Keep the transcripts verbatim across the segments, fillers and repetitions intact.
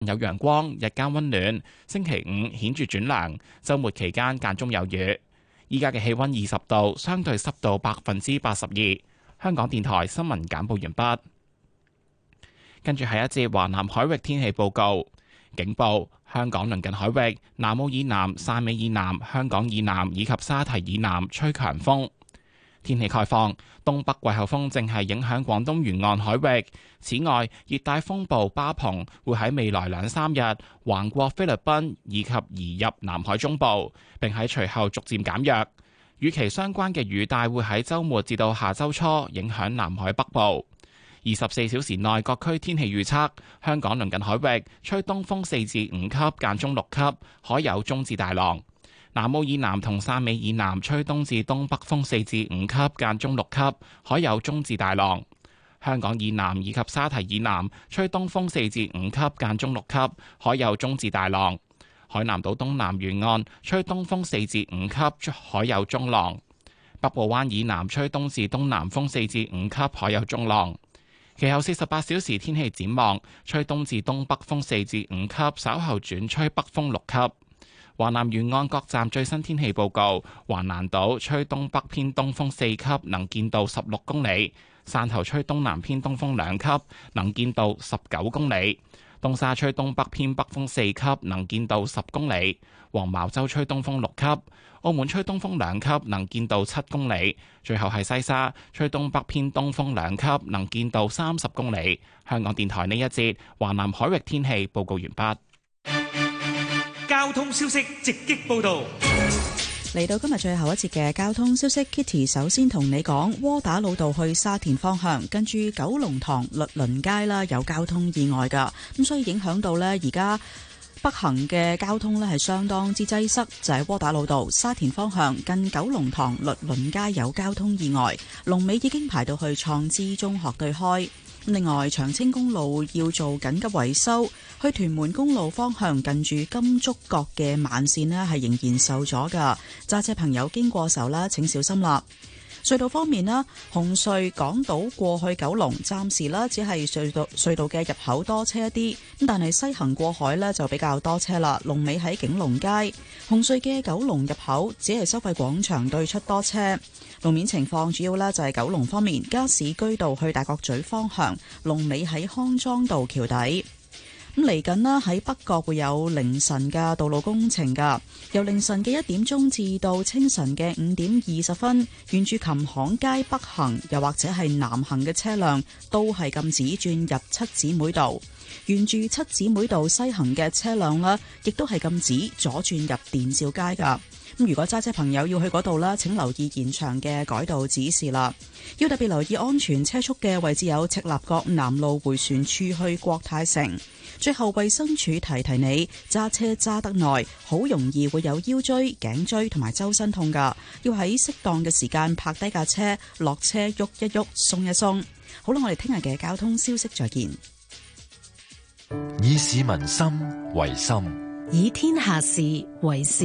有陽光，日間溫暖。星期五顯著轉涼，週末期間間中有雨。依家嘅氣溫二十度，相對濕度百分之八十二。香港電台新聞簡報完畢。跟住係一節華南海域天氣報告。警報：香港鄰近海域、南澳以南、汕尾以南、香港以南以及沙堤以南吹強風。天氣概況：東北季候風正係影響廣東沿岸海域。此外，熱帶風暴巴蓬會喺未來兩三日橫過菲律賓以及移入南海中部，並喺隨後逐漸減弱。與其相關嘅雨帶會喺週末至到下週初影響南海北部。二十四小時內各區天氣預測：香港鄰近海域吹東風四至五級，間中六級，海有中至大浪；南澳以南同汕尾以南吹東至東北風四至五級，間中六級，海有中至大浪；香港以南以及沙堤以南吹東風四至五級，間中六級，海有中至大浪；海南島東南沿岸吹東風四至五級，海有中浪；北部灣以南吹東至東南風四至五級，海有中浪。其後四十八小時天氣展望，吹東至東北風四至五級，稍後轉吹北風六級。華南沿岸各站最新天氣報告：橫瀾島吹東北偏東風四級，能見度十六公里；汕頭吹東南偏東風兩級，能見度十九公里；東沙吹東北偏北風四級，能見度十公里；黃茅洲吹東風六級。澳門吹東風兩級，能見度七公里。最後係西沙吹東北偏東風兩級，能見度三十公里。香港電台呢一節華南海域天氣報告完畢。 交通消息直擊報道。 嚟到今日最後一節嘅交通消息 ，Kitty 首先同你講，窩打老道去沙田方向，跟住九龍塘律倫街啦，有交通意外噶，咁所以影響到呢而家北行嘅交通呢係相當之擠塞，就係窩打老道沙田方向近九龍塘律倫街有交通意外，龍尾已經排到去創知中學對開。另外，長青公路要做緊急維修，去屯門公路方向近住金竹角嘅慢線呢係仍然受阻噶，揸車朋友經過時候呢請小心啦。隧道方面啦，紅隧港島過去九龍暫時啦只係隧道隧道嘅入口多車一啲，咁但係西行過海呢就比較多車啦。龍尾喺景隆街，紅隧嘅九龍入口只係收費廣場對出多車。路面情況主要呢就係九龍方面，加士居道去大角咀方向，龍尾喺康莊道橋底。咁嚟緊啦，喺北角會有凌晨嘅道路工程噶，由凌晨嘅一點鐘至到清晨嘅五點二十分，沿住琴行街北行又或者係南行嘅車輛都係禁止轉入七姊妹道，沿住七姊妹道西行嘅車輛呢亦都係禁止左轉入電照街噶。咁如果揸車朋友要去嗰度啦，請留意現場嘅改道指示啦。要特別留意安全車速嘅位置有赤鱲角南路迴旋處去國泰城。最後衛生署提提你，揸車揸得耐，好容易會有腰椎、頸椎同埋周身痛噶。要喺適當嘅時間泊低架車，落車喐一喐，鬆一鬆。好啦，我哋聽日嘅交通消息再見。 以市民心為心， 以天下事為事。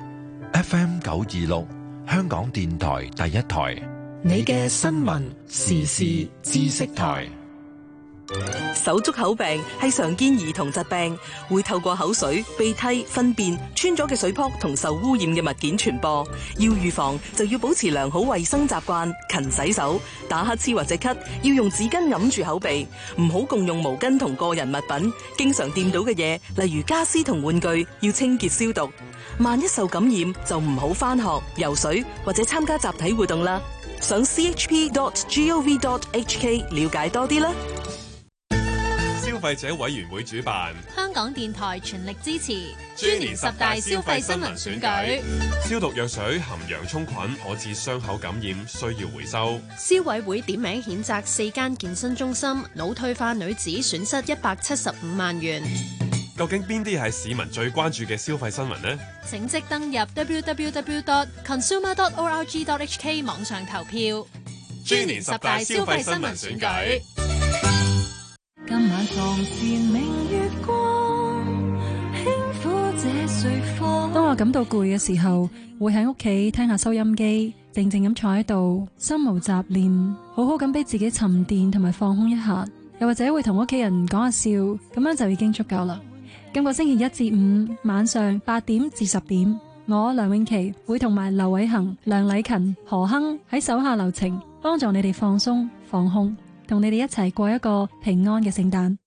F M 九二六，香港電台第一台， 你嘅新聞時事知識台。 手足口病係常見兒童疾病，會透過口水、鼻涕、糞便、穿咗嘅水泡同受污染嘅物件傳播。要預防就要保持良好衛生習慣，勤洗手，打乞嗤或者咳要用紙巾揞住口鼻，唔好共用毛巾同個人物品，經常掂到嘅嘢，例如家私同玩具，要清潔消毒。萬一受感染就唔好返學、游水或者參加集體活動啦。上 c h p dot gov dot h k 了解多啲啦。 消費者委員會主辦， 香港電台全力支持豬年十大消費新聞選舉。 消毒藥水含洋蔥菌，可致傷口感染，需要回收。 消委會點名譴責四間健身中心，腦退化女子損失一百七十五萬元。 究竟邊啲係市民最關注嘅消費新聞呢？ 請即登入 w w w dot consumer dot org dot h k 網上投票。 豬年十大消費新聞選舉。 今晚床前明月光，輕撫這睡房。當我感到攰嘅時候，會喺屋企聽下收音機，靜靜咁坐喺度，心無雜念，好好咁俾自己沉澱同埋放空一下。又或者會同屋企人講下笑，咁樣就已經足夠啦。 今個星期一至五晚上八點至十點，我梁詠琪會同埋劉偉恒、梁禮勤、何亨喺手下留情，幫助你哋放鬆放空，同你哋一齊過一個平安嘅聖誕。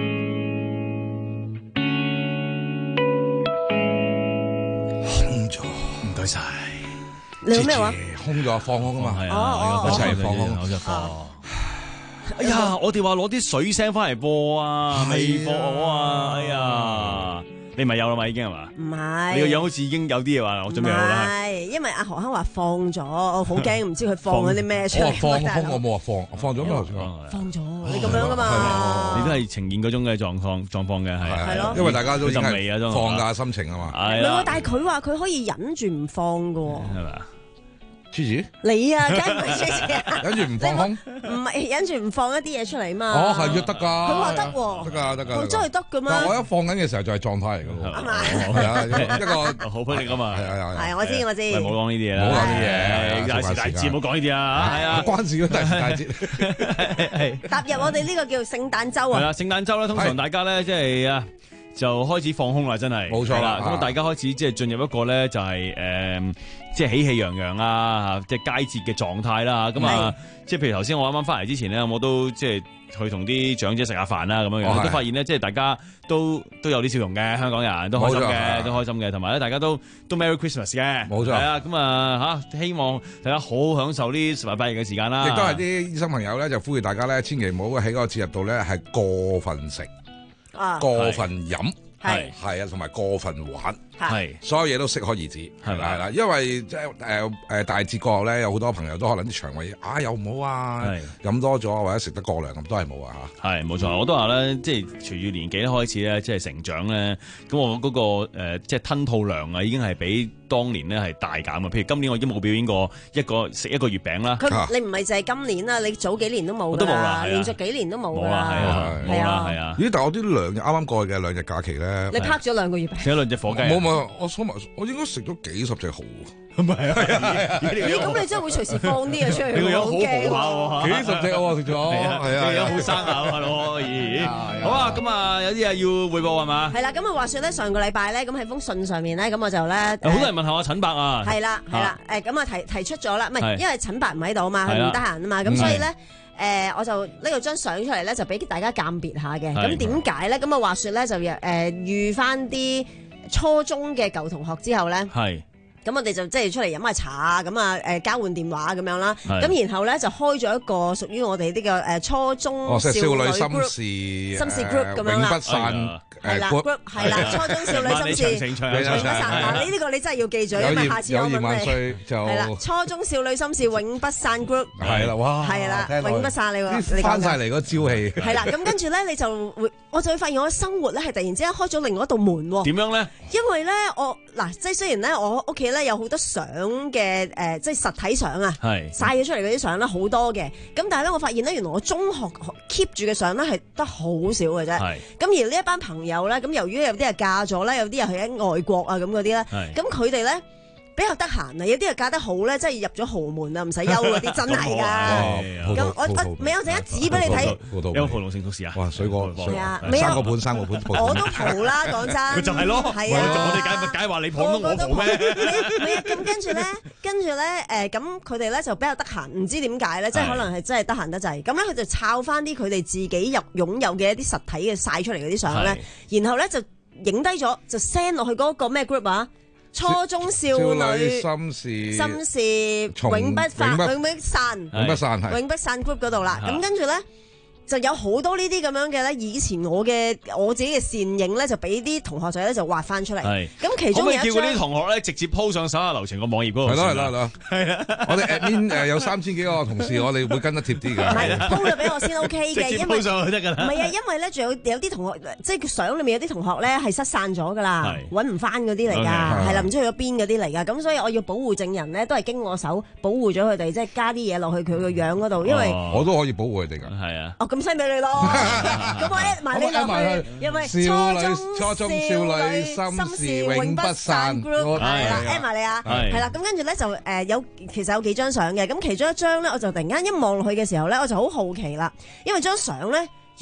空咗，唔該晒。 你有咩話？ 空咗，放空啊嘛， 係啊， 一齊放空， 我就放。 哎呀，我哋話攞啲水聲翻嚟播啊，未播好啊，哎呀，你咪有啦嘛，已經係嘛？ 唔係， 你個樣好似已經有啲嘢話，我準備好啦。 係，因為阿何亨話放咗，我好驚，唔知佢放咗啲咩出嚟。 放空我冇話放，放咗咩頭先？ 放咗，你咁樣噶嘛？ 你都係呈現嗰種嘅狀況狀況嘅，係係咯， 因為大家都已經係放假心情啊嘛。 係啦，但係佢話佢可以忍住唔放噶， 係咪啊？ 黐住你啊，梗係唔係黐住啊？ 忍住唔放空， 唔係忍住唔放一啲嘢出嚟嘛？ 哦，係要得噶， 佢話得喎， 得噶得噶， 佢真係得噶咩？ 但我一放緊嘅時候就係狀態嚟噶咯，係啊，一個好歡迎噶嘛， 係啊係，我知我知， 唔好講呢啲嘢啦， 唔好講呢啲嘢， 大時大節唔好講呢啲啊，係啊， 關事嘅大時大節， 踏入我哋呢個叫聖誕週啊， 係啦，聖誕週咧，通常大家咧即係啊。就開始放空啦，真係冇錯啦。 咁大家開始即係進入一個咧，就係誒，即係喜氣洋洋啊，即係佳節嘅狀態啦。咁啊，即係譬如頭先我啱啱翻嚟之前咧，我都即係去同啲長者食下飯啦，咁樣樣都發現咧，即係大家都都有啲笑容嘅，香港人都開心嘅，都開心嘅，同埋咧大家都都 Merry Christmas 嘅， 冇錯。 係啊，咁啊嚇，希望大家好好享受呢十日八日嘅時間啦。 亦都係啲醫生朋友咧，就呼籲大家咧，千祈唔好喺嗰個節日度咧係過分食。過分飲係係啊，同埋過分玩係， 所有嘢都適可而止係啦係啦，因為即係誒誒大節過後咧，有好多朋友都可能啲腸胃啊又唔好啊，飲多咗或者食得過量咁都係冇啊嚇。 係冇錯，我都話咧，即係隨住年紀開始咧，即係成長咧，咁我嗰個誒即係吞吐量啊，已經係比當年咧係大減啊！譬如今年我已經冇表演過一個食一個月餅啦。 佢你唔係淨係今年啦，你早幾年都冇㗎啦，連續幾年都冇㗎啦。 係啊，係啊，係啊。 咦？但係我啲兩日啱啱過去嘅兩日假期咧， 你拍咗兩個月餅， 食咗兩隻火雞。 冇冇，我數埋，我應該食咗幾十隻蠔。 唔係啊！ 咦？咁你真係會隨時放啲嘢出嚟？ 你個樣好豪下喎， 幾十隻我食咗，係啊， 係啊，好生咬係咯，咦？好啊，咁啊，有啲嘢要匯報係嘛？ 係啦，咁啊話説咧，上個禮拜咧，咁喺封信上面咧，咁我就咧， 好多人問下我陳伯啊， 係啦係啦，誒咁啊提提出咗啦，唔係因為陳伯唔喺度啊嘛，佢唔得閒啊嘛，咁所以咧。誒，我就拎咗張相出嚟咧，就俾大家鑑別下嘅。咁點解咧？咁啊話説咧，就誒遇翻啲初中嘅舊同學之後咧， 係。 咁我哋就即係出嚟飲下茶啊，咁啊誒交換電話咁樣啦。咁然後咧就開咗一個屬於我哋呢個誒初中少女 group 心事 group 咁樣啦。 永不散係啦 group 係啦，初中少女心事永不散。嗱，你呢個你真係要記住，因為下次我問你係啦，初中少女心事永不散 group 係啦，哇係啦，永不散你喎， 翻晒嚟嗰朝氣。 係啦，咁跟住咧你就會，我就會發現我嘅生活咧係突然之間開咗另外一道門喎。 點樣咧？ 因為咧我嗱，即係雖然咧我屋企咧有好多相嘅誒，即係實體相啊，晒咗出嚟嗰啲相咧好多嘅，咁但係咧我發現咧原來我中學 keep 住嘅相咧係得好少嘅啫。咁而呢一班朋友咧，咁由於有啲係嫁咗啦，有啲又係喺外國啊咁嗰啲咧，咁佢哋咧比較得閒啊，有啲係嫁得好咧，即係入咗豪門啊，唔使憂嗰啲，真係噶。咁我我未有陣間指俾你睇， 有葡萄成熟時啊！ 哇，水果係啊， 三個盤三個盤， 我都蒲啦，講真。 佢就係咯， 係啊， 我哋解咪解話你蒲咯，我蒲咩？ 唔係啊，咁跟住咧，跟住咧，誒，咁佢哋咧就比較得閒，唔知點解咧，即係可能係真係得閒得滯。咁咧佢就抄翻啲佢哋自己入擁有嘅一啲實體嘅晒出嚟嗰啲相咧，然後咧就影低咗，就 send 落去嗰個咩 group 啊？初中少女心事心事永不散永不散永不散係永不散 group 嗰度啦，咁跟住咧就有好多呢啲咁樣嘅咧，以前我嘅我自己嘅倩影咧，就俾啲同學仔咧就畫翻出嚟。咁其中有一張， 可唔可以叫嗰啲同學咧直接 po 上手下留情個網頁嗰度？ 係咯係咯係咯，係啊！我哋 admin 誒有三千幾個同事，我哋會跟得貼啲㗎。 唔係 po 咗俾我先 OK 嘅，因為 po 上去得㗎啦。 唔係啊，因為咧仲有有啲同學，即係相裏面有啲同學咧係失散咗㗎啦，揾唔翻嗰啲嚟㗎，係啦，唔知去咗邊嗰啲嚟㗎。咁所以我要保護證人咧，都係經我手保護咗佢哋，即係加啲嘢落去佢個樣嗰度，因為我都可以保護佢哋㗎。 係啊。 哦，咁 send 俾你咯。咁我 at 埋你落去，因為初中初中少女心事永不散 group 係啦 at 埋你啊，係啦，咁跟住咧就誒有其實有幾張相嘅，咁其中一張咧我就突然間一望落去嘅時候咧，我就好好奇啦，因為張相咧，咦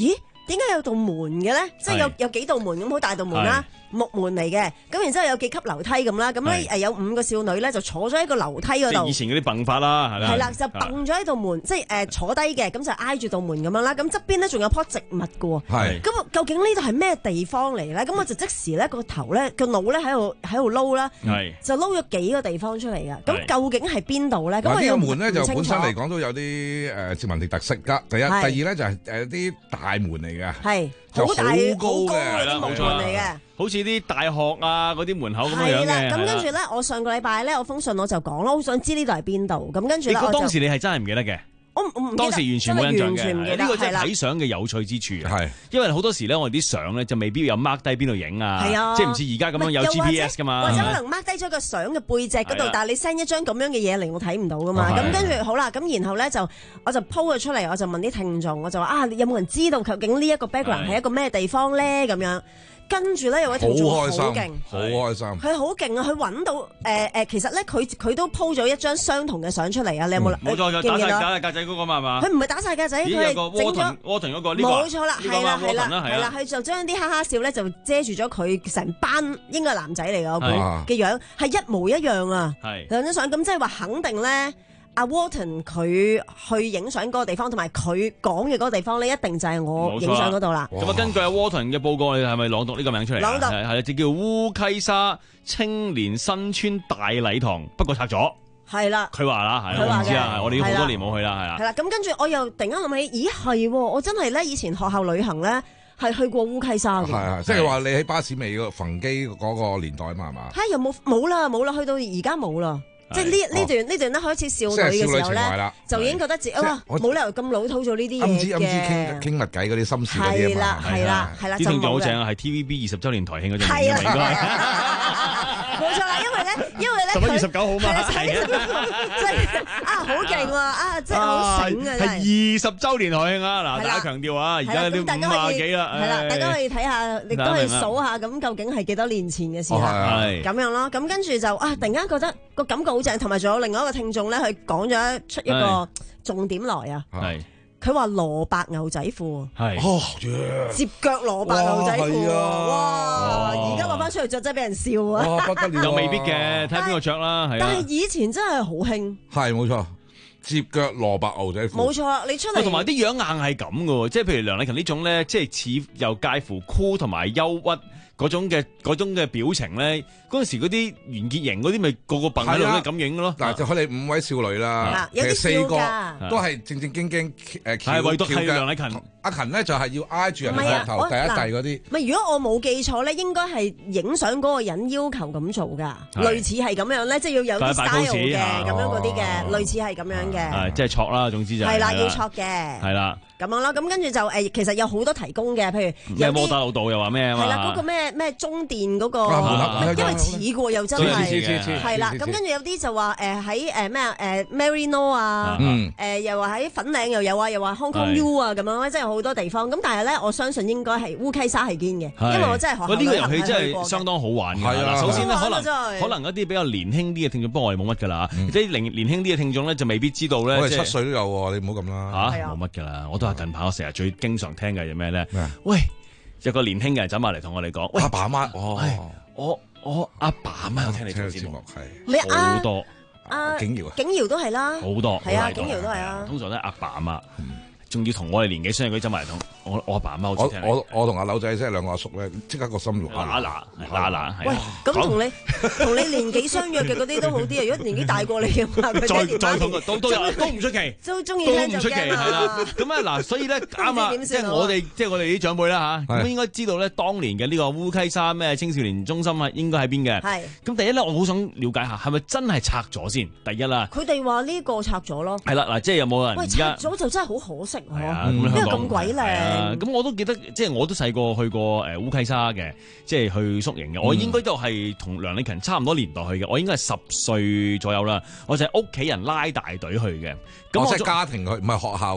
點解有道門嘅咧？即係有有幾道門咁好大道門啦，木門嚟嘅。咁然之後有幾級樓梯咁啦。咁咧誒有五個少女咧就坐咗喺個樓梯嗰度。 以前嗰啲蹦法啦，係啦。 係啦，就蹦咗喺道門，即係誒坐低嘅，咁就挨住道門咁樣啦。咁側邊咧仲有棵植物嘅喎。係。咁究竟呢度係咩地方嚟咧？咁我就即時咧個頭咧個腦咧喺度喺度撈啦。係。就撈咗幾個地方出嚟嘅。咁究竟係邊度咧？咁我又唔清楚。呢個門咧就本身嚟講都有啲誒殖民地特色㗎。第一，第二咧就係誒啲大門嚟嘅。係。好大好高嘅啲木門嚟嘅， 好似啲大學啊嗰啲門口咁樣嘅。 係啦，咁跟住咧，我上個禮拜咧，我封信我就講咯，好想知呢度係邊度。咁跟住咧， 我當時你係真係唔記得嘅。 我我唔當時完全冇印象嘅，呢個真係係睇相嘅有趣之處啊！係，因為好多時咧，我哋啲相咧就未必有 mark 低邊度影啊，即係唔似而家咁樣有 G P S 噶嘛， 或者可能 mark 低咗個相嘅背脊嗰度，但係你 send 一張咁樣嘅嘢嚟，我睇唔到噶嘛。咁跟住好啦，咁然後咧就我就 po 咗出嚟，我就問啲聽眾，我就話啊，有冇人知道究竟呢一個 background 係一個咩地方咧？咁樣。跟住咧有位聽眾好勁， 好開心， 佢好勁啊！佢揾到誒誒，其實咧佢佢都 po 咗一張相同嘅相出嚟啊！你有冇？ 冇錯，打晒打晒格仔嗰個嘛係嘛？ 佢唔係打晒格仔，佢係整咗窩頓嗰個呢個。 冇錯啦，係啦係啦係啦，佢就將啲哈哈笑咧就遮住咗佢成班應該係男仔嚟嘅我估嘅樣，係一模一樣啊！兩張相咁即係話肯定咧。阿 Walton 佢去影相嗰個地方，同埋佢講嘅嗰個地方咧，一定就係我影相嗰度啦。 咁啊，根據阿 Walton 嘅報告，你係咪朗讀呢個名出嚟？ 朗讀係係就叫烏溪沙青年新村大禮堂，不過拆咗。 係啦， 佢話啦，係我唔知啊，我哋好多年冇去啦，係啊。 係啦，咁跟住我又突然間諗起，咦係，我真係咧以前學校旅行咧係去過烏溪沙嘅。 係係，即係話你喺巴士尾個逢基嗰個年代嘛係嘛？ 嚇又冇冇啦冇啦，去到而家冇啦。即係呢呢段呢段咧開始少女嘅時候咧，就已經覺得自己哇冇理由咁老土做呢啲嘢嘅。 啱知啱知傾傾密偈嗰啲心事嗰啲啊嘛。 係啦係啦係啦， 呢段好正啊！係 T V B 二十週年台慶嗰陣嚟嘅應該。 冇錯啦，因為咧，因為咧， 十一月十九號嘛， 係啊，即係啊，好勁喎，啊，即係好醒啊， 係二十週年台慶啊！嗱，大家強調啊，而家都五廿幾啦， 係啦，大家可以睇下，亦都可以數下，咁究竟係幾多年前嘅事啦，咁樣咯，咁跟住就啊，突然間覺得個感覺好正，同埋仲有另外一個聽眾咧，佢講咗出一個重點來啊，係。佢話蘿蔔牛仔褲， 係哦， 接腳蘿蔔牛仔褲，哇！而家攞翻出嚟着真係俾人笑啊！ 不得了， 又未必嘅，睇下邊個着啦。 但係以前真係好興， 係冇錯，接腳蘿蔔牛仔褲， 冇錯，你出嚟同埋啲樣硬係咁嘅喎，即係譬如梁麗琴呢種咧，即係似又介乎酷同埋憂鬱嗰種嘅嗰種嘅表情咧。嗰陣時嗰啲袁潔瑩嗰啲咪個個笨喺度都咁影嘅咯。 嗱，就佢哋五位少女啦，其實四個都係正正經經誒， 係唯獨係梁麗琴。 阿琴咧就係要挨住人哋膊頭第一第嗰啲。 唔係，如果我冇記錯咧，應該係影相嗰個人要求咁做㗎，類似係咁樣咧，即係要有啲 style 嘅咁樣嗰啲嘅，類似係咁樣嘅。 係即係錯啦，總之就係啦，要錯嘅。 係啦。 咁樣咯，咁跟住就誒，其實有好多提供嘅，譬如咩摩打老道又話咩啊嘛， 係啦，嗰個咩咩中電嗰個，因為似過又真係，係啦，咁跟住有啲就話誒喺誒咩啊誒 Marino 啊，誒又話喺粉嶺又有啊，又話 Hong Kong U 啊咁樣咧，即係好多地方。咁但係咧，我相信應該係烏溪沙係堅嘅，因為我真係學校呢個遊戲真係相當好玩嘅。嗱，首先咧可能可能一啲比較年輕啲嘅聽眾，不過我哋冇乜㗎啦，即係年年輕啲嘅聽眾咧就未必知道咧。 我哋七歲都有喎，你唔好咁啦。 嚇，冇乜㗎啦，我都。近排我成日最經常聽嘅係咩咧？喂，有個年輕人走埋嚟同我哋講，喂， 阿爸阿媽，哦， 我我阿爸阿媽有聽你做節目， 係好多， 阿景瑤啊， 景瑤都係啦， 好多， 係啊，景瑤都係啊， 通常都係阿爸阿媽，仲要同我哋年紀相若嗰啲走埋嚟同我我阿爸阿媽好似聽。 我我同阿柳仔即係兩個阿叔咧，即刻個心軟嗱嗱嗱嗱， 喂，咁同你同你年紀相若嘅嗰啲都好啲啊！如果年紀大過你嘅話，佢再再同都都有都唔出奇， 都中意聽就驚啦。咁啊嗱，所以咧啱啊，即係我哋即係我哋啲長輩啦嚇，咁應該知道咧，當年嘅呢個烏溪沙咩青少年中心啊，應該喺邊嘅。係。咁第一咧，我好想了解下，係咪真係拆咗先？第一啦。 佢哋話呢個拆咗咯。 係啦，嗱，即係有冇人而家？ 拆咗就真係好可惜啊！ 因為咁鬼靚。 咁我都記得，即係我都細個去過誒烏溪沙嘅，即係去宿營嘅。我應該都係同梁麗琴差唔多年代去嘅，我應該係十歲左右啦。我就係屋企人拉大隊去嘅。 咁我即係家庭去，唔係學校嗰啲。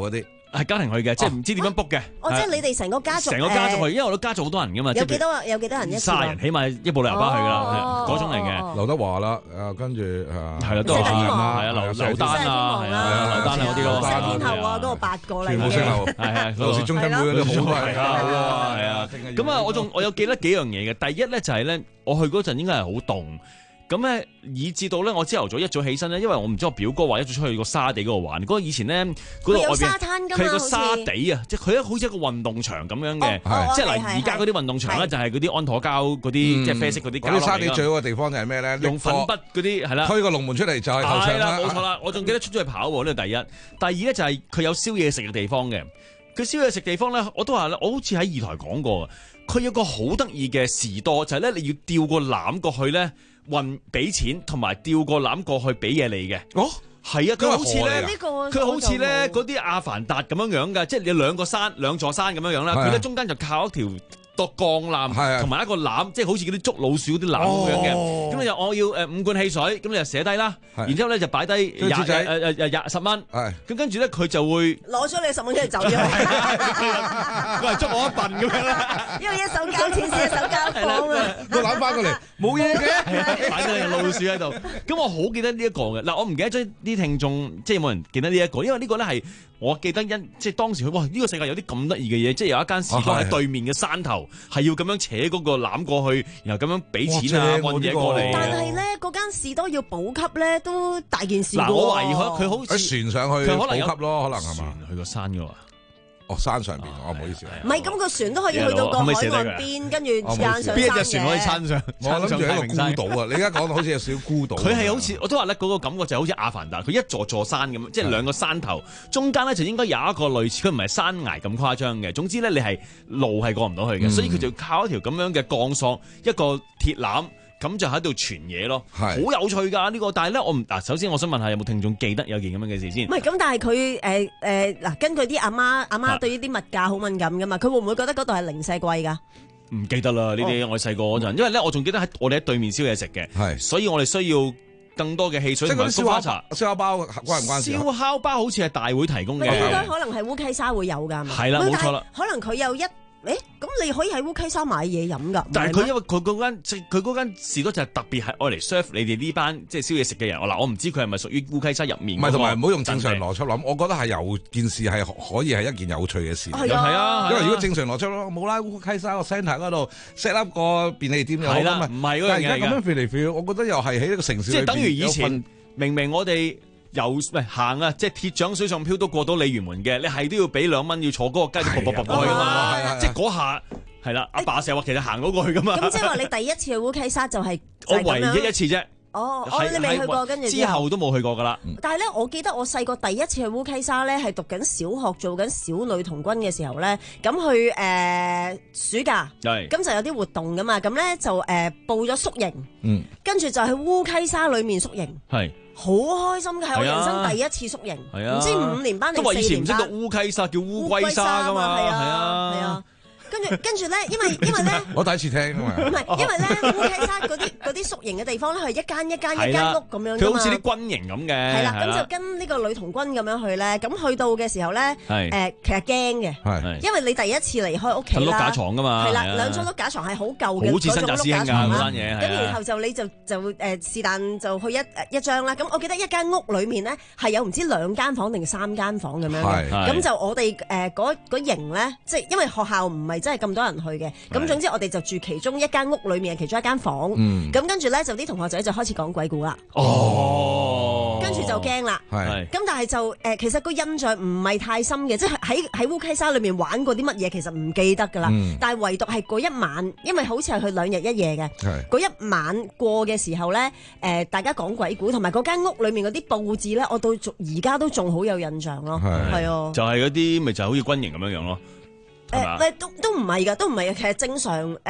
係家庭去嘅，即係唔知點樣 book 嘅。 哦，即係你哋成個家族， 成個家族去，因為我哋家族好多人噶嘛。 有幾多？有幾多人一次？ 卅人，起碼一部旅遊巴去噶啦，嗰種嚟嘅。 劉德華啦，誒跟住誒係啦，都係人啦，係啊，劉劉丹啊，係啊，劉丹啊嗰啲咯。 石天后啊，嗰個八個嚟嘅。 全部星後， 係係， 劉氏中心會嗰啲好係啊，係啊。咁啊，我仲我有記得幾樣嘢嘅。第一咧就係咧，我去嗰陣應該係好凍。咁咧，以至到咧，我朝頭早一早起身咧，因為我唔知我表哥話一早出去個沙地嗰度玩。嗰個以前咧，嗰度外邊佢係個沙地啊，即係佢好似一個運動場咁樣嘅。即係嗱，而家嗰啲運動場咧就係嗰啲安妥膠嗰啲，即係啡色嗰啲膠嚟㗎。嗰啲沙地最好嘅地方就係咩咧？用粉筆嗰啲係啦，推個龍門出嚟就係球場啦。冇錯啦，我仲記得出咗去跑喎，呢個第一。第二咧就係佢有宵夜食嘅地方嘅。佢宵夜食地方咧，我都話咧，我好似喺二台講過，佢有個好得意嘅士多，就係咧你要吊個籃過去咧。運俾錢同埋吊個籃過去俾嘢你嘅。哦，係啊，佢好似咧，佢好似咧嗰啲阿凡達咁樣樣噶，即係你兩個山兩座山咁樣樣啦，佢咧中間就靠一條個鋼纜，同埋一個籃，即係好似嗰啲捉老鼠嗰啲籃咁樣嘅。咁你就我要誒五罐汽水，咁你就寫低啦，然之後咧就擺低廿誒誒誒廿十蚊。咁跟住咧佢就會攞咗你十蚊出嚟走咗。 佢係捉我一笨咁樣啦。 因為一手交錢先一手交貨啊。 個籃翻過嚟冇嘢嘅， 擺咗你個老鼠喺度。咁我好記得呢一個嘅。嗱，我唔記得咗啲聽眾，即係有冇人記得呢一個？因為呢個咧係我記得因即係當時佢哇呢個世界有啲咁得意嘅嘢，即係有一間士多喺對面嘅山頭。係要咁樣扯嗰個籃過去，然後咁樣俾錢啊，運嘢過嚟。 但係咧，嗰間士多要補給咧，都大件事。 嗱，我懷疑佢佢好似船上去補給咯，可能係嘛？ 去個山噶嘛？ 哦，山上邊，我唔好意思。 唔係，咁個船都可以去到個海岸邊，跟住撐上山嘅。 邊一隻船可以撐上？ 我諗住一個孤島啊！你而家講到好似有少少孤島。 佢係好似我都話咧，嗰個感覺就好似阿凡達，佢一座座山咁，即係兩個山頭，中間咧就應該有一個類似，佢唔係山崖咁誇張嘅。總之咧，你係路係過唔到去嘅，所以佢就靠一條咁樣嘅鋼索，一個鐵纜。咁就喺度傳嘢咯，好有趣㗎呢個。但係咧，我唔嗱，首先我想問下有冇聽眾記得有件咁樣嘅事先？ 唔係咁，但係佢誒誒嗱，根據啲阿媽阿媽對呢啲物價好敏感㗎嘛，佢會唔會覺得嗰度係零舍貴㗎？ 唔記得啦，呢啲我細個嗰陣，因為咧我仲記得喺我哋喺對面燒嘢食嘅，係，所以我哋需要更多嘅汽水同埋菊花茶。燒烤包關唔關事？燒烤包好似係大會提供嘅， 應該可能係烏溪沙會有㗎嘛。 係啦，冇錯啦。 可能佢有一。誒，咁你可以喺烏溪沙買嘢飲噶， 但係佢因為佢嗰間即佢嗰間士多就係特別係愛嚟 serve 你哋呢班即係燒嘢食嘅人。嗱，我唔知佢係咪屬於烏溪沙入面。唔係，同埋唔好用正常邏輯諗，我覺得係有件事係可以係一件有趣嘅事。 係啊， 因為如果正常邏輯咯，冇啦，烏溪沙個 centre 嗰度 set up 個便利店又好啦，唔係嗰樣嘢。但係而家咁樣 feel 嚟 feel，我覺得又係喺一個城市。即係等於以前明明我哋。遊唔係行啊！即係鐵掌水上漂都過到鯉魚門嘅，你係都要俾兩蚊，要坐嗰個街度，卜卜卜過去噶嘛！即係嗰下係啦，阿爸成日話其實行到過去噶嘛。 咁即係話你第一次去烏溪沙就係我唯一一次啫。 哦，哦，你未去過，跟住之後都冇去過噶啦。 但係咧，我記得我細個第一次去烏溪沙咧，係讀緊小學做緊小女童軍嘅時候咧，咁去誒暑假，咁就有啲活動噶嘛，咁咧就誒報咗宿營，跟住就喺烏溪沙裡面宿營。係。好開心嘅，係我人生第一次宿營，唔知五年班定四年班。都話以前唔識讀烏溪沙，叫烏龜沙噶嘛，係啊，係啊。跟住跟住咧，因為因為咧， 我第一次聽啊嘛。 唔係，因為咧烏溪沙嗰啲嗰啲宿營嘅地方咧，係一間一間一間屋咁樣㗎嘛。 佢好似啲軍營咁嘅。 係啦，咁就跟呢個女童軍咁樣去咧。咁去到嘅時候咧，誒其實驚嘅，因為你第一次離開屋企啦。碌架床㗎嘛。 係啦，兩張碌架床係好舊嘅， 好似新紮師兄㗎嗰單嘢。 咁然後就你就就誒是但就去一一張啦。咁我記得一間屋裏面咧係有唔知兩間房定三間房咁樣嘅。咁就我哋誒嗰嗰營咧，即係因為學校唔係真係咁多人去嘅。咁總之我哋就住其中一間屋裏面嘅其中一間房。咁跟住咧就啲同學仔就開始講鬼故啦。哦，跟住就驚啦。係。咁但係就誒其實個印象唔係太深嘅，即係喺喺烏溪沙裏面玩過啲乜嘢其實唔記得㗎啦。但係唯獨係嗰一晚，因為好似係去兩日一夜嘅。係。嗰一晚過嘅時候咧，誒大家講鬼故，同埋嗰間屋裏面嗰啲佈置咧，我到而家都仲好有印象咯。係。係啊。 就係嗰啲咪就係好似軍營咁樣樣咯。 誒，唔係都都唔係㗎，都唔係嘅。其實正常誒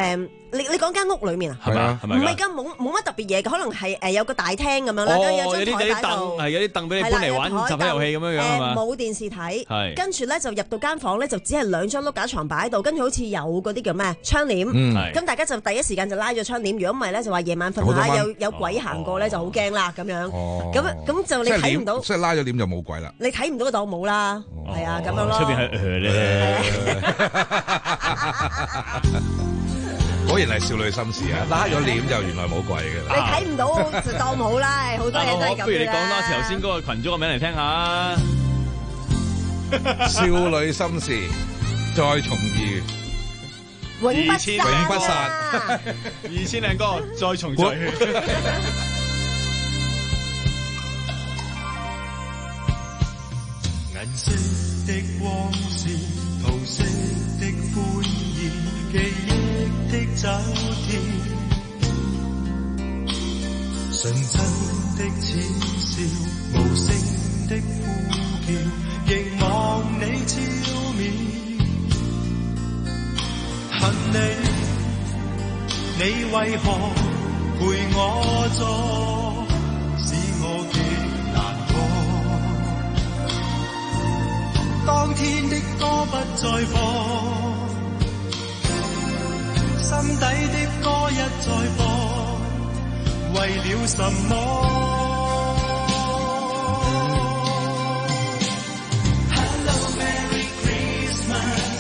你你講間屋裏面啊？ 係咪啊？係咪？ 唔係㗎，冇冇乜特別嘢嘅，可能係誒有個大廳咁樣啦， 哦， 跟住有啲有啲凳係有啲凳俾你搬嚟玩集體遊戲咁樣樣係嘛？ 冇電視睇， 係跟住咧就入到間房咧就只係兩張碌架床擺喺度，跟住好似有嗰啲叫咩窗簾，咁大家就第一時間就拉咗窗簾，如果唔係咧就話夜晚瞓下有有鬼行過咧就好驚啦咁樣，咁咁就你睇唔到， 即係拉咗簾就冇鬼啦， 你睇唔到個當冇啦，係啊咁樣咯。 出邊係誒咧。 果然係少女心事啊！拉咗簾就原來冇鬼嘅。 你睇唔到就當冇啦，好多嘢都係咁。 不如你講多次頭先嗰個群組個名嚟聽下。 少女心事再重遇， 永不散， 永不散。 二千零個再重聚。 銀色的光線，桃色的歡意，記憶的酒店，純真的淺笑，無聲的呼叫，凝望你照面，恨你，你為何陪我坐，使我極難過。當天的歌不再放，心底的歌一再放，為了什麼 ？Hello Merry Christmas，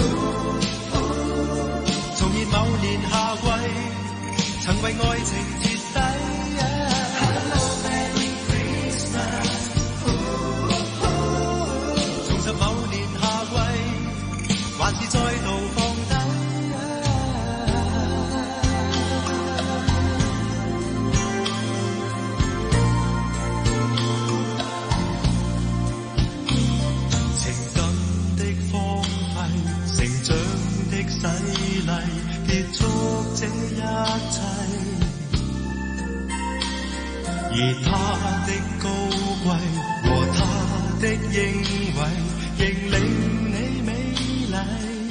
重現某年夏季，曾為愛情徹底。Hello Merry Christmas， 重拾某年夏季，還是再度放低。洗禮結束這一切，而他的高貴和他的英偉，仍令你美麗。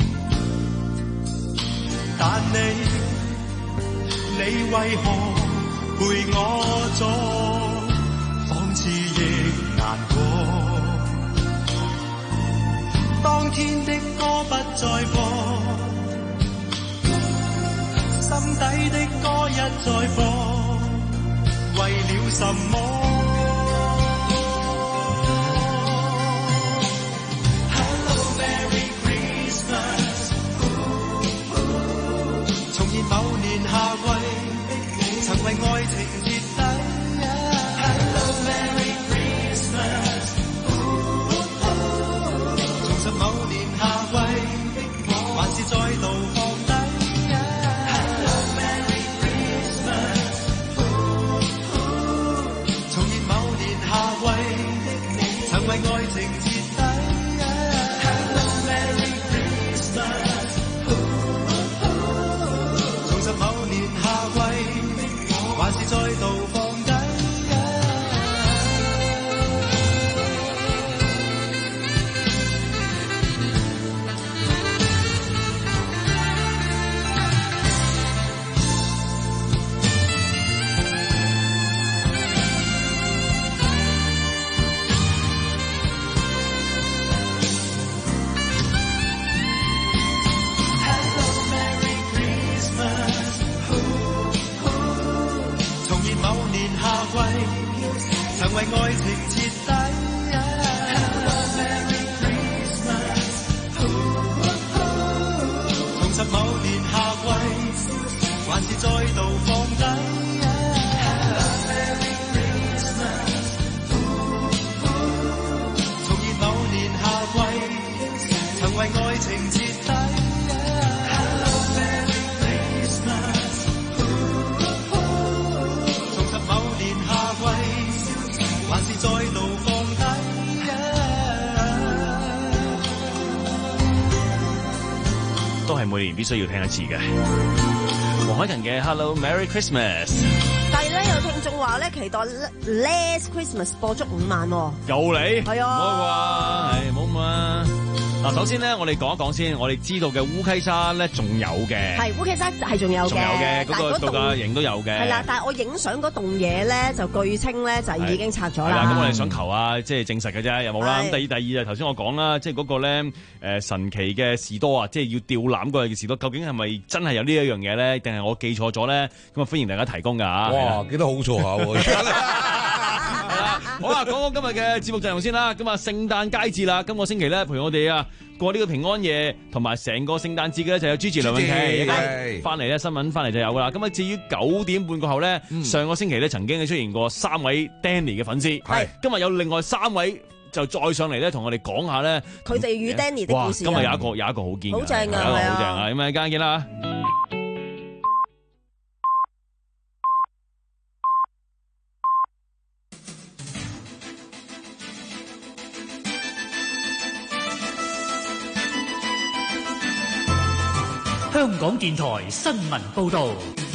但你，你為何陪我坐，仿似亦難過。當天的歌不再放，心底的歌一再放，為了什麼 ？Hello Merry Christmas， 重現某年夏季，曾為愛情徹底。Hello Merry Christmas， 重拾某年夏季，還是再度放低。為愛情徹底 ，Hello Merry Christmas， 重拾某年夏季，還是再度放低。曾為愛情徹底 ，Hello Merry Christmas， 重拾某年夏季，還是再度放低 ，Hello Merry Christmas， 重現某年夏季，曾為愛情徹底 ，Hello Merry Christmas， 重拾某年夏季。還是再度放低。 都係每年必須要聽一次嘅。黃凱芹嘅 Hello Merry Christmas。 但係咧有聽眾話咧期待 Last Christmas 播足五萬喎。 又嚟？ 係啊。 唔好啩，係冇咁啊。 嗱，首先咧，我哋講一講先，我哋知道嘅烏溪沙咧仲有嘅， 係烏溪沙係仲有嘅， 仲有嘅，嗰個度假營都有嘅。 係啦，但係我影相嗰棟嘢咧，就據稱咧就已經拆咗啦。 咁我哋想求下，即係證實嘅啫，有冇啦？咁第二第二就頭先我講啦，即係嗰個咧誒神奇嘅士多啊，即係要吊籃嗰個嘅士多，究竟係咪真係有呢一樣嘢咧？定係我記錯咗咧？咁啊，歡迎大家提供㗎嚇。 哇，記得好錯下喎！ 好啦，講講今日嘅節目陣容先啦。咁啊，聖誕佳節啦，今個星期咧陪我哋啊過呢個平安夜，同埋成個聖誕節嘅咧就有 Gigi 梁詠琪翻嚟咧，新聞翻嚟就有噶啦。咁啊，至於九點半過後咧，嗯、上個星期咧曾經出現過三位 Danny 嘅粉絲，係今日有另外三位就再上嚟咧，同我哋講下咧佢哋與 Danny 的故事。 今日有一個有一個好堅， 好正啊， 好正啊！咁啊，間見啦。 香港電台新聞報導，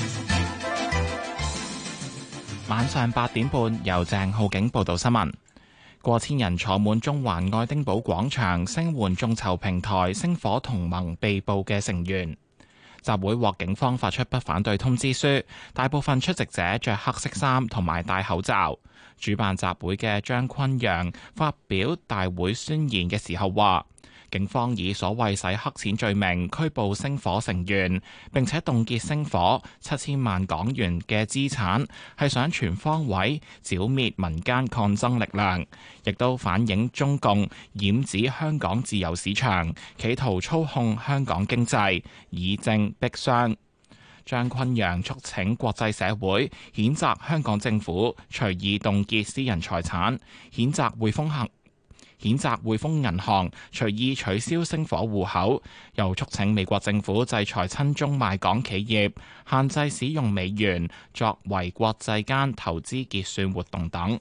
晚上八點半由鄭浩景報道新聞。過千人坐滿中環愛丁堡廣場聲援眾籌平台星火同盟被捕嘅成員。集會獲警方發出不反對通知書，大部分出席者着黑色衫同埋戴口罩。主辦集會嘅張坤陽發表大會宣言嘅時候話，警方以所謂洗黑錢罪名拘捕星火成員，並且凍結星火七千萬港元嘅資產，係想全方位剿滅民間抗爭力量，亦都反映中共染指香港自由市場，企圖操控香港經濟，以政逼商。張坤陽促請國際社會譴責香港政府隨意凍結私人財產，譴責匯豐行。譴責匯豐銀行隨意取消星火戶口，又促請美國政府制裁親中賣港企業，限制使用美元作為國際間投資結算活動等。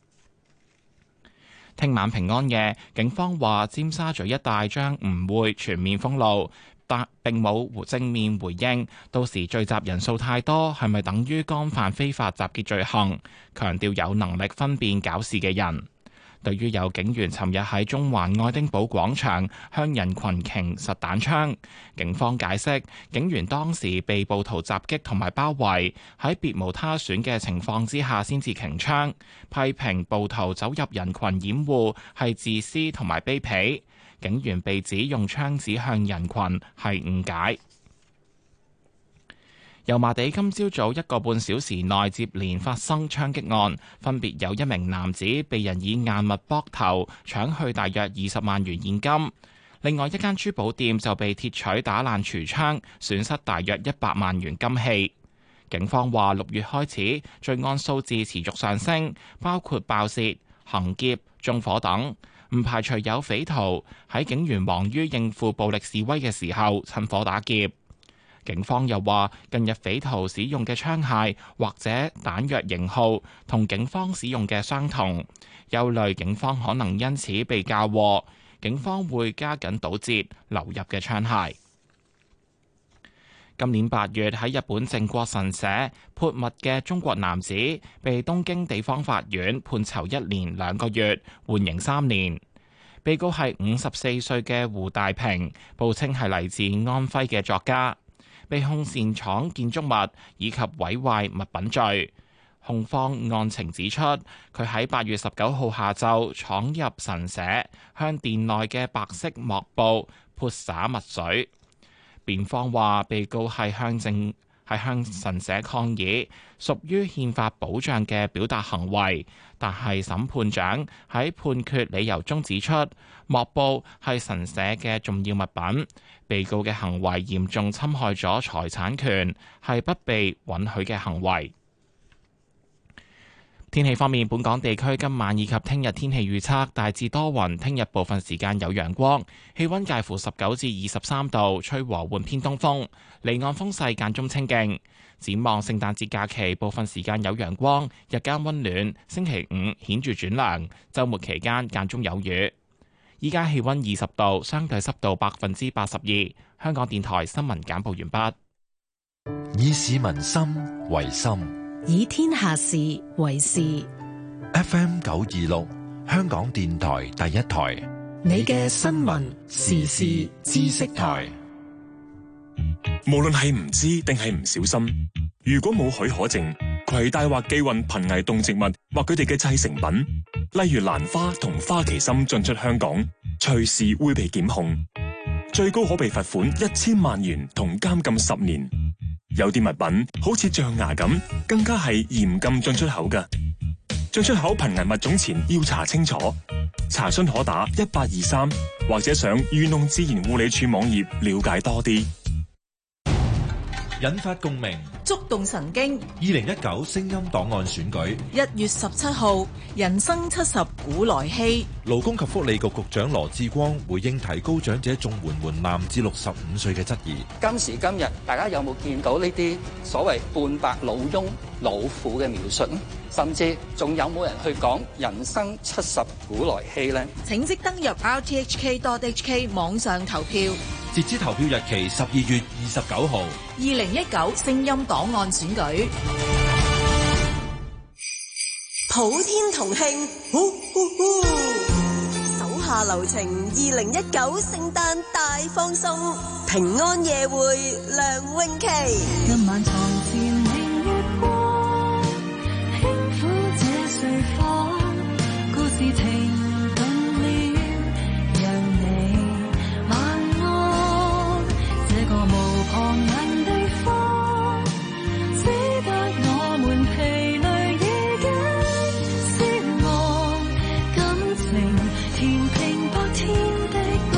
聽晚平安夜，警方話尖沙咀一帶將唔會全面封路，但並冇正面回應。到時聚集人數太多，係咪等於干犯非法集結罪行？強調有能力分辨搞事嘅人。對於有警員尋日喺中環愛丁堡廣場向人群擎實彈槍，警方解釋警員當時被暴徒襲擊同埋包圍，喺別無他選嘅情況之下先至擎槍，批評暴徒走入人群掩護係自私同埋卑鄙，警員被指用槍指向人群係誤解。油麻地今朝早一個半小時內接連發生槍擊案，分別有一名男子被人以硬物剝頭，搶去大約二十萬元現金。另外一間珠寶店就被鐵錘打爛櫥窗，損失大約一百萬元金器。警方話六月開始罪案數字持續上升，包括爆竊、行劫、縱火等，唔排除有匪徒喺警員忙於應付暴力示威嘅時候趁火打劫。警方又話，近日匪徒使用嘅槍械或者彈藥型號同警方使用嘅相同，憂慮警方可能因此被嫁禍。警方會加緊堵截流入嘅槍械。今年八月喺日本靖國神社潑墨嘅中國男子，被東京地方法院判囚一年兩個月，緩刑三年。被告係五十四歲嘅胡大平，報稱係嚟自安徽嘅作家。被控擅闖建築物以及毀壞物品罪。控方案情指出，佢喺八月十九號下晝闖入神社，向殿內嘅白色幕布潑灑墨水。辯方話，被告係向正係向神社抗議，屬於憲法保障嘅表達行為。但係審判長喺判決理由中指出，幕布係神社嘅重要物品，被告嘅行為嚴重侵害咗財產權，係不被允許嘅行為。天氣方面，本港地區今晚以及聽日天氣預測大致多雲，聽日部分時間有陽光，氣溫介乎十九至二十三度，吹和緩偏東風，離岸風勢間中清勁。展望聖誕節假期，部分時間有陽光，日間溫暖。星期五顯著轉涼，週末期間間中有雨。依家氣溫二十度，相對濕度百分之八十二。香港電台新聞簡報完畢。 以市民心為心， 以天下事為事。 F M 九二六，香港電台第一台， 你嘅新聞時事知識台。 無論係唔知定係唔小心，如果冇許可證，攜帶或寄運瀕危動植物或佢哋嘅製成品，例如蘭花同花旗參進出香港，隨時會被檢控，最高可被罰款一千萬元同監禁十年。有啲物品好似象牙咁，更加係嚴禁進出口嘅。進出口瀕危物種前要查清楚，查詢可打一八二三，或者上漁農自然護理署網頁了解多啲。 引發共鳴， 觸動神經。 二零一九聲音檔案選舉， 一月十七號，人生七十古來稀。 勞工及福利局局長羅致光回應提高長者綜援門檻至六十五歲嘅質疑。 今時今日，大家有冇見到呢啲所謂半白老翁老婦嘅描述呢？甚至仲有冇人去講人生七十古來稀呢？ 請即登入 r t h k dot h k 網上投票。 截止投票日期十二月二十九號。 二零一九聲音檔案選舉， 普天同慶，呼呼呼！手下留情，二零一九聖誕大放送，平安夜會梁詠琪。 今晚床前明月光，輕撫這睡房，故事情動了，讓你晚安。這個無旁人地方，只得我們疲累已經消亡，感情填平白天的不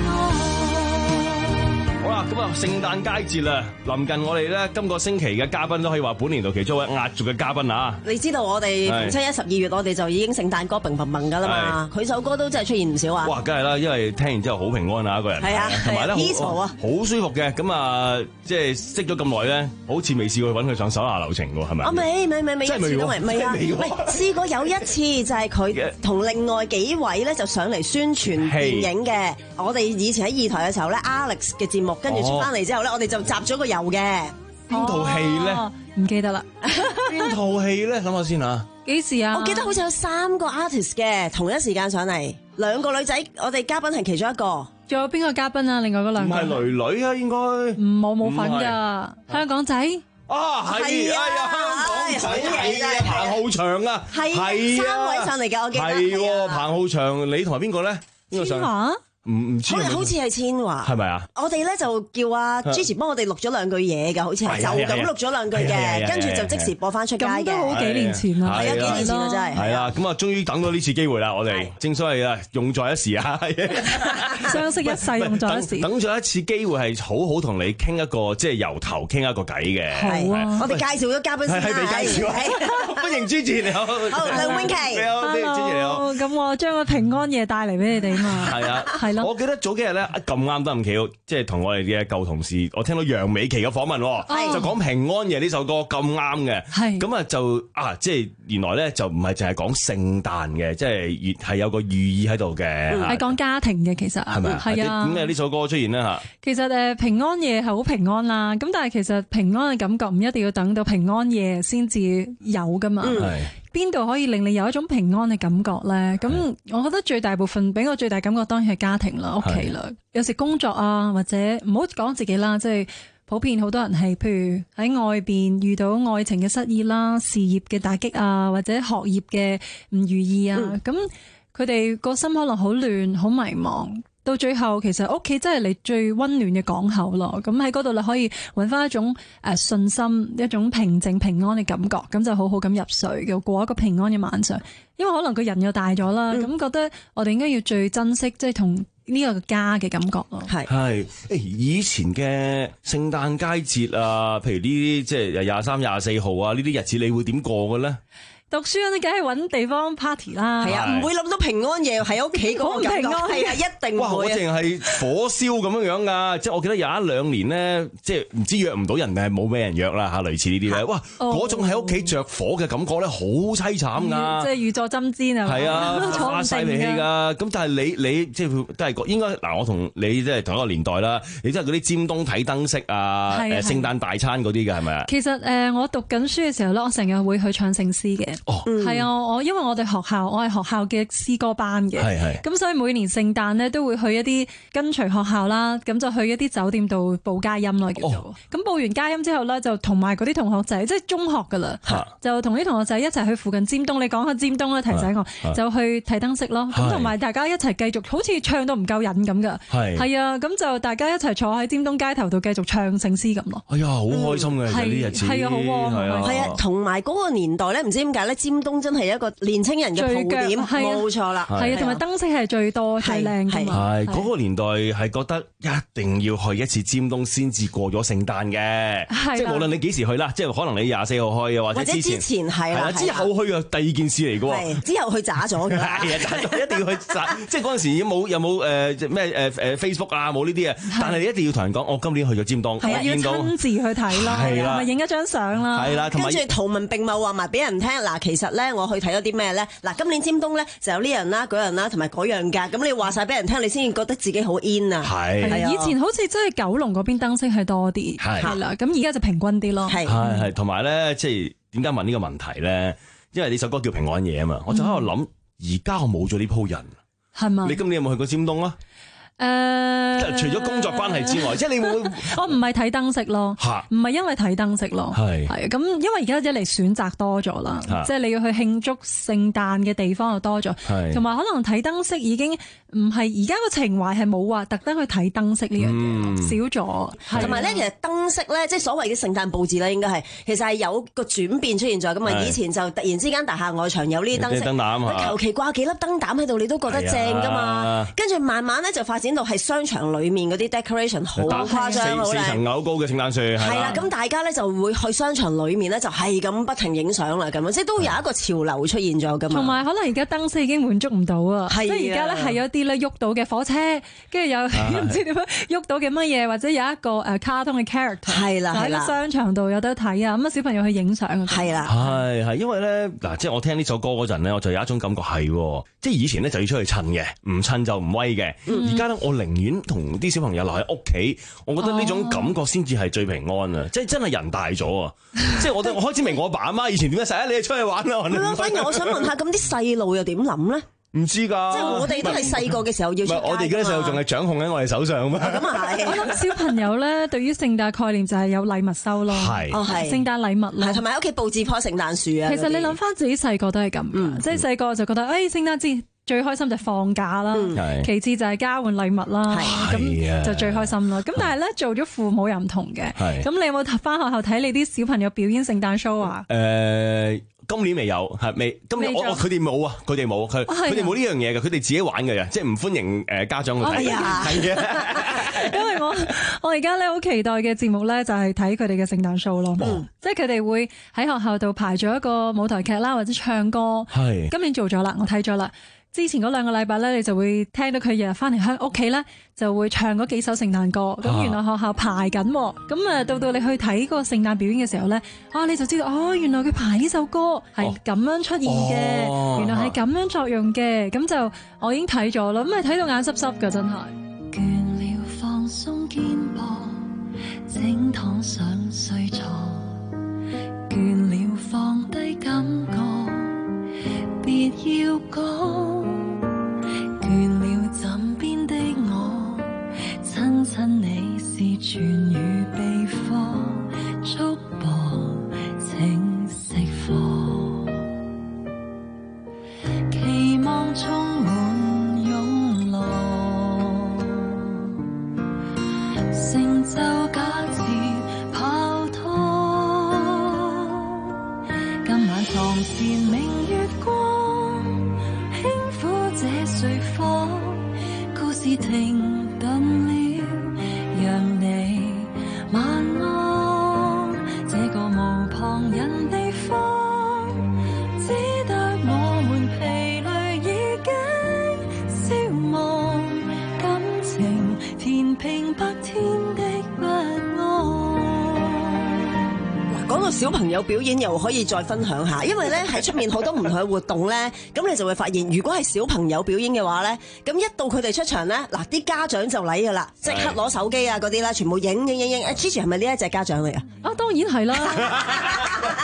安。 好啦，咁啊，聖誕佳節啦，臨近我哋咧，今個星期嘅嘉賓都可以話本年度其中一位壓軸嘅嘉賓啊！ 你知道我哋逢七一十二月，我哋就已經聖誕歌砰砰砰噶啦嘛，佢首歌都真係出現唔少啊！ 哇，梗係啦，因為聽完之後好平安啊，一個人係啊，同埋咧好好舒服嘅，咁啊，即係識咗咁耐咧，好似未試過揾佢上手下留情喎，係咪？ 我未未未未一次都未未啊！未試過有一次就係佢同另外幾位咧就上嚟宣傳電影嘅。我哋以前喺二台嘅時候咧 ，Alex 嘅節目，跟住出翻嚟之後咧，我哋就集咗個郵嘅。 邊套戲咧？ 唔記得啦。 邊套戲咧？諗下先啊。 幾時啊？ 我記得好似有三個 artist 嘅同一時間上嚟，兩個女仔，我哋嘉賓係其中一個。 仲有邊個嘉賓啊？另外嗰兩個？ 唔係女女啊，應該。 唔，我冇份㗎。香港仔。 啊，係啊，香港仔係啊，彭浩翔啊， 係三位上嚟嘅，我記得。 係彭浩翔，你同埋邊個咧？ 千華。 唔唔知，好似係千華， 係咪啊？ 我哋咧就叫阿 Gigi 幫我哋錄咗兩句嘢㗎，好似係就咁錄咗兩句嘅，跟住就即時播翻出街嘅。 咁都好幾年前啦， 係啊，幾年前啦真係。 係啊，咁啊，終於等到呢次機會啦，我哋正所謂啊，用在一時啊， 相識一世用在一時。 等咗一次機會係好好同你傾一個即係由頭傾一個偈嘅。 好啊，我哋介紹咗嘉賓先啦。 係未介紹？歡迎 Gigi 你好。 好，梁詠琪。 你好 Gigi 你好。 咁我將個平安夜帶嚟俾你哋啊嘛。 係啊， 係咯。 我記得早幾日咧咁啱得咁巧，即係同我哋嘅舊同事，我聽到楊美琪嘅訪問，就講平安夜呢首歌咁啱嘅。係咁啊，就啊，即係原來咧就唔係淨係講聖誕嘅，即係係有個寓意喺度嘅。 係講家庭嘅，其實係咪？係啊。點解呢首歌出現咧吓？ 其實誒，平安夜係好平安啦。咁但係其實平安嘅感覺唔一定要等到平安夜先至有噶嘛。係。邊度可以令你有一種平安嘅感覺咧？咁我覺得最大部分俾我最大感覺當然係家庭啦、屋企啦。有時工作啊，或者唔好講自己啦，即係普遍好多人係，譬如喺外邊遇到愛情嘅失意啦、事業嘅打擊啊，或者學業嘅唔如意啊，咁佢哋個心可能好亂、好迷茫。到最後，其實屋企真係你最溫暖嘅港口咯。咁喺嗰度你可以揾翻一種誒信心、一種平靜平安嘅感覺，咁就好好咁入睡，又過一個平安嘅晚上。因為可能個人又大咗啦，咁、嗯、覺得我哋應該要最珍惜，即係同呢個家嘅感覺咯。係係誒，以前嘅聖誕佳節啊，譬如呢啲即係廿三、廿四號啊，呢啲日子你會點過嘅咧？ 讀書嗰啲梗係揾地方 party 啦， 係啊，唔會諗到平安夜喺屋企嗰個感覺，係啊，一定會。 哇！我淨係火燒咁樣樣噶，即係我記得有一兩年咧，即係唔知約唔到人定係冇咩人約啦嚇，類似呢啲咧。哇！嗰種喺屋企着火嘅感覺咧，好凄慘噶， 即係如坐針氈啊， 係啊，花晒力氣㗎。咁但係你你即係都係應該嗱，我同你即係同一個年代啦，你即係嗰啲尖東睇燈飾啊，誒聖誕大餐嗰啲嘅係咪啊？ 其實誒，我讀緊書嘅時候咧，我成日會去唱聖詩嘅。 哦，係啊，我因為我哋學校我係學校嘅詩歌班嘅，係係，咁所以每年聖誕咧都會去一啲跟隨學校啦，咁就去一啲酒店度報佳音咯，叫做。咁報完佳音之後咧，就同埋嗰啲同學仔，即係中學噶啦，就同啲同學仔一齊去附近尖東。你講下尖東啦，提醒我就去睇燈飾咯。咁同埋大家一齊繼續，好似唱到唔夠癮咁噶。係係啊，咁就大家一齊坐喺尖東街頭度繼續唱聖詩咁咯。 哎呀，好開心嘅呢日子， 係啊，好喎，係啊， 係啊，同埋嗰個年代咧，唔知點解咧，尖東真係一個年青人嘅蒲點，冇錯啦。係啊，同埋燈飾係最多、最靚嘅嘛。 係嗰個年代係覺得一定要去一次尖東先至過咗聖誕嘅，即係無論你幾時去啦，即係可能你廿四號去啊，或者之前係啦，之後去啊，第二件事嚟嘅喎。 之後去渣咗㗎。係啊，渣咗一定要去渣，即係嗰陣時冇有冇誒咩誒誒 Facebook 啊，冇呢啲啊，但係你一定要同人講，我今年去咗尖東， 係啊，要親自去睇啦，係啦，咪影一張相啦， 係啦， 跟住圖文並茂話埋俾人聽。嗱，其實咧我去睇咗啲咩咧？嗱，今年尖東咧就有呢樣啦、嗰樣啦，同埋嗰樣㗎。咁你話晒俾人聽，你先至覺得自己好 in 啊。 係， 以前好似真係九龍嗰邊燈飾係多啲，係啦。咁而家就平均啲咯。係係係，同埋咧，即係點解問呢個問題咧？因為呢首歌叫平安夜啊嘛，我就喺度諗，而家我冇咗呢鋪人，係嘛？你今年有冇去過尖東啊？誒、呃，除咗工作關係之外，即係你會我唔係睇燈飾咯，唔係因為睇燈飾咯，係係咁，因為而家一嚟選擇多咗啦，即係你要去慶祝聖誕嘅地方又多咗，同埋可能睇燈飾已經唔係而家個情懷係冇話特登去睇燈飾呢樣嘢少咗， 同埋咧其實燈飾咧即係所謂嘅聖誕佈置咧，應該係其實係有個轉變出現咗㗎嘛。以前就突然之間大廈外牆有呢啲燈飾，燈膽求其掛幾粒燈膽喺度，你都覺得正㗎嘛。跟住慢慢咧就發展到係商場裡面嗰啲 decoration 好誇張，好四層樓高嘅聖誕樹係啦。咁大家咧就會去商場裡面咧就係咁不停影相啦，咁樣即係都有一個潮流出現咗㗎嘛。 同埋可能而家燈飾已經滿足唔到啊，即係而家咧係有啲咧喐到嘅火車，跟住又唔知點樣喐到嘅乜嘢，或者有一個誒卡通嘅 character 係啦， 喺個商場度有得睇啊。咁啊小朋友去影相係啦， 係係因為咧嗱，即係我聽呢首歌嗰陣咧，我就有一種感覺係，即係以前咧就要出去襯嘅，唔襯就唔威嘅。而家咧我寧願同啲小朋友留喺屋企，我覺得呢種感覺先至係最平安啊！即係真係人大咗啊！即係我我開始明我爸阿媽以前點解成日你哋出去玩啊！ 反而我想問下，咁啲細路又點諗咧？ 唔知㗎， 即係我哋都係細個嘅時候要出街。 我哋而家細路仲係掌控喺我哋手上嘛。 咁啊係。 我諗小朋友咧，對於聖誕概念就係有禮物收咯，係哦係聖誕禮物啦， 同埋喺屋企佈置棵聖誕樹啊。 其實你諗翻自己細個都係咁，嗯、即係細個就覺得誒聖誕節最開心就係放假啦，嗯、其次就係交換禮物啦，咁就最開心啦。咁但係咧做咗父母又唔同嘅，咁你有冇翻學校睇你啲小朋友表演聖誕 show 啊？ 誒、呃。今年未有，係未？今年我我佢哋冇啊，佢哋冇，佢佢哋冇呢樣嘢嘅，佢哋自己玩嘅啫，即係唔歡迎誒家長去睇。係啊， 因為我我而家咧好期待嘅節目咧就係睇佢哋嘅聖誕 show 咯，即係佢哋會喺學校度排咗一個舞台劇啦，或者唱歌。係今年做咗啦，我睇咗啦。之前嗰兩個禮拜咧，你就會聽到佢日日翻嚟喺屋企咧，就會唱嗰幾首聖誕歌。咁、啊、原來學校排緊，咁啊到到你去睇嗰個聖誕表演嘅時候咧，啊你就知道哦，原來佢排呢首歌係咁樣出現嘅，哦、原來係咁樣作用嘅。咁、啊、就我已經睇咗啦，咁咪睇到眼濕濕噶，真係。倦了放鬆肩膊，整躺上睡床，倦了放低感覺。別要講，倦了枕邊的我，親親你是痊癒秘方，束縛請釋放，期望充滿湧浪，成就假設泡湯，今晚床前明月光。睡房，故事停頓了，讓你晚安。這個無旁人地方，只得我們疲累已經消亡，感情填平白天的不安。講到小朋友表演又可以再分享下，因為咧喺出面好多唔同嘅活動咧，咁你就會發現，如果係小朋友表演嘅話咧，咁一到佢哋出場咧，嗱啲家長就嚟噶啦，即刻攞手機啊嗰啲啦，全部影影影影。Gigi 係咪呢一隻家長嚟啊？啊當然係啦， 梗係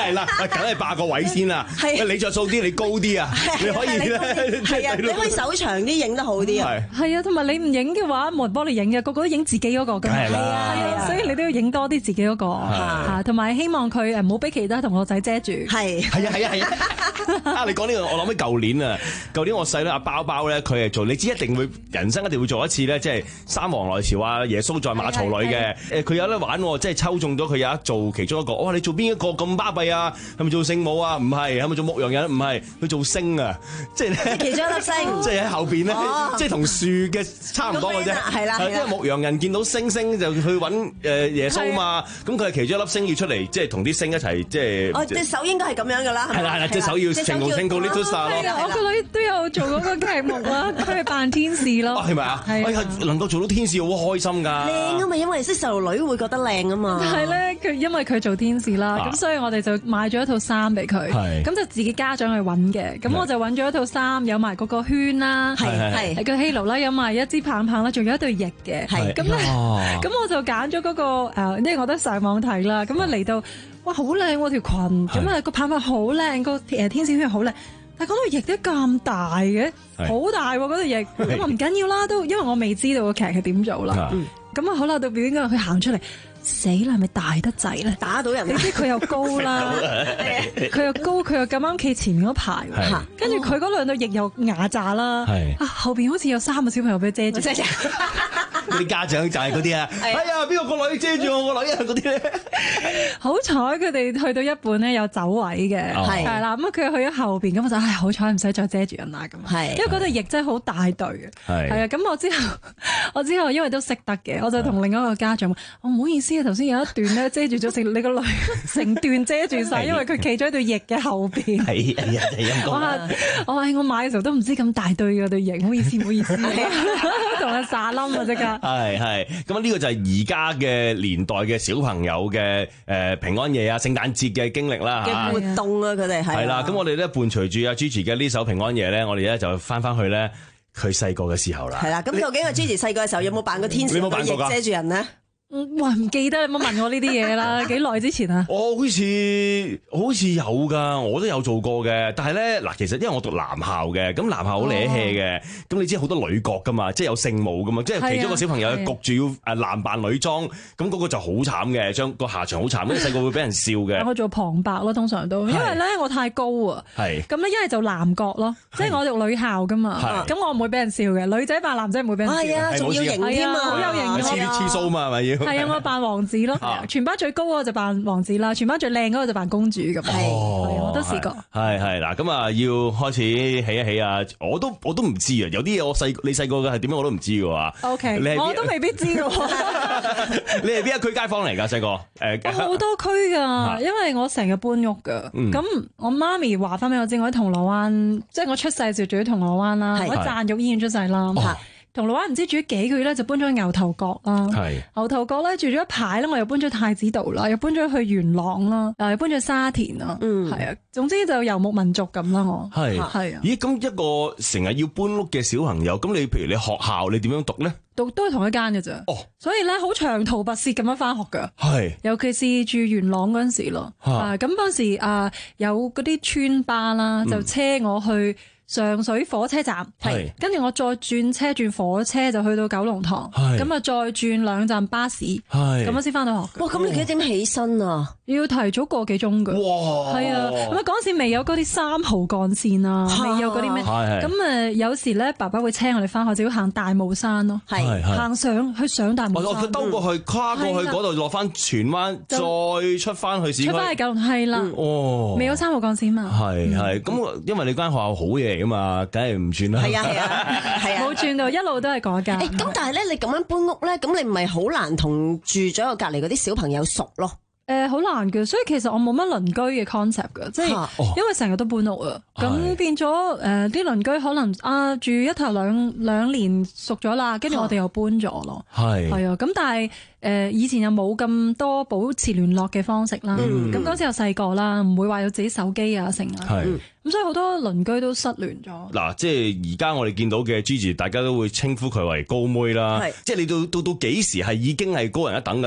係啦，梗係霸個位先啦。你着數啲，你高啲啊，你可以咧， 係啊，你可以手長啲，影得好啲啊。 係啊，同埋你唔影嘅話，冇人幫你影嘅，個個都影自己嗰個㗎。 係啦， 係啊，所以你都要影多啲自己嗰個嚇，同埋希望佢誒唔好俾其他同學仔遮住。 係係啊係啊係啊！啊，你講呢個，我諗起舊年啊，舊年我細佬阿包包咧，佢係做，你知一定會人生一定會做一次咧，即係三王來朝啊，耶穌在馬槽裏嘅。誒，佢有得玩，即係抽中咗佢有得做其中一個。哇！你做邊一個咁巴閉啊？係咪做聖母啊？唔係，係咪做牧羊人？唔係，佢做星啊！即係咧， 其中一粒星， 即係喺後邊咧，即係同樹嘅差唔多嘅啫。係啦，因為牧羊人見到星星就去揾誒耶穌嘛。咁佢係其中一粒星要出嚟，即係同啲星一齊，即係。 哦，隻手應該係咁樣噶啦。 係啦係啦，隻手要成個成個 little star 咯。 我個女都有做嗰個劇目啦，佢係扮天使咯。 係咪啊？係啊，能夠做到天使好開心㗎。靚啊嘛，因為啲細路女會覺得靚啊嘛。 係咧，佢因為佢做天使啦，咁所以我哋就買咗一套衫俾佢。咁就自己家長去揾嘅。咁我就揾咗一套衫，有埋嗰個圈啦，係係係個 halo 啦，有埋一支棒棒啦，仲有一對翼嘅。係咁咧，咁我就揀咗嗰個誒，因為我都上網睇啦。咁啊嚟到，哇，好靚喎條裙，咁啊個棒棒好靚，個誒天使圈好靚。但係嗰對翼都咁大嘅，好大喎嗰對翼。咁我唔緊要啦，都因為我未知道個劇係點做啦。咁啊好啦，到表演嗰日佢行出嚟。死啦！係咪大得滯咧？打到人，你知佢又高啦，佢又高，佢又咁啱企前面嗰排，跟住佢嗰兩對翼又壓榨啦，啊後邊好似有三個小朋友俾遮住， 啲家長就係嗰啲啊，哎呀邊個個女遮住我個女啊嗰啲咧， 好彩佢哋去到一半咧有走位嘅，係啦，咁佢去咗後邊，咁我就唉好彩唔使再遮住人啦咁，係，因為嗰對翼真係好大對嘅，係啊，咁我之後我之後因為都識得嘅，我就同另一個家長，我唔好意思。頭先有一段咧遮住咗成你個女成段遮住晒，因為佢企咗喺對翼嘅後邊。係係啊係陰公。我話我話我買嘅時候都唔知咁大對嘅對翼，唔好意思唔好意思，同佢撒冧啊即刻。係係咁呢個就係而家嘅年代嘅小朋友嘅誒平安夜啊、聖誕節嘅經歷啦嘅活動啊，佢哋係。係啦， 咁我哋咧伴隨住阿 Gigi 嘅呢首平安夜咧，我哋咧就翻翻去咧佢細個嘅時候啦。 係啦，咁究竟阿 Gigi 細個嘅時候有冇扮過天使對翼遮住人呢？ 哇！唔記得你冇問我呢啲嘢啦，幾耐之前啊？ 我好似好似有㗎，我都有做過嘅。但係咧嗱，其實因為我讀男校嘅，咁男校好瀨氣嘅，咁、哦、你知好多女角㗎嘛，即係有聖母㗎嘛，即係其中一個小朋友焗住要誒男扮女裝，咁嗰、嗰個就好慘嘅，將個下場好慘，因為細個會俾人笑嘅。我做旁白咯，通常都，因為咧我太高啊，係咁咧，一係就男角咯，即係我讀女校㗎嘛，咁我唔會俾人笑嘅，女仔扮男仔唔會俾人笑，係啊，仲要型添啊，好有型㗎， 黐鬚嘛係咪要？ 係啊，我扮王子咯，啊、全班最高嗰個就扮王子啦，全班最靚嗰個就扮公主咁。係、哦，我都試過。係係嗱，咁啊要開始起一起啊！我都我都唔知啊，有啲嘢我細你細個嘅係點樣我都唔知嘅喎。O K，我都未必知嘅喎。你係邊一區街坊嚟㗎？細個誒，好多區㗎，因為我成日搬屋㗎。咁、嗯、我媽咪話翻俾我知，我喺銅鑼灣，即係我出世就住喺銅鑼灣啦，我喺贊玉醫院出世啦。哦銅鑼灣唔知住咗幾個月咧，就搬咗去牛頭角啦。係牛頭角咧住咗一排咧，我又搬咗去太子道啦，又搬咗去元朗啦，又搬咗去沙田啦。嗯，係啊，總之就遊牧民族咁啦。我係係啊。咦，咁一個成日要搬屋嘅小朋友，咁你譬如你學校你點樣讀咧？讀都係同一間嘅咋。哦，所以咧好長途跋涉咁樣翻學噶。係，尤其是住元朗嗰陣時咯。啊，咁嗰陣時啊有嗰啲村巴啦，就車我去上水火車站，係跟住我再轉車轉火車就去到九龍塘，咁啊再轉兩站巴士，係咁樣先翻到學。哇！咁你幾點起身啊？要提早個幾鐘㗎。哇！係啊，咁啊嗰陣時未有嗰啲三號幹線啊，未有嗰啲咩，咁誒有時咧爸爸會車我哋翻學，就要行大帽山咯，係行上去上大帽山。佢兜過去，跨過去嗰度落翻荃灣，再出翻去市區。出翻去九龍係啦。哦，未有三號幹線嘛。係係咁，因為你間學校好嘢。咁啊，梗係唔轉啦。係啊係啊係啊，冇轉到，一路都係嗰間。誒，咁但係咧，你咁樣搬屋咧，咁你唔係好難同住咗個隔離嗰啲小朋友熟咯？誒，好難嘅，所以其實我冇乜鄰居嘅 concept 嘅，即係因為成日都搬屋啊，咁變咗誒啲鄰居可能啊住一頭兩兩年熟咗啦，跟住我哋又搬咗咯。係係啊，咁但係誒以前又冇咁多保持聯絡嘅方式啦。咁嗰時又細個啦，唔會話有自己手機啊成啊。係咁，所以好多鄰居都失聯咗。嗱，即係而家我哋見到嘅 Gigi，大家都會稱呼佢為高妹啦。係，即係你到到到幾時係已經係高人一等嘅咧？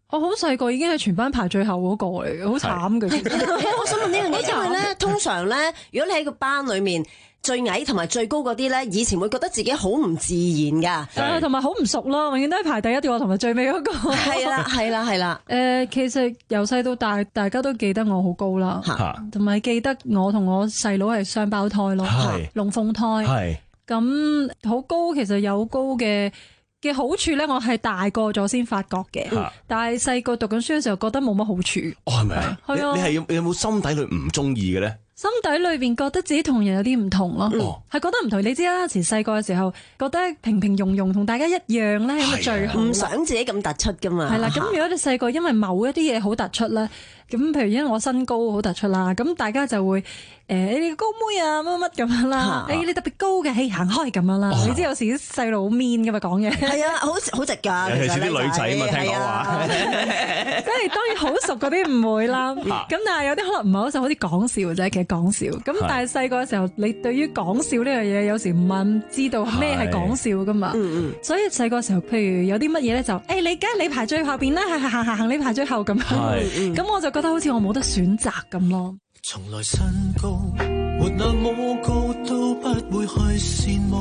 我好細個已經係全班排最後嗰個嚟嘅，好慘嘅。 我想問呢樣嘢，因為咧通常咧，如果你喺個班裏面最矮同埋最高嗰啲咧，以前會覺得自己好唔自然㗎， 誒同埋好唔熟咯，永遠都係排第一個同埋最尾嗰個。 係啦，係啦，係啦。 誒，其實由細到大，大家都記得我好高啦，同埋記得我同我細佬係雙胞胎咯，龍鳳胎。咁好高，其實有高嘅嘅好處咧，我係大個咗先發覺嘅。但係細個讀緊書嘅時候，覺得冇乜好處。 哦，係咪啊？你你係有有冇心底裏唔中意嘅咧？ 心底裏邊覺得自己同人有啲唔同咯，係、哦、覺得唔同。你知啦，前細個嘅時候覺得平平庸庸同大家一樣咧，咁最好。唔想自己咁突出噶嘛。係啦，咁如果你細個因為某一啲嘢好突出咧，咁譬如因為我身高好突出啦，咁大家就會誒、呃、你高妹啊乜乜咁樣啦，誒你特別高嘅，嘿行開咁樣啦。你知有時啲細路好 mean 噶嘛講嘢。係啊，好好直㗎。尤其是啲女仔啊嘛，聽講話。即係當然好熟嗰啲唔會啦，咁但係有啲可能唔係好熟，好似講笑啫，其實講笑。咁但係細個嘅時候，你對於講笑呢樣嘢有時唔係知道咩係講笑噶嘛。所以細個時候，譬如有啲乜嘢咧，就誒你梗係你排最後邊啦，行行行行你排最後咁樣。咁我就覺得好似我冇得選擇咁咯。 從來身高沒那麼高，都不會去羨慕。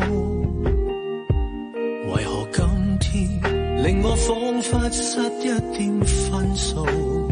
為何今天令我彷彿失一點分數？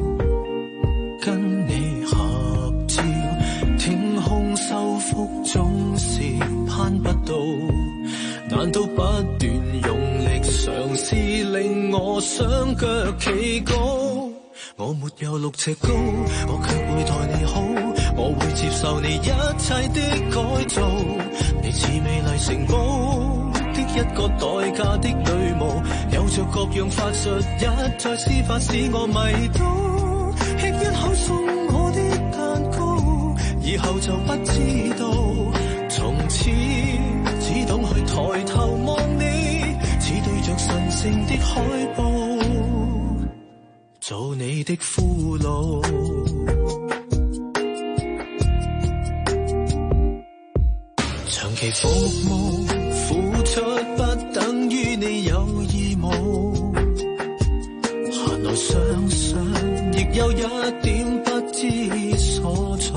跟你合照，天空修復總是攀不到，難道不斷用力嘗試令我雙腳企高？我沒有六尺高，我卻會待你好，我會接受你一切的改造。你似美麗城堡的一個代價的女巫，有着各樣法術，一再施法使我迷倒。吃一口送我的蛋糕，以後就不知道，從此只懂去抬頭望你，似對着神聖的海報，做你的俘虜。長期服務付出不等於你有義務，閒來想想亦有一點不知所措，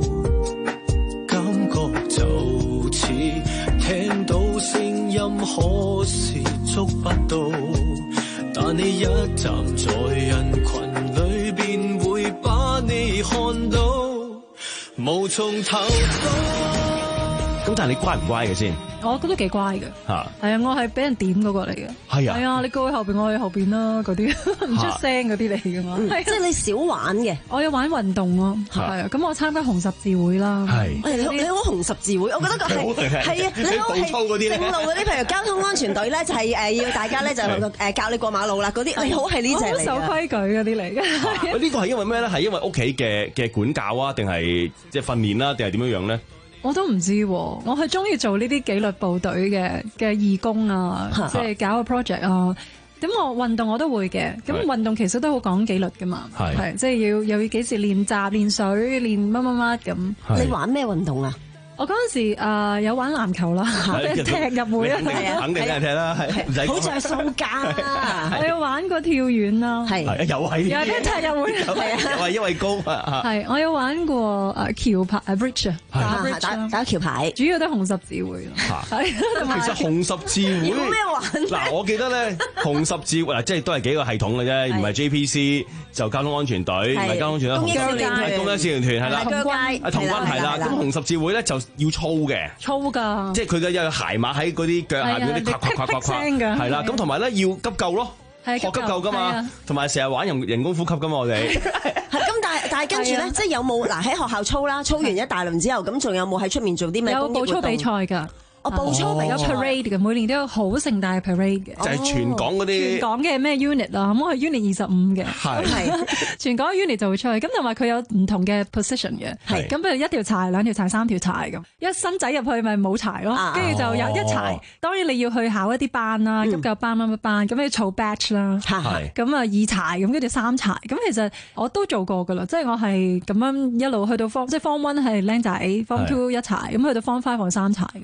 感覺就似聽到聲音可是捉不到，但你一站在人群裏便會把你看到，無從投訴。 咁但係你乖唔乖嘅先？ 我覺得幾乖嘅， 嚇係啊！我係俾人點嗰個嚟嘅， 係啊， 係啊！你過去後邊，我去後邊啦，嗰啲唔出聲嗰啲嚟嘅嘛， 即係你少玩嘅。 我有玩運動咯，係啊！咁我參加紅十字會啦， 係你你好紅十字會，我覺得個係係啊！你好係正路嗰啲，譬如交通安全隊咧，就係誒要大家咧就誒教你過馬路啦，嗰啲你好係呢隻嚟嘅， 守規矩嗰啲嚟嘅。 呢個係因為咩咧？係因為屋企嘅嘅管教啊，定係即係訓練啦，定係點樣樣咧？ 我都唔知，我係中意做呢啲紀律部隊嘅嘅義工啊，即係搞個 project 啊。咁我運動我都會嘅，咁運動其實都好講紀律噶嘛，係即係要又要幾時練習、練水、練乜乜乜咁。 你玩咩運動啊？ 我嗰陣時誒有玩籃球啦，踢入會啊， 肯定係踢啦，係唔使講。 好似係數家， 我有玩過跳遠啦，係又係又係踢入會， 又係因為高啊。 係我有玩過誒橋牌誒 bridge 啊，打打打橋牌， 主要都紅十字會咯。係其實紅十字會有咩玩？ 嗱，我記得咧紅十字會嗱，即係都係幾個系統嘅啫，唔係 J P C 就交通安全隊，唔係交通安全隊， 公益少年團、 公益少年團係啦， 童軍啊童軍係啦，咁紅十字會咧就要操嘅， 操㗎， 即係佢嘅有鞋碼喺嗰啲腳下邊嗰啲，啪啪啪啪啪，係啦，咁同埋咧要急救咯，學急救㗎嘛，同埋成日玩人人工呼吸㗎嘛，我哋。 咁但係但係跟住咧，即係有冇嗱喺學校操啦，操完一大輪之後，咁仲有冇喺出面做啲咩？ 有步操比賽㗎。我步操比有 parade 嘅，每年都有好盛大嘅 parade 嘅， 就係全港嗰啲全港嘅咩 unit 啦，咁我係 unit 二十五嘅，係全港 unit 就會出去，咁同埋佢有唔同嘅 position 嘅，係咁譬如一條柴、兩條柴、三條柴咁，一新仔入去咪冇柴咯，跟住就有一柴，當然你要去考一啲班啦，急救班乜乜班，咁你要儲 batch 啦，係咁啊二柴咁跟住三柴，咁其實我都做過噶啦，即係我係咁樣一路去到 form，即係 form one 係僆仔 ，form two 一柴，咁去到 form five 我三柴咁。 哦，即係你。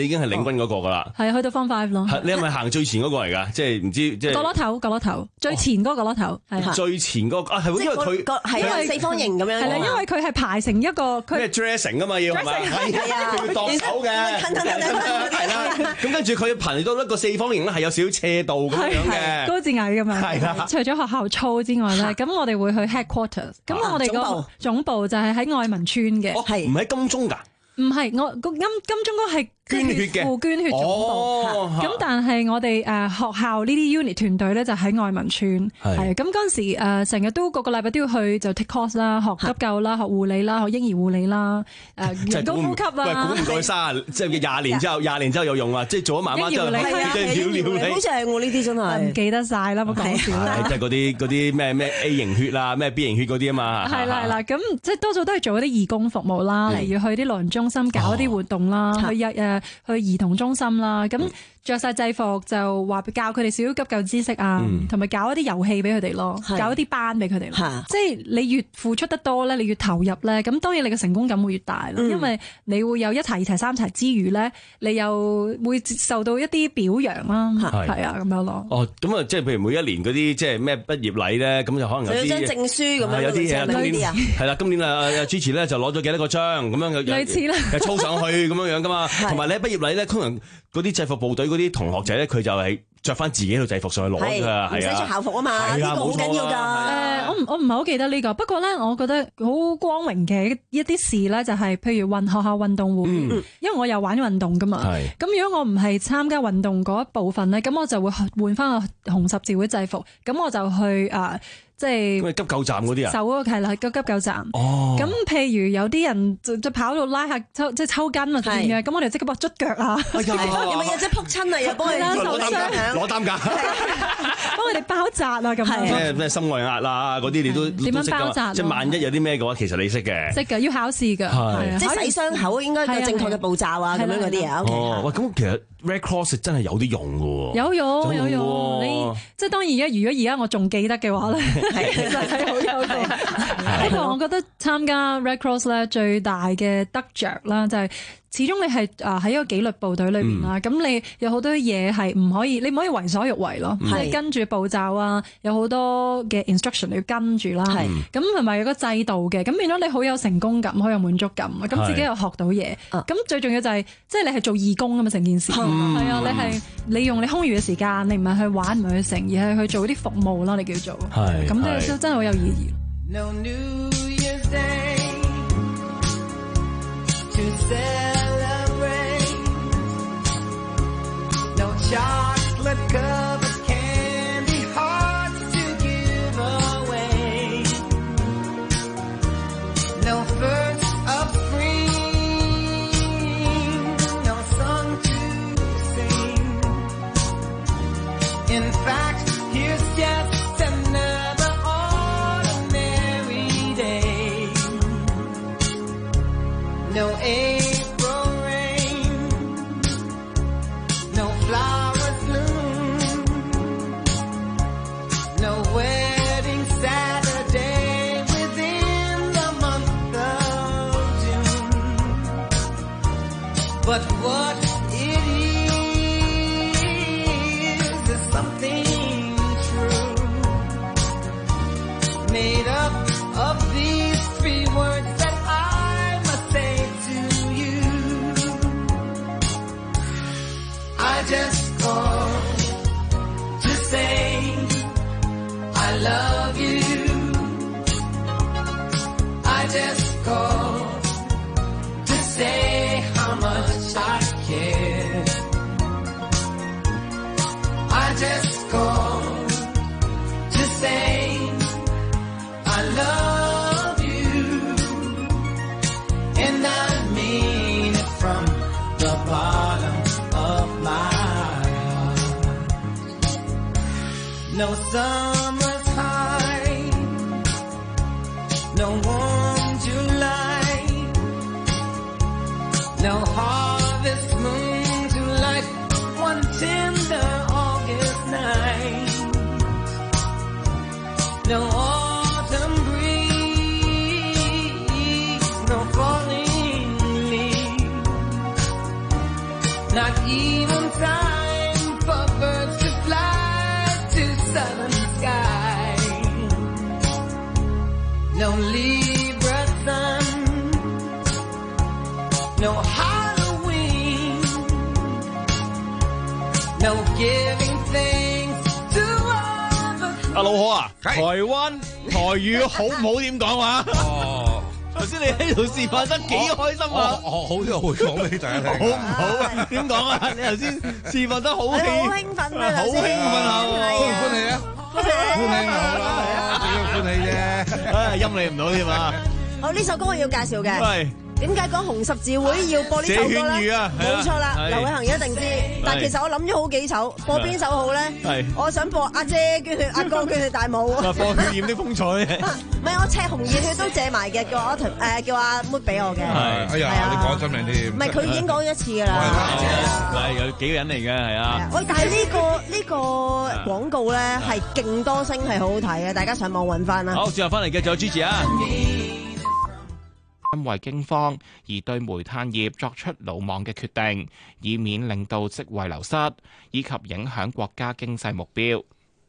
經係領軍嗰個㗎啦。 係去到 Form Five 咯。 你係咪行最前嗰個嚟㗎？即係唔知即係角落頭，角落頭最前嗰個角落頭係最前嗰個啊，係因為佢係因為四方形咁樣。 係啦，因為佢係排成一個佢咩 dressing 啊嘛要係咪？係啊，佢要度手嘅。係啦，咁跟住佢排到一個四方形咧，係有少少斜度咁樣嘅， 高至矮咁樣。係啦，除咗學校操之外咧，咁我哋會去 headquarters。咁我哋個總部就係喺愛民村嘅， 係唔喺金鐘㗎？ 唔係，我個金金鐘嗰係捐血嘅， 付捐血總部。咁但係我哋誒學校呢啲 unit 團隊咧就喺愛民村。係咁嗰陣時誒成日都個個禮拜都要去就 take course 啦，學急救啦，學護理啦，學嬰兒護理啦，誒人工呼吸啦。 喂，估唔到卅即係廿年之後，廿年之後有用啊！即係做咗媽媽之後，即係料料理。 好似係我呢啲真係唔記得晒啦，冇講笑啦。 即係嗰啲嗰啲咩咩 A 型血啊，咩 B 型血嗰啲啊嘛。 係啦係啦，咁即係多數都係做一啲義工服務啦，例如去啲老人中心搞一啲活動啦，去日誒去兒童中心啦，咁着晒制服就話教佢哋少少急救知識啊，同埋搞一啲遊戲俾佢哋咯，搞一啲班俾佢哋。即係你越付出得多咧，你越投入咧，咁當然你嘅成功感會越大咯，因為你會有一齊、二齊、三齊之餘咧，你又會受到一啲表揚啦，係啊咁樣咯。 哦，咁啊，即係譬如每一年嗰啲即係咩畢業禮咧，咁就可能有啲有張證書咁樣， 有啲嘢今年係啦，今年啊主持咧就攞咗幾多個章咁樣，類似啦，又操上去咁樣樣噶嘛，同埋咧畢業禮咧，通常嗰啲制服部隊嗰啲同學仔咧，佢就係着翻自己套制服上去攞㗎，係啊， 唔使着校服啊嘛，呢個好緊要㗎。 誒，我唔我唔係好記得呢個，不過咧，我覺得好光榮嘅一啲事咧，就係譬如運學校運動會，因為我有玩運動㗎嘛。咁如果我唔係參加運動嗰一部分咧，咁我就會換翻個紅十字會制服，咁我就去誒。即係急救站嗰啲啊， 手嗰個係啦，個急救站。 哦， 咁譬如有啲人就就跑到拉下抽，即係抽筋或者點嘅，咁我哋即刻幫捽腳啊！ 有冇有隻撲親啊？又幫佢受傷， 攞擔架， 幫佢哋包紮啊！咁咩咩心外壓啊嗰啲你都點樣包紮？ 即係萬一有啲咩嘅話，其實你識嘅。 識嘅，要考試㗎。 即係洗傷口應該有正確嘅步驟啊，咁樣嗰啲啊。 哦，喂，咁其實 Red Cross 真係有啲用㗎喎。 有用有用，你即係當然而家，如果而家我仲記得嘅話咧，其實係好有用。不過我覺得參加 Red Cross 咧最大嘅得着啦，就係始終你係啊喺一個紀律部隊裏邊啦，咁、嗯、你有好多嘢係唔可以，你唔可以為所欲為咯，即係、嗯、跟住步驟啊，有好多嘅 instruction 你要跟住啦，咁同埋有個制度嘅，咁變咗你好有成功感，好有滿足感，咁自己又學到嘢，咁最重要就係即係你係做義工啊嘛，成件事係、嗯、啊，你係你用你空餘嘅時間，你唔係去玩唔係去成，而係去做啲服務啦，你叫做，咁就真係好有意義。No New Year's Day to celebrate. No chocolate covered candy hearts to give away. No first of spring. No song to sing. In fact, here's just another ordinary day. No April rain, no flowers bloom, no wedding Saturday within the month of June. But what it is is something true, made up of these three words that I must say to you. I just called to say I love you. I just called to say how much I care. I just called to say I love you, and I mean it from the bottom of my heart. No summer's high, no warm July, no harvest moon to light one tender August night, no autumn breeze, no falling leaves, not no Halloween, no giving things to other. 阿老可啊，台灣台語好唔好點講話？ 哦， 頭先你喺度示範得幾開心啊！ 我好就會講俾大家聽。 好唔好啊？點講啊？你頭先示範得好氣， 好興奮啊！ 好興奮啊！ 歡唔歡喜啊？歡喜咪好啦，點樣歡喜啫？ 唉，陰你唔到添嘛！ 好，呢首歌我要介紹嘅。 係。 點解講紅十字會要播呢首歌咧？冇錯啦，劉偉恒一定知。但係其實我諗咗好幾首，播邊首好咧？ 係。 我想播阿姐捐血，阿哥捐血大舞。 播血染的風采。 唔係，我赤紅熱血都借埋嘅，叫阿誒叫阿妹俾我嘅。 係。哎呀，你講真名添。 唔係，佢已經講咗一次㗎啦。 係有幾個人嚟嘅，係啊。 喂，但係呢個呢個廣告咧係勁多星，係好好睇嘅，大家上網揾翻啦。 好，轉頭翻嚟嘅仲有 Gigi 啊。 因為驚慌而對煤炭業作出魯莽嘅決定，以免令到職位流失，以及影響國家經濟目標。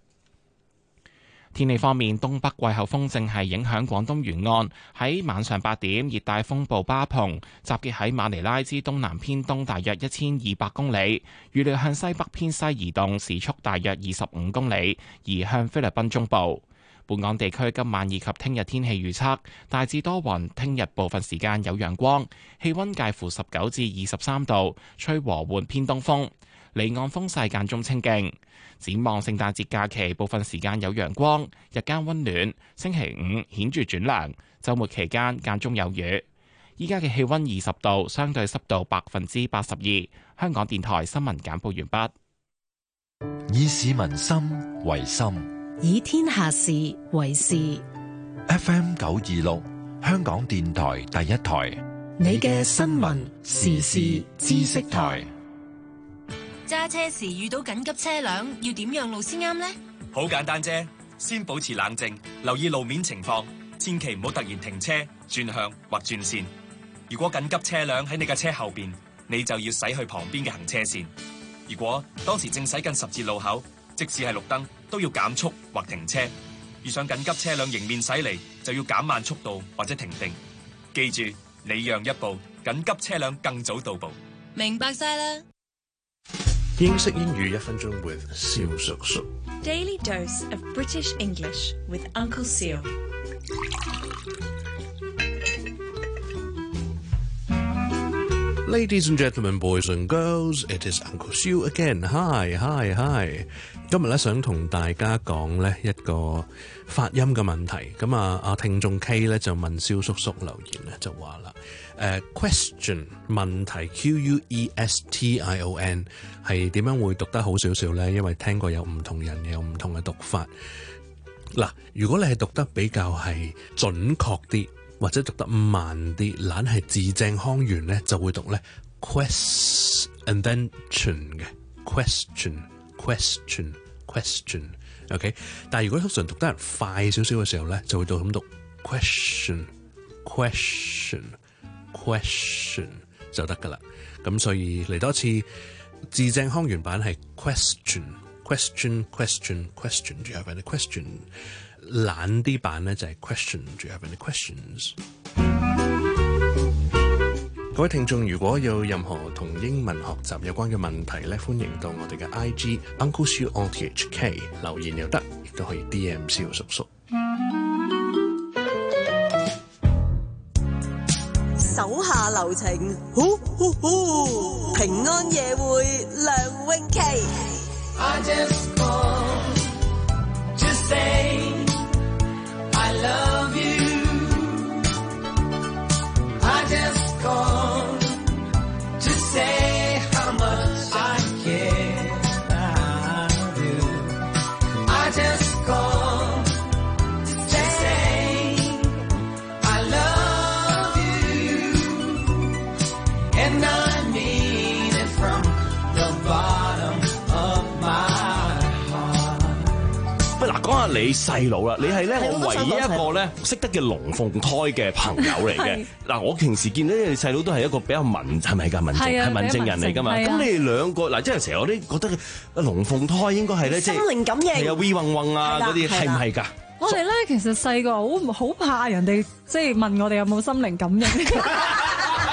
天氣方面，東北季候風正係影響廣東沿岸。喺晚上八點，熱帶風暴巴蓬集結喺馬尼拉之東南偏東大約一千二百公里，預料向西北偏西移動，時速大約二十五公里，移向菲律賓中部。本港地區今晚以及聽日天氣預測大致多雲，聽日部分時間有陽光，氣溫介乎十九至二十三度，吹和緩偏東風，離岸風勢間中清勁。展望聖誕節假期，部分時間有陽光，日間溫暖。星期五顯著轉涼，週末期間間中有雨。依家嘅氣溫二十度，相對濕度百分之八十二。香港電台新聞簡報完畢。 以市民心為心。 以天下事為事。 F M 九二六，香港電台第一台。 你嘅新聞時事知識台。 揸車時遇到緊急車輛，要點讓路先啱呢？ 好簡單啫，先保持冷靜，留意路面情況，千祈唔好突然停車、轉向或轉線。如果緊急車輛喺你嘅車後邊，你就要駛去旁邊嘅行車線。如果當時正駛近十字路口，即使係綠燈，都要減速或停車。遇上緊急車輛迎面駛嚟，就要減慢速度或者停定。記住，你讓一步，緊急車輛更早到步。 明白晒啦。 英式英語一分鐘 with 蕭叔叔。 Daily dose of British English with Uncle Seal。 Ladies and gentlemen, boys and girls, it is Uncle Siu again. Hi, hi, hi. 今日咧想同大家講咧一個發音嘅問題。咁啊，阿聽眾 K 咧就問蕭叔叔留言咧就話啦，誒、uh, question 問題 Q U E S T I O N 係點樣會讀得好少少咧？因為聽過有唔同人有唔同嘅讀法。嗱，如果你係讀得比較係準確啲，或者讀得慢啲，懶係字正腔圓咧，就會讀咧 quest and then tion 嘅 question question question，OK？、Okay? 但係如果通常讀得人快少少嘅時候咧，就會到咁讀 question question question 就得噶啦。咁所以嚟多次字正腔圓版係 question question question question。Do you have any question？懶啲版咧就係 question。Do you have any questions？ 各位聽眾，如果有任何同英文學習有關嘅問題咧，歡迎到我哋嘅 I G Uncle Siu on T H K 留言又得，亦都可以 D M 蕭叔叔。 手下留情，呼呼呼！平安夜會梁詠琪。I just called to say I love you. I just called to say how much I care. I do. I just called to say I love you, and I mean it from the bottom of my heart. 喂，嗱，講下你細佬啦，你係咧我唯一一個咧識得嘅龍鳳胎嘅朋友嚟嘅。嗱，我平時見到你細佬都係一個比較文，係咪㗎文靜係文靜人嚟㗎嘛？咁你哋兩個嗱，即係成日我都覺得龍鳳胎應該係咧，即係心靈感應係啊 ，we 嗡嗡啊嗰啲係唔係㗎？ 我哋咧其實細個好好怕人哋即係問我哋有冇心靈感應。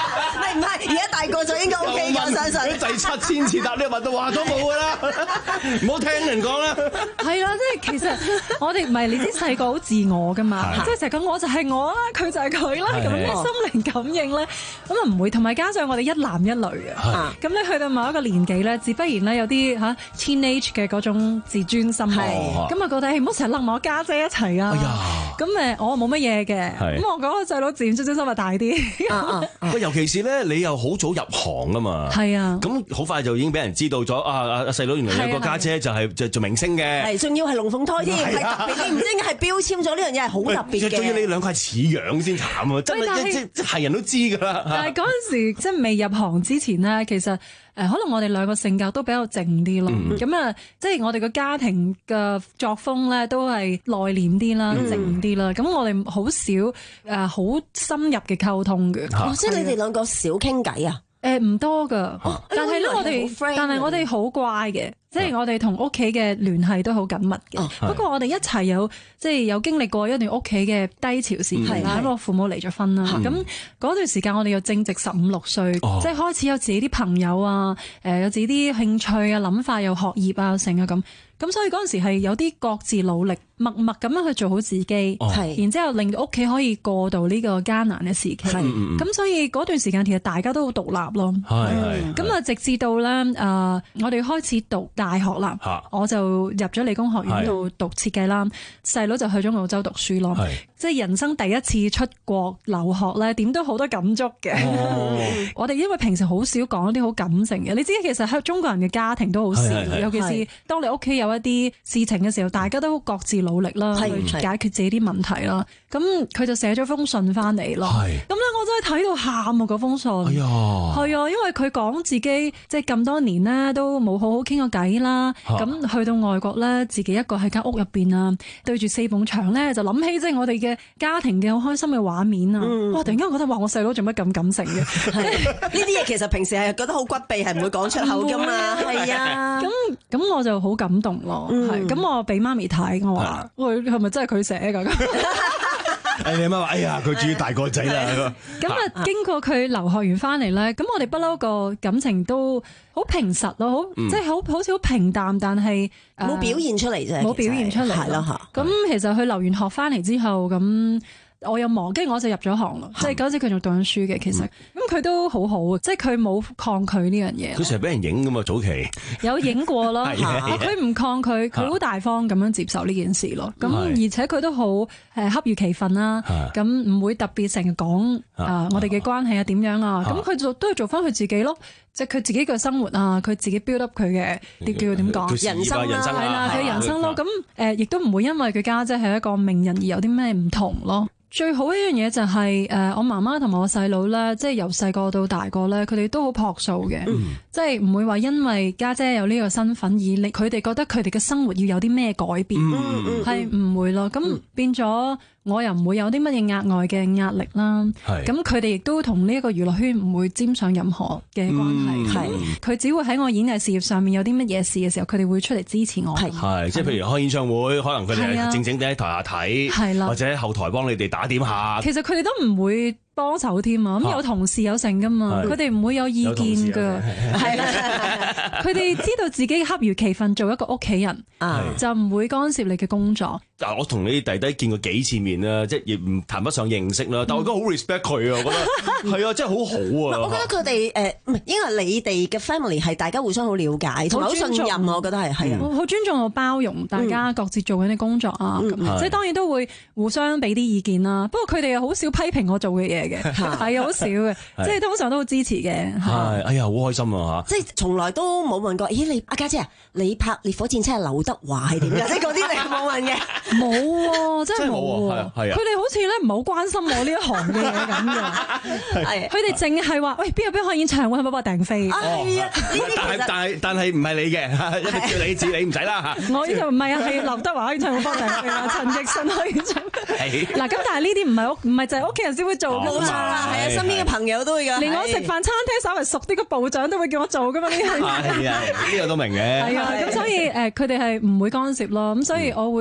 係唔係，而家大個就應該 O K 嘅，我相信。 第七千次答呢個問到話都冇噶啦，唔好聽人講啦。 係啦，即係其實我哋唔係你啲細個好自我噶嘛，即係成日講我就係我啦，佢就係佢啦，咁啲心靈感應咧，咁啊唔會，同埋加上我哋一男一女啊，咁你去到某一個年紀咧，自不然咧有啲嚇 teenage 嘅嗰種自尊心，咁啊覺得唔好成日擸埋我家姐一齊啊，咁誒我冇乜嘢嘅，咁我講個細佬自然自尊心咪大啲。 喂，尤其是咧，你又好早入行啊嘛， 係啊， 咁好快就已經俾人知道咗啊！阿阿細佬原來有個家姐就係就做明星嘅， 係仲要係龍鳳胎添，係特別，你唔知點解係標籤咗呢樣嘢係好特別嘅。 仲要你兩塊似樣先慘啊！真係即即係人都知㗎啦。 但係嗰陣時即係未入行之前咧，其實誒可能我哋兩個性格都比較靜啲咯。咁啊，即係我哋個家庭嘅作風咧都係內斂啲啦、靜啲啦。咁我哋好少誒好深入嘅溝通嘅。 即係你哋兩個少傾偈啊？ 誒唔多噶，但係咧我哋，但係我哋好乖嘅，即係我哋同屋企嘅聯繫都好緊密嘅。不過我哋一齊有即係有經歷過一段屋企嘅低潮時期啦，因為我父母離咗婚啦。咁嗰段時間我哋又正值十五六歲，即係開始有自己啲朋友啊，誒有自己啲興趣啊、諗法，又學業啊、成啊咁。咁所以嗰陣時係有啲各自努力，默默咁樣去做好自己， 哦、 然之後令到屋企可以過渡呢個艱難嘅時期。咁所以嗰段時間其實大家都好獨立咯。咁啊，直至到咧誒、呃，我哋開始讀大學啦，我就入咗理工學院度讀設計啦，細佬就去咗澳洲讀書咯。即係人生第一次出國留學咧，點都好多感觸嘅。哦、我哋因為平時好少講一啲好感性嘅，你知其實喺中國人嘅家庭都好少，尤其是當你屋企有一啲事情嘅時候，大家都各自努力啦，去解決自己啲問題啦。咁佢就寫咗封信翻嚟咯。咁咧我真係睇到喊啊！嗰封信，係啊，係啊，因為佢講自己即係咁多年咧都冇好好傾過偈啦。咁、啊、去到外國咧，自己一個喺間屋入邊啊，對住四埲牆咧，就諗起即係我哋嘅家庭嘅好開心嘅畫面啊！嗯、哇！突然間覺得話我細佬做乜咁感性嘅？ 呢啲嘢其實平時係覺得好骨痹，係唔會講出口噶嘛。係啊， 咁咁我就好感動咯。係咁、嗯，我俾媽咪睇，我話喂，係咪真係佢寫㗎？ 誒你媽話：哎呀，佢終於大個仔啦！ 咁啊，經過佢留學完翻嚟咧，咁我哋不嬲個感情都好平實咯，好、嗯、即係好好似好平淡，但係冇表現出嚟啫， 冇表現出嚟係咯嚇。 咁其實佢留完學翻嚟之後咁。我又忙，跟住我就入咗行咯。即係嗰陣時佢仲讀緊書嘅，其實咁佢都好好啊，即係佢冇抗拒呢樣嘢。 佢成日俾人影噶嘛，早期有影過咯。佢唔抗拒，佢好大方咁樣接受呢件事咯。咁而且佢都好誒恰如其分啦。咁唔會特別成日講啊，我哋嘅關係啊點樣啊。咁佢做都係做翻佢自己咯。即係佢自己嘅生活啊，佢自己 build up 佢嘅啲叫點講人生啦， 係啦，佢人生咯。咁誒亦都唔會因為佢家姐係一個名人而有啲咩唔同咯。最好一樣嘢就係、是、誒我媽媽同埋我細佬咧，即係由細個到大個咧，佢哋都好樸素嘅，嗯、即係唔會話因為家姐，姐有呢個身份而令佢哋覺得佢哋嘅生活要有啲咩改變，係唔、嗯、會咯。咁、嗯、變咗我又唔會有啲乜嘢額外嘅壓力啦。咁佢哋亦都同呢一個娛樂圈唔會沾上任何嘅關係。係佢、嗯、只會喺我演藝事業上面有啲乜嘢事嘅時候，佢哋會出嚟支持我。 係即係譬如開演唱會，可能佢哋係靜靜地喺台下睇，或者喺後台幫你哋打點下。 其實佢哋都唔會幫手添啊！咁有同事有成噶嘛，佢哋唔會有意見噶，係啦。佢哋知道自己恰如其分做一個屋企人，就唔會干涉你嘅工作。 嗱，我同你弟弟見過幾次面啦，即係亦唔談不上認識啦，但我覺得好 respect 佢啊，我覺得係啊，真係好好啊。 我覺得佢哋誒唔係應該係你哋嘅 family 係大家互相好了解，同埋好信任，我覺得係係啊，好尊重我包容大家各自做緊啲工作啊，即係當然都會互相俾啲意見啦。不過佢哋又好少批評我做嘅嘢。係啊，好少嘅，即係通常都好支持嘅。 係，哎呀，好開心啊嚇！ 即係從來都冇問過，咦？你阿家姐啊，你拍烈火戰車係劉德華係點㗎？即係嗰啲你冇問嘅， 冇喎，真係冇喎。 係啊， 佢哋好似咧唔係好關心我呢一行嘅嘢咁㗎。係，佢哋淨係話，喂，邊有邊個開演唱會，可唔可以幫我訂飛？ 係啊，呢啲但係但係但係唔係你嘅，因為叫你自你唔使啦嚇。 我呢度唔係啊，係劉德華開演唱會幫我訂飛啊，陳奕迅開演唱會。嗱咁，但係呢啲唔係屋，唔係就係屋企人先會做㗎嘛。係啊，身邊嘅朋友都會㗎，連我食飯餐廳稍為熟啲嘅部長都會叫我做㗎嘛，呢啲係。係啊， 呢個都明嘅。 係啊，咁所以誒，佢哋係唔會干涉咯，咁所以我會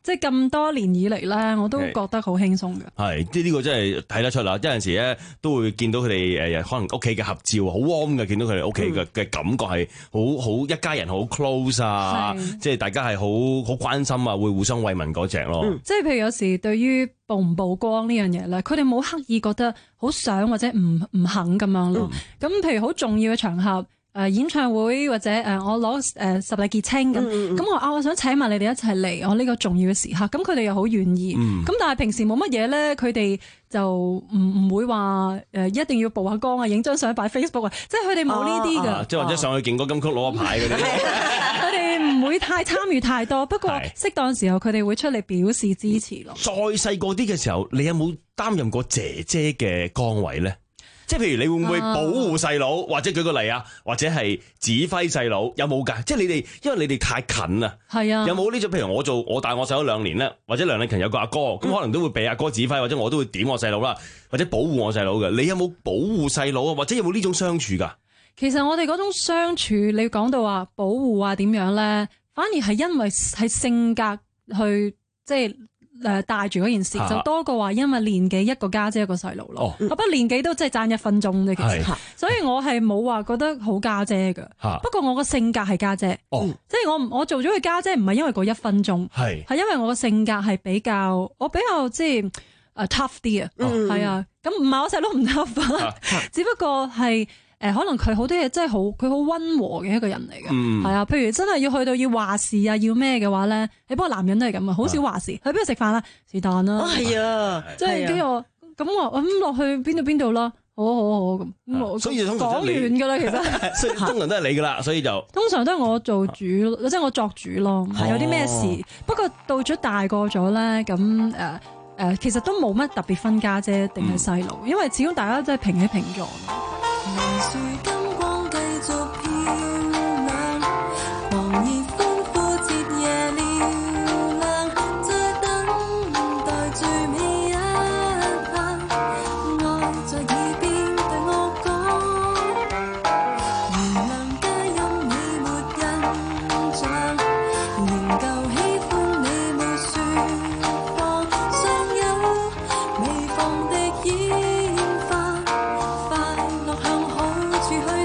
即係咁多年以嚟咧，我都覺得好輕鬆嘅。 係，即係呢個真係睇得出啦。有陣時咧都會見到佢哋誒，可能屋企嘅合照好 warm 嘅，見到佢哋屋企嘅嘅感覺係好好一家人好 close 啊，即係大家係好好關心啊，會互相慰問嗰隻咯。 嗯、即係譬如有時對於曝唔曝光呢樣嘢咧，佢哋冇刻意覺得好想或者唔唔肯咁樣咯。咁、嗯、譬如好重要嘅場合。誒、呃、演唱會或者誒、呃、我攞誒、呃、十例結清咁，咁、嗯嗯、我啊我想請埋你哋一齊嚟我呢個重要嘅時刻，咁佢哋又好願意，咁、嗯、但係平時冇乜嘢咧，佢哋就唔唔會話誒、呃、一定要曝下光啊，影張相擺 Facebook 啊，即係佢哋冇呢啲㗎， 即係或者上去勁歌金曲攞個牌嗰啲， 佢哋唔會太參與太多，不過適當時候佢哋會出嚟表示支持咯。 再細個啲嘅時候，你有冇擔任過姐姐嘅崗位咧？即係譬如你會唔會保護細佬，或者舉個例啊，或者係指揮細佬，有冇㗎？即係你哋，因為你哋太近啦。係啊。有冇呢種？譬如我做我大我細佬兩年咧，或者梁麗勤有個阿哥，咁、嗯、可能都會俾阿哥指揮，或者我都會點我細佬啦，或者保護我細佬嘅。你有冇保護細佬啊？或者有冇呢種相處㗎？ 其實我哋嗰種相處，你講到話保護啊點樣咧，反而係因為係性格去即係。誒帶住嗰件事、啊、就多過話因為年紀一個家姐，姐一個細路咯，我不過年紀都真係爭一分鐘啫，其實，所以我係冇話覺得好家姐㗎。不過我個性格係家姐，姐，哦、即係我我做咗佢家姐唔係因為嗰一分鐘，係係因為我個性格係比較我比較即係誒 tough 啲啊，係啊，咁唔係我細佬唔 tough，、啊、只不過係。誒可能佢好多嘢真係好佢好溫和嘅一個人嚟嘅，係、嗯、啊，譬如真係要去到要話事啊，要咩嘅話咧，你不過男人都係咁啊，好少話事，去邊度食飯啦，是但啦，係啊，即係跟住我咁我咁落去邊度邊度啦，好好好咁， 所以通常講完㗎啦，其實， 所以通常都係你㗎啦，所以就通常都係我做主，即係我作主咯，係有啲咩事，不過到咗大個咗咧，咁誒誒，其實都冇乜特別分家姐定係細路，因為始終大家都係平起平坐。 明樹金光繼續漂亮，黃葉豐富節夜嘹亮，在等待最尾一刻，愛在耳邊對我講，原諒皆因你沒印象，仍舊喜歡你沒說謊，尚有未放的煙花，快樂向好處去。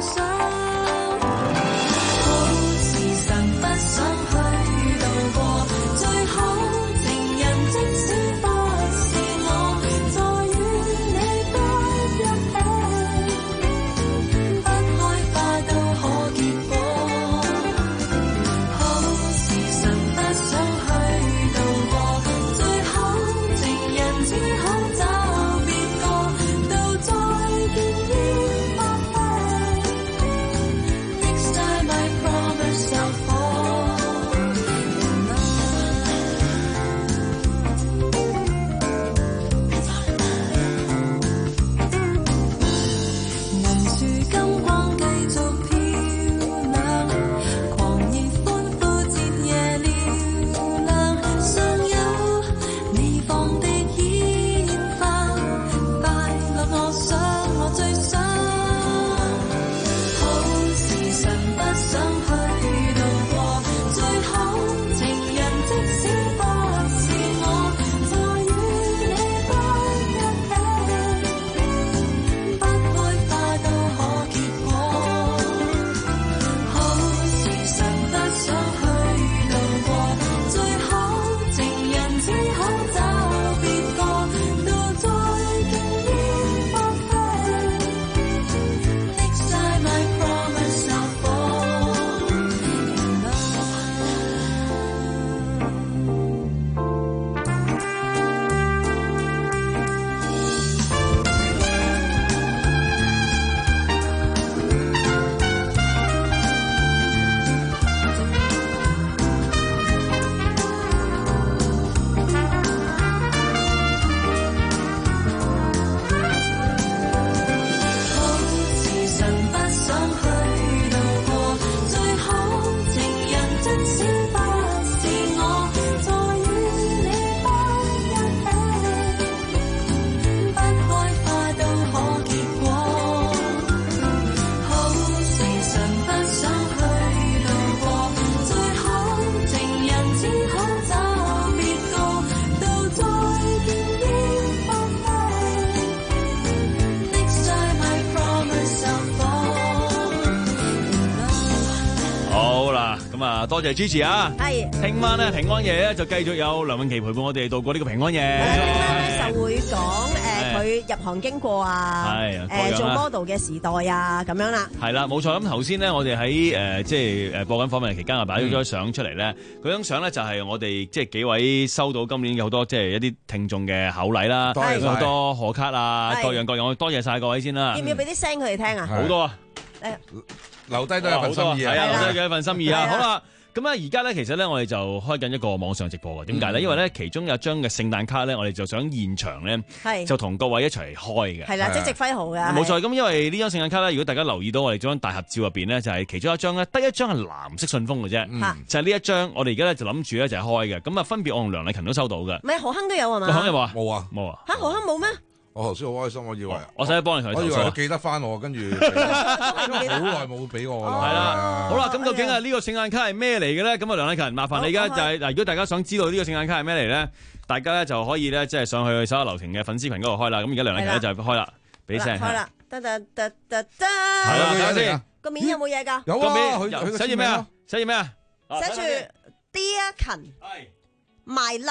咁啊多謝支持啊！ 係， 聽晚咧平安夜咧就繼續有梁詠琪陪伴我哋度過呢個平安夜。 聽晚咧就會講誒佢入行經過啊，誒做 model 嘅時代啊咁樣啦。 係啦，冇錯。咁頭先咧，我哋喺誒即係誒播緊訪問期間啊，擺咗張相出嚟咧。嗰張相咧就係我哋即係幾位收到今年有好多即係一啲聽眾嘅厚禮啦，好多賀卡啊，各樣各樣，多謝晒各位先啦。 要唔要俾啲聲佢哋聽啊？ 好多啊！ 誒， 留低都有份心意啊！ 係啊，留低嘅一份心意啊！好啦。咁啊，而家咧，其實咧，我哋就開緊一個網上直播嘅。點解咧？因為咧，其中有張嘅聖誕卡咧，我哋就想現場咧，就同各位一齊開嘅。 係啦，即係直揮號嘅。 冇錯。咁因為呢張聖誕卡咧，如果大家留意到我哋張大合照入邊咧，就係其中一張咧，得一張係藍色信封嘅啫。嗯、就係呢一張，我哋而家咧就諗住咧就係開嘅。咁啊，分別我同梁麗勤都收到嘅。 唔係何亨都有係嘛？ 何亨有冇啊？ 冇啊， 冇啊。 嚇何亨冇咩？ 我頭先好開心，我以為我使幫你同佢投訴， 我以為佢記得翻我，跟住好耐冇俾我啦。 係啦，好啦，咁究竟啊呢個聖誕卡係咩嚟嘅咧？咁啊梁麗勤，麻煩你而家就係嗱，如果大家想知道呢個聖誕卡係咩嚟咧，大家咧就可以咧即係上去手下留情嘅粉絲群嗰度開啦。咁而家梁麗勤咧就開啦，俾聲。 開啦，得得得得得。 係啦，睇下先。 個面有冇嘢㗎？ 有啊，佢寫住咩啊？寫住咩啊？ 寫住 Dear 勤，My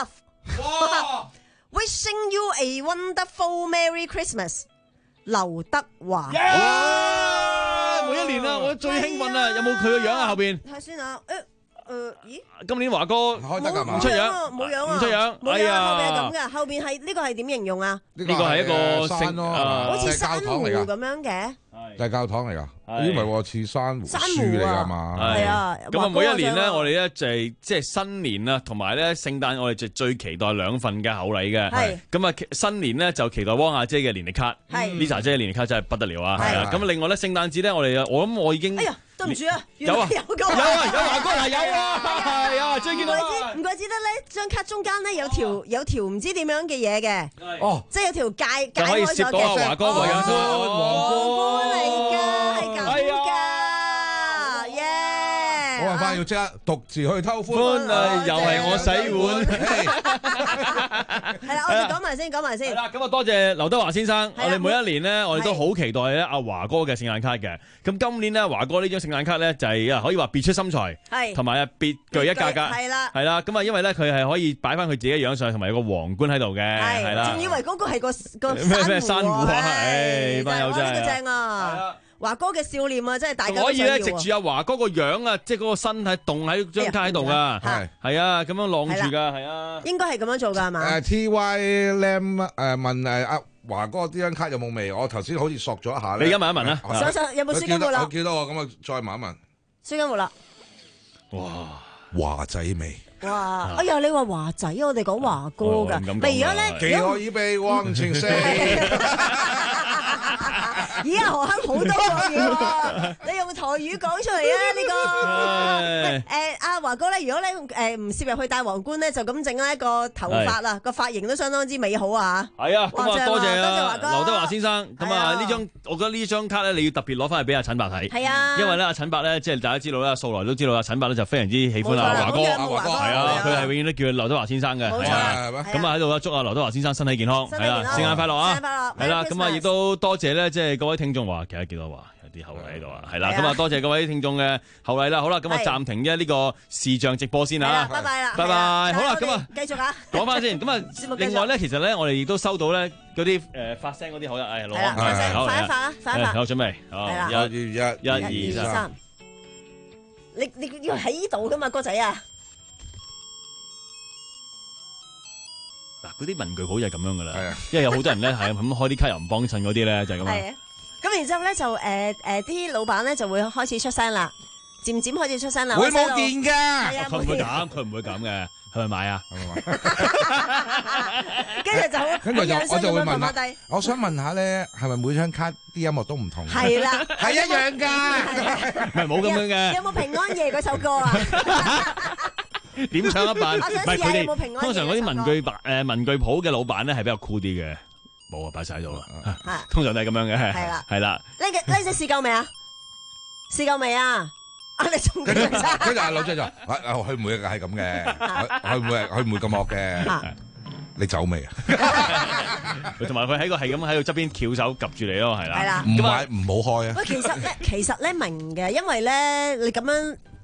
love。Wishing you a wonderful Merry Christmas， 劉德華。 每一年啊，我最興奮啊！有冇佢個樣啊？後邊睇下先啊，誒誒，咦？ 今年華哥開得㗎嘛？ 唔出樣， 冇樣啊， 唔出樣。 哎呀，後邊係咁嘅，後邊係呢個係點形容啊？ 呢個係一個山咯， 好似珊瑚咁樣嘅。 就係教堂嚟㗎，咦唔係喎，似珊瑚樹嚟㗎嘛？ 係啊， 咁啊每一年咧，我哋咧就係即係新年啊，同埋咧聖誕，我哋就最期待兩份嘅厚禮嘅。係咁啊，新年咧就期待汪亞姐嘅年歷卡，Lisa 姐嘅年歷卡真係不得了啊！係啊，咁另外咧聖誕節咧，我哋我諗我已經， 哎呀，對唔住啊， 有啊有有啊有華哥係有啊，係啊，最見到啊！ 唔怪之得咧，張卡中間咧有條有條唔知點樣嘅嘢嘅，哦，即係有條界界開咗嘅。就可以攝到阿華哥個樣先。皇冠嚟㗎，係咁㗎，耶！ 冇辦法，要即刻獨自去偷歡。 歡啊，又係我洗碗。 係啦，我哋講埋先，講埋先。 係啦，咁啊多謝劉德華先生。我哋每一年咧，我哋都好期待咧阿華哥嘅聖誕卡嘅。咁今年咧，華哥呢張聖誕卡咧就係啊，可以話別出心裁，係同埋啊別具一格格。係啦，係啦。咁啊，因為咧佢係可以擺翻佢自己樣上，同埋有個皇冠喺度嘅，係啦。 仲以為嗰個係個個咩咩珊瑚啊？唉，班友真係。 呢個正啊！華哥嘅笑臉啊，真係大家可以咧，藉住阿華哥個樣啊，即係嗰個身體凍喺張卡喺度噶，係係啊，咁樣晾住噶，係啊， 應該係咁樣做噶係嘛？ 誒 T Y Lam 誒問誒阿華哥呢張卡有冇味？我頭先好似索咗一下咧， 你而家問一問啦。 想想有冇書根活啦？ 我記得我咁啊，再問一問。 書根活啦。 哇，華仔味。 哇！哎呀，你話華仔，我哋講華哥㗎。咪而家咧， 幾可以被忘情死。 咦啊，何亨好多個嘢，你用台語講出嚟啊！呢個誒阿華哥咧，如果咧誒唔攝入去戴皇冠咧，就咁整一個頭髮啊，個髮型都相當之美好啊！ 係啊，咁啊多謝啊劉德華先生。咁啊呢張，我覺得呢張卡咧，你要特別攞翻去俾阿陳伯睇。係啊，因為咧阿陳伯咧，即係大家知道啦，素來都知道阿陳伯咧就非常之喜歡阿華哥。係啊，佢係永遠都叫佢劉德華先生嘅。冇錯。咁啊喺度祝阿劉德華先生身體健康。係啦，聖誕快樂啊！聖誕快樂。係啦，咁啊亦都多謝咧，即係各位聽眾話，其實幾多話有啲後禮喺度啊，係啦，咁啊多謝各位聽眾嘅後禮啦，好啦，咁啊暫停一呢個視像直播先啊， 拜拜啦， 拜拜，好啦，咁啊繼續啊， 講翻先，咁啊另外咧，其實咧我哋亦都收到咧嗰啲誒發聲嗰啲好啦，誒攞， 發一發啊，發一發， 好準備， 係啦， 一、 一、二、三， 你你要喺呢度噶嘛，哥仔啊！ 嗱，嗰啲文具鋪就係咁樣噶啦，因為有好多人咧係咁開啲卡又唔幫襯嗰啲咧，就係咁樣。 咁然之後咧就誒誒啲老闆咧就會開始出聲啦，漸漸開始出聲啦。 會冇見㗎， 佢唔會咁，佢唔會咁嘅，係咪買啊？ 跟住就跟住就我就會問啦，我想問下咧，係咪每張卡啲音樂都唔同？ 係啦， 係一樣㗎， 唔係冇咁樣嘅。 有冇平安夜嗰首歌啊？ 點唱一版？唔係佢哋通常嗰啲文具誒文具鋪嘅老闆咧係比較酷啲嘅，冇啊擺晒喺度啦。通常都係咁樣嘅，係啦，係啦。 呢個呢隻試夠未啊？試夠未啊？啊你仲跟住跟住阿老姐就話：佢唔會係咁嘅，佢唔會佢唔會咁惡嘅。你走未啊？ 同埋佢喺個係咁喺度側邊翹手及住你咯，係啦。 係啦。 唔買唔好開啊！ 喂，其實咧其實咧明嘅，因為咧你咁樣。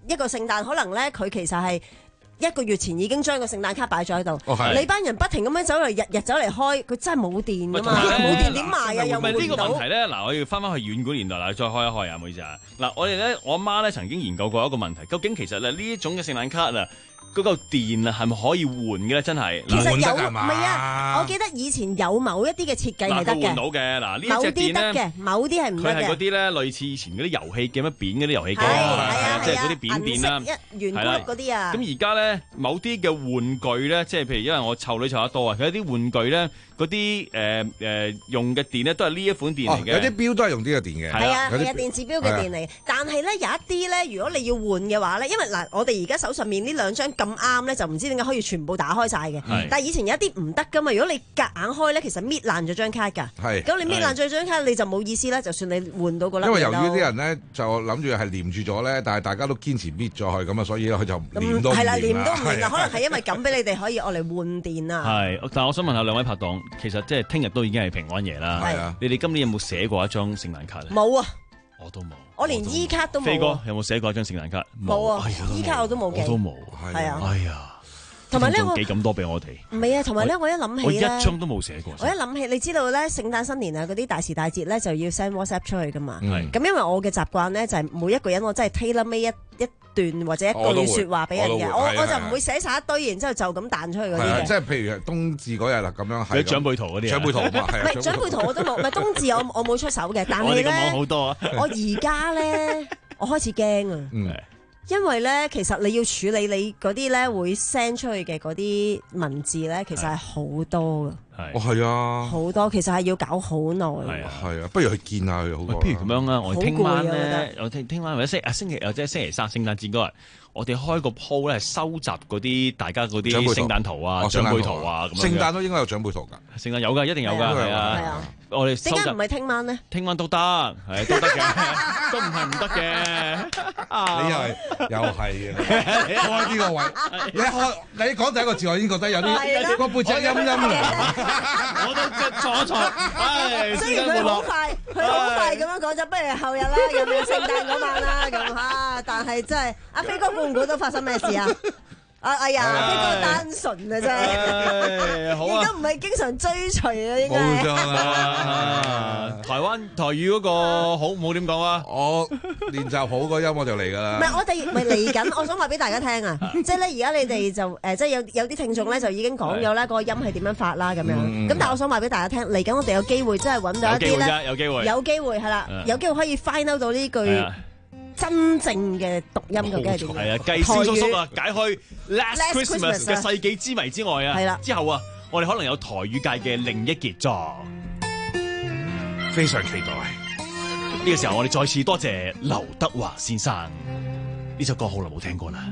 一個聖誕，可能咧佢其實係一個月前已經將個聖誕卡擺咗喺度。 哦係你班人不停咁樣走嚟，日日走嚟開，佢真係冇電噶嘛，冇電點賣啊？又唔係呢個換唔到問題咧，嗱，我要翻翻去遠古年代啦，再開一開啊，唔好意思啊。嗱，我哋咧，我阿媽咧曾經研究過一個問題，究竟其實咧呢一種嘅聖誕卡啊，嗰嚿電啊係咪可以換嘅咧？真係其實有唔係啊？我記得以前有某一啲嘅設計係得嘅， 換到嘅。嗱呢某隻電咧， 啲得嘅，某啲係唔得嘅。 佢係嗰啲咧類似以前嗰啲遊戲機咁樣扁嗰啲遊戲機係啊， 係啊即係嗰啲扁電啦， 銀色一圓碌嗰啲啊。 咁而家咧某啲嘅玩具咧，即係譬如因為我湊女湊得多啊，佢有啲玩具咧嗰啲誒誒用嘅電咧都係呢一款電嚟嘅。 有啲錶都係用呢個電嘅。 係啊係啊，電子錶嘅電嚟。但係咧有一啲咧，如果你要換嘅話咧，因為嗱我哋而家手上面呢兩張咁啱咧，就唔知點解可以全部打開晒嘅。但係以前有一啲唔得噶嘛，如果你夾硬開咧，其實搣爛咗張卡㗎。 係。 咁你搣爛咗張卡，你就冇意思啦。就算你換到個粒。 因為由於啲人咧就諗住係黏住咗咧，但係大家都堅持搣咗佢，咁啊，所以佢就黏都唔係啦， 黏黏都唔黏啦。 係可能係因為咁俾你哋可以愛嚟換電啊。 係，但係我想問下兩位拍檔，其實即係聽日都已經係平安夜啦。 係啊。 你哋今年有冇寫過一張聖誕卡咧？ 冇啊。 我都冇。 我連 E 卡都冇。 飛哥有冇寫過一張聖誕卡？ 冇啊，E 卡我都冇記。 我都冇。 係啊。 哎呀。 同埋咧，我寄咁多俾我哋。 唔係啊，同埋咧，我一諗起我咧， 一張都冇寫過。 我一諗起，你知道咧，聖誕新年啊，嗰啲大時大節咧，就要 send WhatsApp 出去噶嘛。 係。 咁因為我嘅習慣咧，就係每一個人我真係 tailor made 一一段或者一句説話俾人嘅，我我就唔會寫晒一堆，然之後就咁彈出去嗰啲嘅。 即係譬如冬至嗰日啦，咁樣係。 啲長輩圖嗰啲。 長輩圖嘛，係。 唔係長輩圖我都冇，唔係冬至我我冇出手嘅，但係咧， 我哋咁講好多啊。 我而家咧，我開始驚啊。 嗯。 因為咧，其實你要處理你嗰啲咧會 send 出去嘅嗰啲文字咧，其實係好多噶。 係，哦係啊， 好多其實係要搞好耐。 係啊，係啊，不如去見下佢好過。 不如咁樣啦，我哋聽晚好攰啊咧，我聽聽晚或者星啊星期或者星期三聖誕節嗰日，我哋開個鋪咧，收集嗰啲大家嗰啲聖誕圖啊、長輩圖啊咁樣。 聖誕都應該有長輩圖㗎， 聖誕有㗎，一定有㗎，係啊。我哋點解唔係聽晚咧？ 聽晚都得，係都得嘅，都唔係唔得嘅。 你又係又係嘅，開呢個位，你開你講第一個字，我已經覺得有啲個背脊陰陰涼。 我都即係坐一坐，唉， 雖然佢好快，佢好快咁樣講咗，不如後日啦，有冇聖誕嗰晚啦咁嚇？但係真係，阿飛哥估唔估到發生咩事啊？啊哎呀，飛哥單純啊真係， 好啊， 而家唔係經常追隨啊，應該。 冇錯啦， 台灣台語嗰個好冇點講啊？ 我練習好個音我就嚟㗎啦。 唔係我哋咪嚟緊，我想話俾大家聽啊！即係咧，而家你哋就誒，即係有有啲聽眾咧就已經講咗啦，個音係點樣發啦咁樣。咁但係我想話俾大家聽，嚟緊我哋有機會真係揾到一啲咧， 有機會， 有機會係啦，有機會可以 find out 到呢句真正嘅讀音究竟係點？ 係啊，繼蕭叔叔啊解開 Last Christmas 嘅世紀之謎之外啊， 係啦， 之後啊，我哋可能有台語界嘅另一傑作， 非常期待。 呢個時候我哋再次多謝劉德華先生，呢首歌好耐冇聽過啦。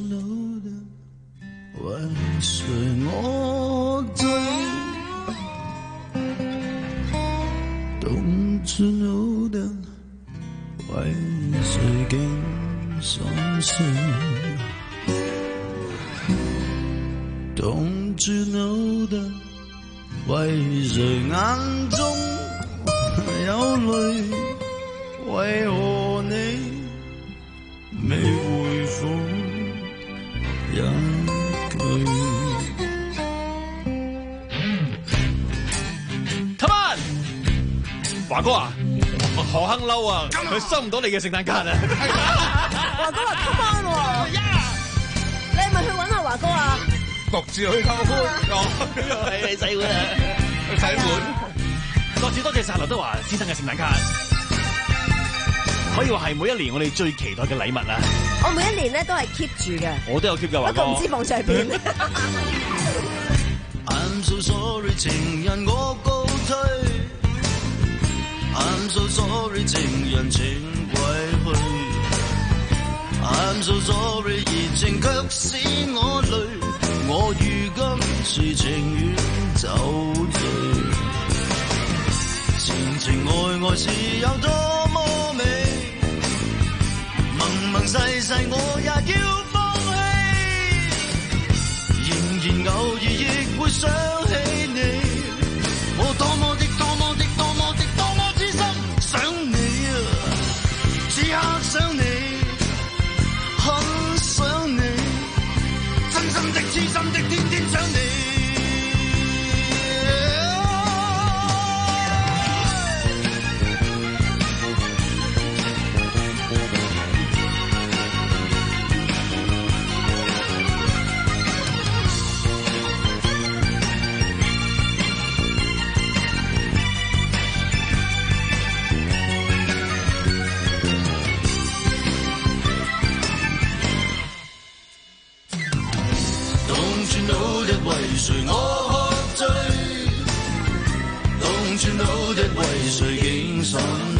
為誰竟心碎 Don't you know that 為誰眼中有淚，為何你未回覆一句 Come on 華哥啊，何亨嬲啊！佢收唔到你嘅聖誕卡啊！ 華哥話 come on 喎，你係咪去揾下華哥啊？ 獨自去偷歡， 係你洗碗啊！ 去洗碗。 多謝多謝晒劉德華先生嘅聖誕卡，可以話係每一年我哋最期待嘅禮物啊！ 我每一年咧都係 keep 住嘅， 我都有 keep 嘅華哥， 不過唔知放上邊。 I'm so sorry， 情人我告退。I'm so sorry， 情人請歸去。I'm so sorry， 熱情卻使我累。我如今是情願走退。情情愛愛是有多麼美，萌萌細細我也要放棄。仍然偶爾亦會想起你，我多麼的多麼的多麼的多麼之深想你啊，此刻想你。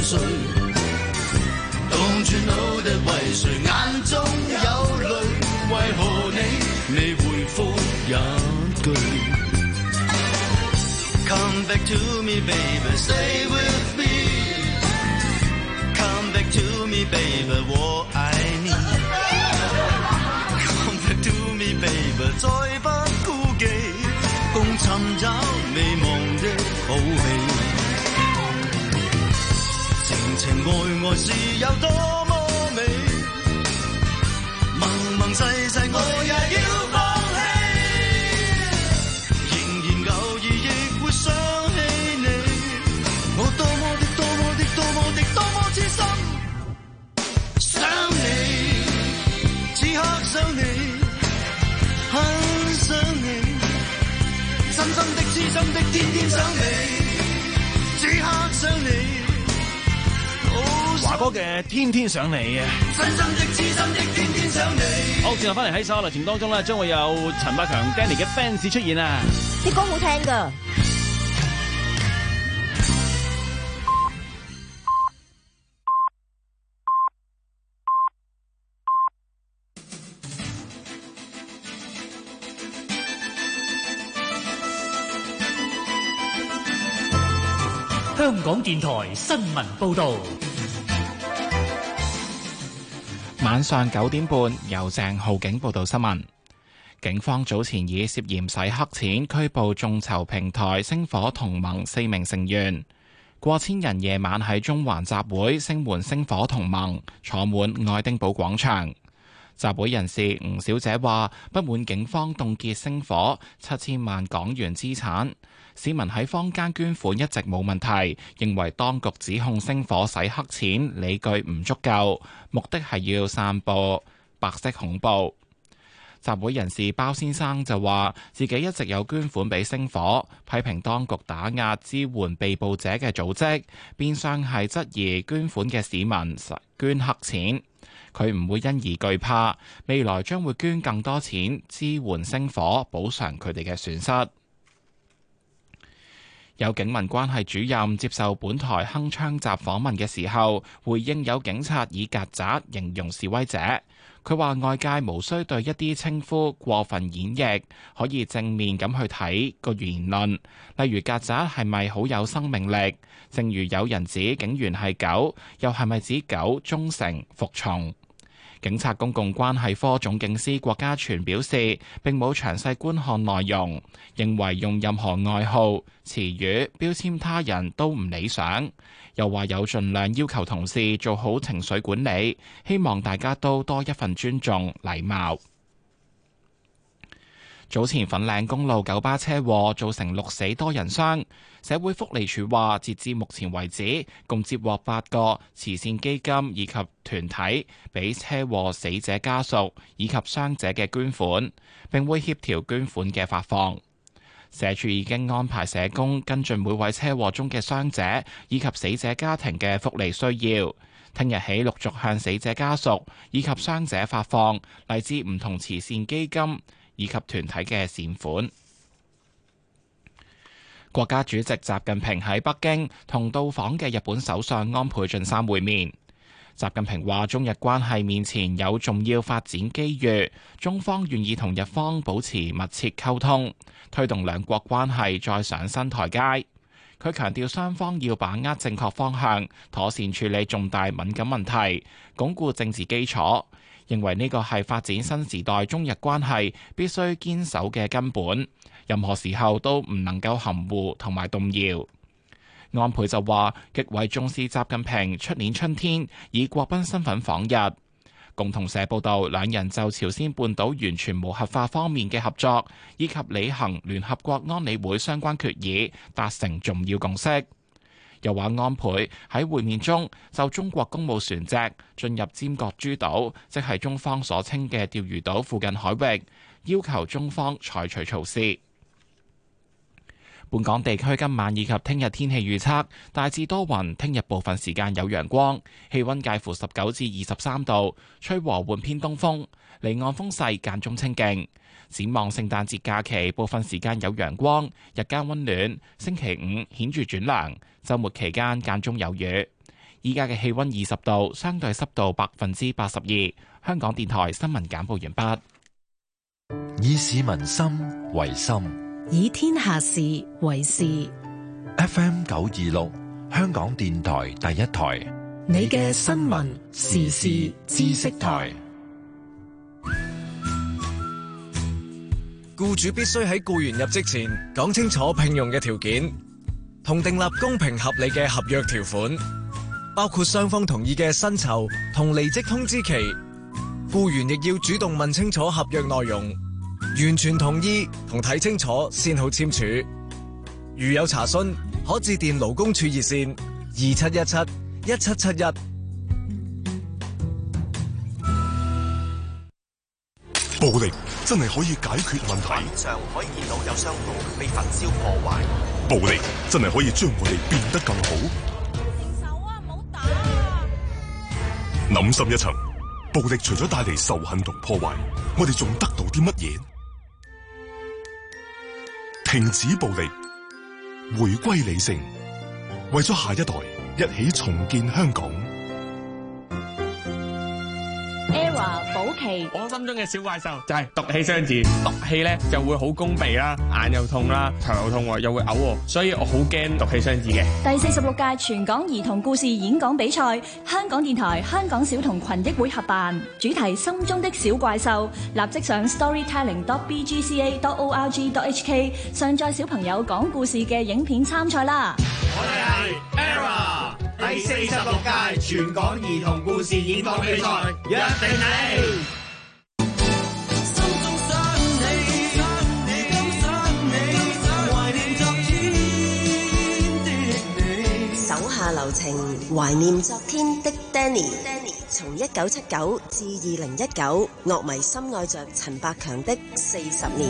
誰？Don't you know that 為誰眼中有淚？為何你未回覆一句 ？Come back to me, baby, stay with me. Come back to me, baby, 我愛你。Come back to me, baby， 再不顧忌，共尋找未忘的好戲。情情愛愛是有多麼美，盟盟誓誓我也要放棄，仍然偶爾亦會想起你，我多麼的多麼的多麼的多麼痴心想你，此刻想你，很想你，深深的痴心的天天想你，此刻想你。 華哥嘅《天天想你》啊，好，轉頭翻嚟喺首樂團當中咧，將會有陳百強 Danny 嘅 fans 出現啊！ 啲歌好聽噶。 香港電台新聞報導。 晚上九點半，由鄭浩景報道新聞。警方早前以涉嫌洗黑錢拘捕眾籌平台星火同盟四名成員。過千人夜晚喺中環集會聲援星火同盟，坐滿愛丁堡廣場。集會人士吳小姐話：不滿警方凍結星火七千萬港元資產。市民喺坊間捐款一直冇問題，認為當局指控星火洗黑錢理據唔足夠，目的係要散播白色恐怖。集會人士包先生就話自己一直有捐款俾星火，批評當局打壓支援被捕者嘅組織，變相係質疑捐款嘅市民捐黑錢。佢唔會因而懼怕，未來將會捐更多錢支援星火，補償佢哋嘅損失。有警民關係主任接受本台鏗鏘集訪問嘅時候，回應有警察以曱甴形容示威者。佢話外界無需對一啲稱呼過分演繹，可以正面咁去睇個言論，例如曱甴係咪好有生命力？正如有人指警員係狗，又係咪指狗忠誠服從？警察公共關係科總警司郭家全表示，並冇詳細觀看內容，認為用任何外號、詞語標籤他人都唔理想。又話有盡量要求同事做好情緒管理，希望大家都多一份尊重、禮貌。早前粉嶺公路九巴車禍造成六死多人傷，社會福利署話，截至目前為止，共接獲八個慈善基金以及團體俾車禍死者家屬以及傷者嘅捐款，並會協調捐款嘅發放。社署已經安排社工跟進每位車禍中嘅傷者以及死者家庭嘅福利需要。聽日起陸續向死者家屬以及傷者發放嚟自唔同慈善基金以及團體嘅善款。國家主席習近平喺北京同到訪嘅日本首相安倍晉三會面。習近平話：中日關係面前有重要發展機遇，中方願意同日方保持密切溝通，推動兩國關係再上新台階。佢強調雙方要把握正確方向，妥善處理重大敏感問題，鞏固政治基礎。認為呢個係發展新時代中日關係必須堅守嘅根本，任何時候都唔能夠含糊同埋動搖。安倍就話極為重視習近平出年春天以國賓身份訪日。共同社報道，兩人就朝鮮半島完全無核化方面嘅合作，以及履行聯合國安理會相關決議達成重要共識。又話安倍喺會面中就中國公務船隻進入尖閣諸島，即係中方所稱嘅釣魚島附近海域，要求中方採取措施。本港地區今晚以及聽日天氣預測大致多雲，聽日部分時間有陽光，氣溫介乎十九至二十三度，吹和緩偏東風，離岸風勢間中清勁。展望聖誕節假期，部分時間有陽光，日間溫暖。星期五顯著轉涼，週末期間間中有雨。 依家嘅氣溫二十度，相對濕度百分之八十二。香港電台新聞簡報完畢。 以市民心為心， 以天下事為事。 F M 九二六，香港電台第一台， 你嘅新聞時事知識台。 僱主必須喺僱員入職前講清楚聘用嘅條件，同訂立公平合理嘅合約條款，包括雙方同意嘅薪酬同離職通知期。僱員亦要主動問清楚合約內容，完全同意同睇清楚先好簽署。如有查詢，可致電勞工處熱線二七一七一七七一。 暴力真係可以解決問題。 畫面上可以見到有商鋪被焚燒破壞。 暴力真係可以將我哋變得更好。 停手啊！唔好打啊！ 諗深一層，暴力除咗帶嚟仇恨同破壞，我哋仲得到啲乜嘢？停止暴力，回歸理性，為咗下一代，一起重建香港。 保期， 我心中嘅小怪獸就係毒氣雙字，毒氣咧就會好攻鼻啦，眼又痛啦，頭又痛又會嘔，所以我好驚毒氣雙字嘅。 第四十六屆全港兒童故事演講比賽，香港電台香港小童群益會合辦，主題心中的小怪獸，立即上 storytelling dot b g c a dot org dot h k 上載小朋友講故事嘅影片參賽啦。 我哋係 ERROR。第四十六屆全港兒童故事演講比賽，約定你。 手下留情，懷念昨天的 Danny。從一九七九至二零一九，樂迷深愛着陳百強的四十年。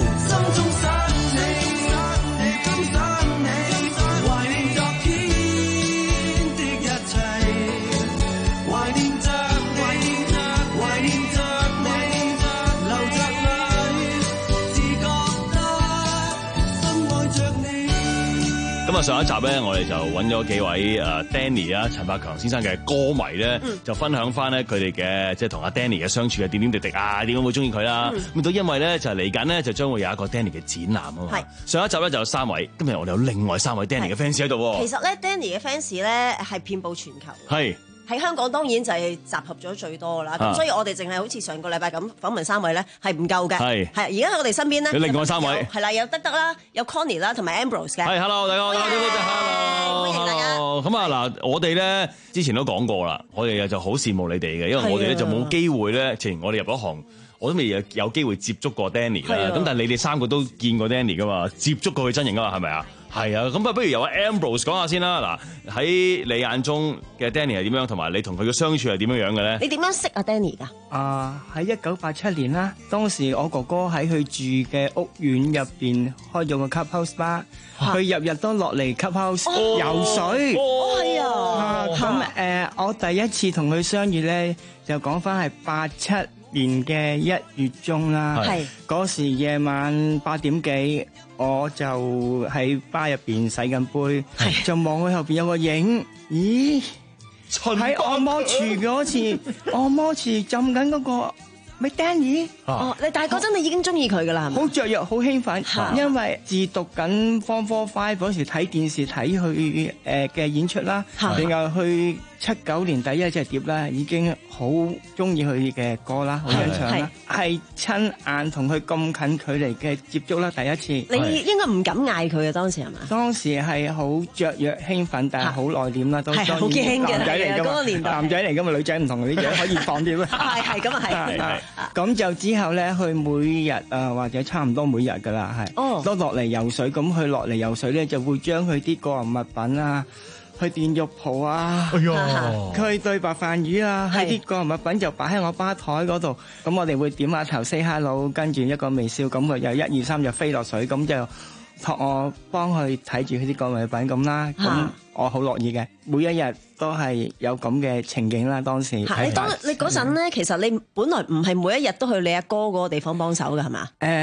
咁啊，上一集咧，我哋就揾咗幾位誒 Danny 啊、陳百強先生嘅歌迷咧，嗯、就分享翻咧佢哋嘅即係同阿 Danny 嘅相處嘅點點滴滴啊，點解會中意佢啦？咁都、嗯、因為咧就嚟緊咧就將會有一個 Danny 嘅展覽啊嘛。係上一集咧就有三位，今日我哋有另外三位 Danny 嘅 fans 喺度。 其實咧 Danny 嘅 fans 咧係遍佈全球。係。喺香港當然就係集合咗最多啦，咁、啊、所以我哋淨係好似上個禮拜咁訪問三位咧係唔夠嘅，係係而家喺我哋身邊咧有另外三位，係啦，有德德啦，有 Connie 啦，同埋 Ambrose 嘅。係 ，hello 大家，大家多謝 hello，歡迎大家。咁啊嗱，我哋咧之前都講過啦，我哋就好羨慕你哋嘅，因為我哋咧就冇機會咧，前我哋入咗行。我都未有有機會接觸過 Danny 啦，咁但係你哋三個都見過 Danny 噶嘛，接觸過佢真人噶嘛，係咪啊？係啊，咁啊不如由阿 Ambrose 講下先啦。嗱，喺你眼中嘅 Danny 係點樣，同埋你同佢嘅相處係點樣樣嘅咧？ 你點樣識阿 Danny 噶？ 啊，喺一九八七年啦，當時我哥哥喺佢住嘅屋苑入邊開咗個 clubhouse bar，佢日日都落嚟 clubhouse游水。 哦，係啊。 咁誒，我第一次同佢相遇咧，就講翻係八七年嘅一月中啦，嗰時夜晚八點幾，我就喺吧入邊洗緊杯，就望佢後邊有個影，咦？喺按摩廚嗰次，按摩廚浸緊嗰個咪 Danny？ 哦，你大個真係已經中意佢噶啦，係咪？ 好雀躍，好興奮，因為自讀緊 Form Four Five 嗰時睇電視睇佢誒嘅演出啦，另外去七九年第一隻碟啦，已經好中意佢嘅歌啦，好欣賞啦，係親眼同佢咁近距離嘅接觸啦，第一次。 你應該唔敢嗌佢啊，當時係嘛？ 當時係好雀躍興奮，但係好內斂啦，都係好驚嘅。 男仔嚟㗎嘛， 嗰個年代男仔嚟㗎嘛，女仔唔同，女仔可以放啲咩？ 係係咁啊係。 咁就之後咧，佢每日啊或者差唔多每日㗎啦，係都落嚟游水。咁佢落嚟游水咧，就會將佢啲個人物品啊。去電浴鋪啊！哎呀，佢對白飯魚啊，喺啲個人物品就擺喺我吧台嗰度。咁我哋會點下頭 say hello，跟住一個微笑，咁佢又一二三就飛落水，咁就託我幫佢睇住佢啲個人物品咁啦。咁我好樂意嘅，每一日都係有咁嘅情景啦。當時，你當你嗰陣咧，其實你本來唔係每一日都去你阿哥嗰個地方幫手嘅係嘛？ 誒。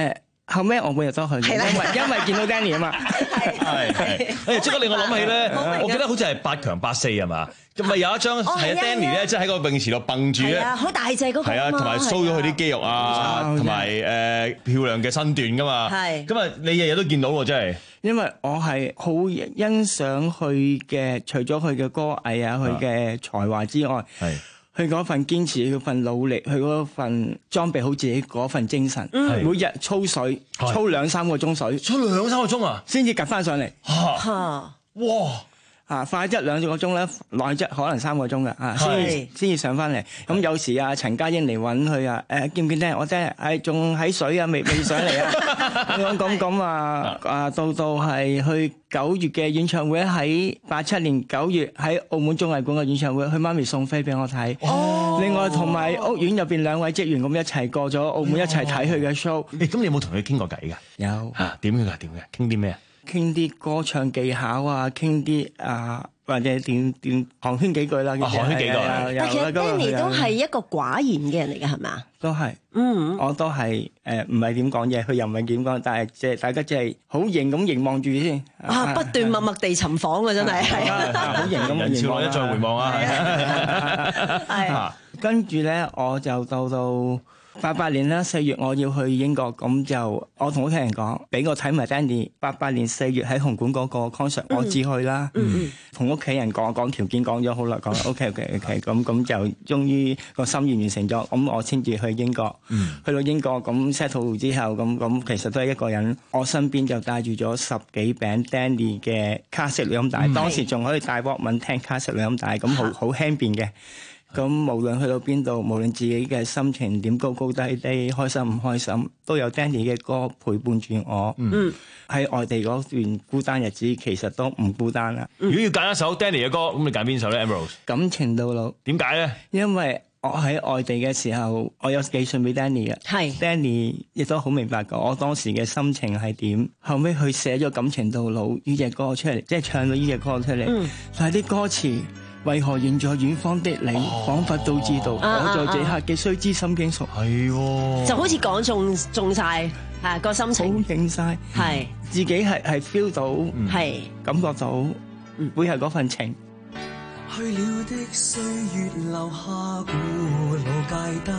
後尾我每日都去嘅，因為因為見到 Danny 啊嘛。 係係，誒即刻令我諗起咧，我記得好似係八強八四係嘛？咁咪有一張係啊 Danny 咧，即係喺個泳池度蹦住咧， 係啊，好大隻嗰個係啊，同埋 show 咗佢啲肌肉啊，同埋誒漂亮嘅身段噶嘛。係，咁啊你日日都見到喎，真係。 因為我係好欣賞佢嘅，除咗佢嘅歌藝啊，佢嘅才華之外，係。佢嗰份堅持，佢份努力，佢嗰份裝備好自己嗰份精神，每日操水，操兩三個鐘水， 操兩三個鐘啊， 先至趌翻上嚟。 嚇！ 哇！啊，快一兩個鐘咧，耐一可能三個鐘嘅啊，先至先至上翻嚟。咁有時啊，陳家英嚟揾佢啊，誒見唔見咧？我真係誒仲喺水啊，未未上嚟啊！咁咁咁啊啊，到到係去九月嘅演唱會，喺八七年九月喺澳門綜藝館嘅演唱會，佢媽咪送飛俾我睇。哦！另外同埋屋苑入邊兩位職員咁一齊過咗澳門一齊睇佢嘅 show。 誒，咁你有冇同佢傾過偈㗎？ 有嚇，點嘅㗎？點嘅？傾啲咩啊？ 傾啲歌唱技巧啊，傾啲啊或者點點寒暄幾句啦。 寒暄幾句。 但其實 Danny 都係一個寡言嘅人嚟嘅，係咪啊？ 都係， 嗯， 我都係誒，唔係點講嘢，佢又唔係點講，但係即係大家即係好型咁凝望住先。 啊，不斷默默地尋訪啊，真係係啊，好型咁凝望。人潮來一再回望啊， 係。跟住咧，我就到到八八年啦，四月我要去英國，咁就我同屋企人講，俾我睇埋 Danny。八八年四月喺紅館嗰個 concert，我至去啦。同屋企人講講條件，講咗好耐，講 OK OK OK，咁咁就終於個心願完成咗，咁我先至去英國。嗯、去到英國咁 settle 之後，咁咁其實都係一個人，我身邊就帶住咗十幾餅 Danny 嘅卡式錄音帶，嗯、當時仲可以帶 Walkman聽卡式錄音帶，咁好好輕便嘅。咁無論去到邊度，無論自己嘅心情點高高低低，開心唔開心，都有 Danny 嘅歌陪伴住我。嗯，喺外地嗰段孤單日子，其實都唔孤單啦。 如果要揀一首 Danny 嘅歌，咁你揀邊首咧 ？Ambrose 感情到老。 點解咧？ 因為我喺外地嘅時候，我有寄信俾 Danny 嘅。係 Danny 亦都好明白過我當時嘅心情係點。後尾佢寫咗《感情到老》呢隻歌出嚟，即係唱咗呢隻歌出嚟。嗯，但係啲歌詞。為何遠在遠方的你，彷彿都知道，我在這刻嘅須知心經熟。 係喎， 就好似講中中曬啊個心情， 好應曬，係自己係係 feel 到，係感覺到，會係嗰份情。 去了的歲月留下古老街燈，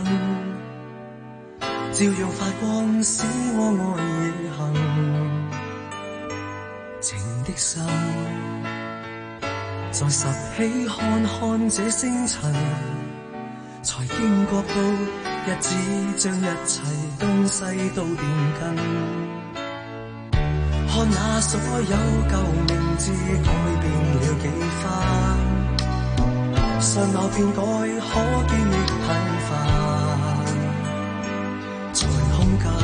照樣發光，使我愛亦行情的心。再拾起看看這星塵，才驚覺到日子將一切東西都變更。看那所有舊名字改變了幾番，相貌變改可見亦頻繁。在空間，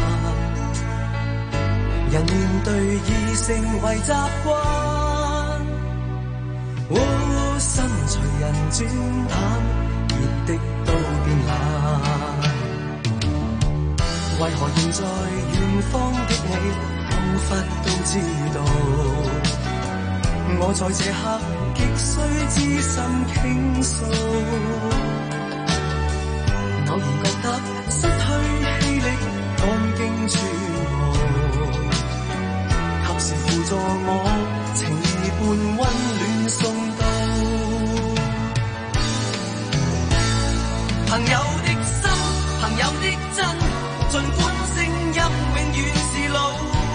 人面對已成為習慣。哦，心隨人轉淡，熱的都變冷。為何現在遠方的你，彷彿都知道，我在這刻極需知心傾訴。偶然覺得失去氣力，趕經絕望，及時輔助我，情義般溫暖送到。朋友的心，朋友的真，儘管聲音永遠是老。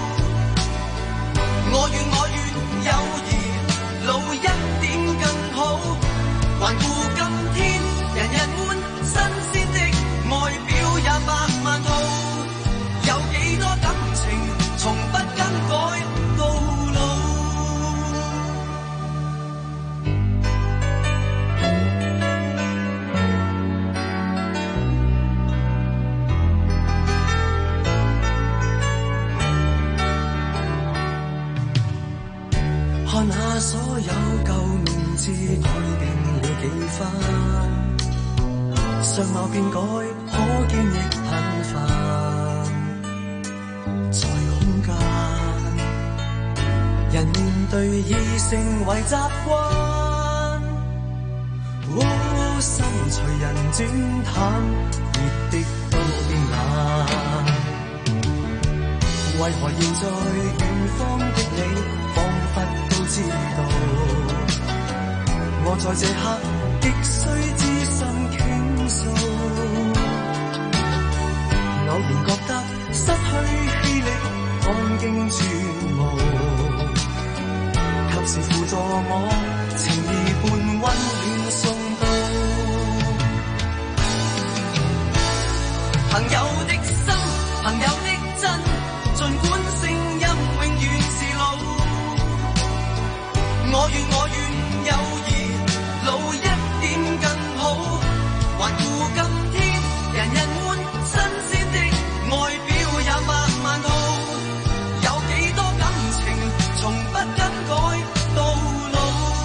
我願我願友誼老一點更好，環顧今天人人歡，新鮮的外表也百萬套，有幾多感情從不更改到老。看那所有舊名字改變了幾番，相貌變改可見亦頻繁。在空間，人面對已成為習慣。哦，心隨人轉淡，熱的都變冷。 為何現在遠方的你彷彿都知道，我在這刻極需知心傾訴，偶然覺得失去氣力看經絕無，及時輔助我情意般溫暖送到，朋友的心，朋友的真，儘管聲音永遠是老，我願我願友誼老一點更好，環顧今天人人滿新鮮的外表也萬萬套，有幾多感情從不更改到老，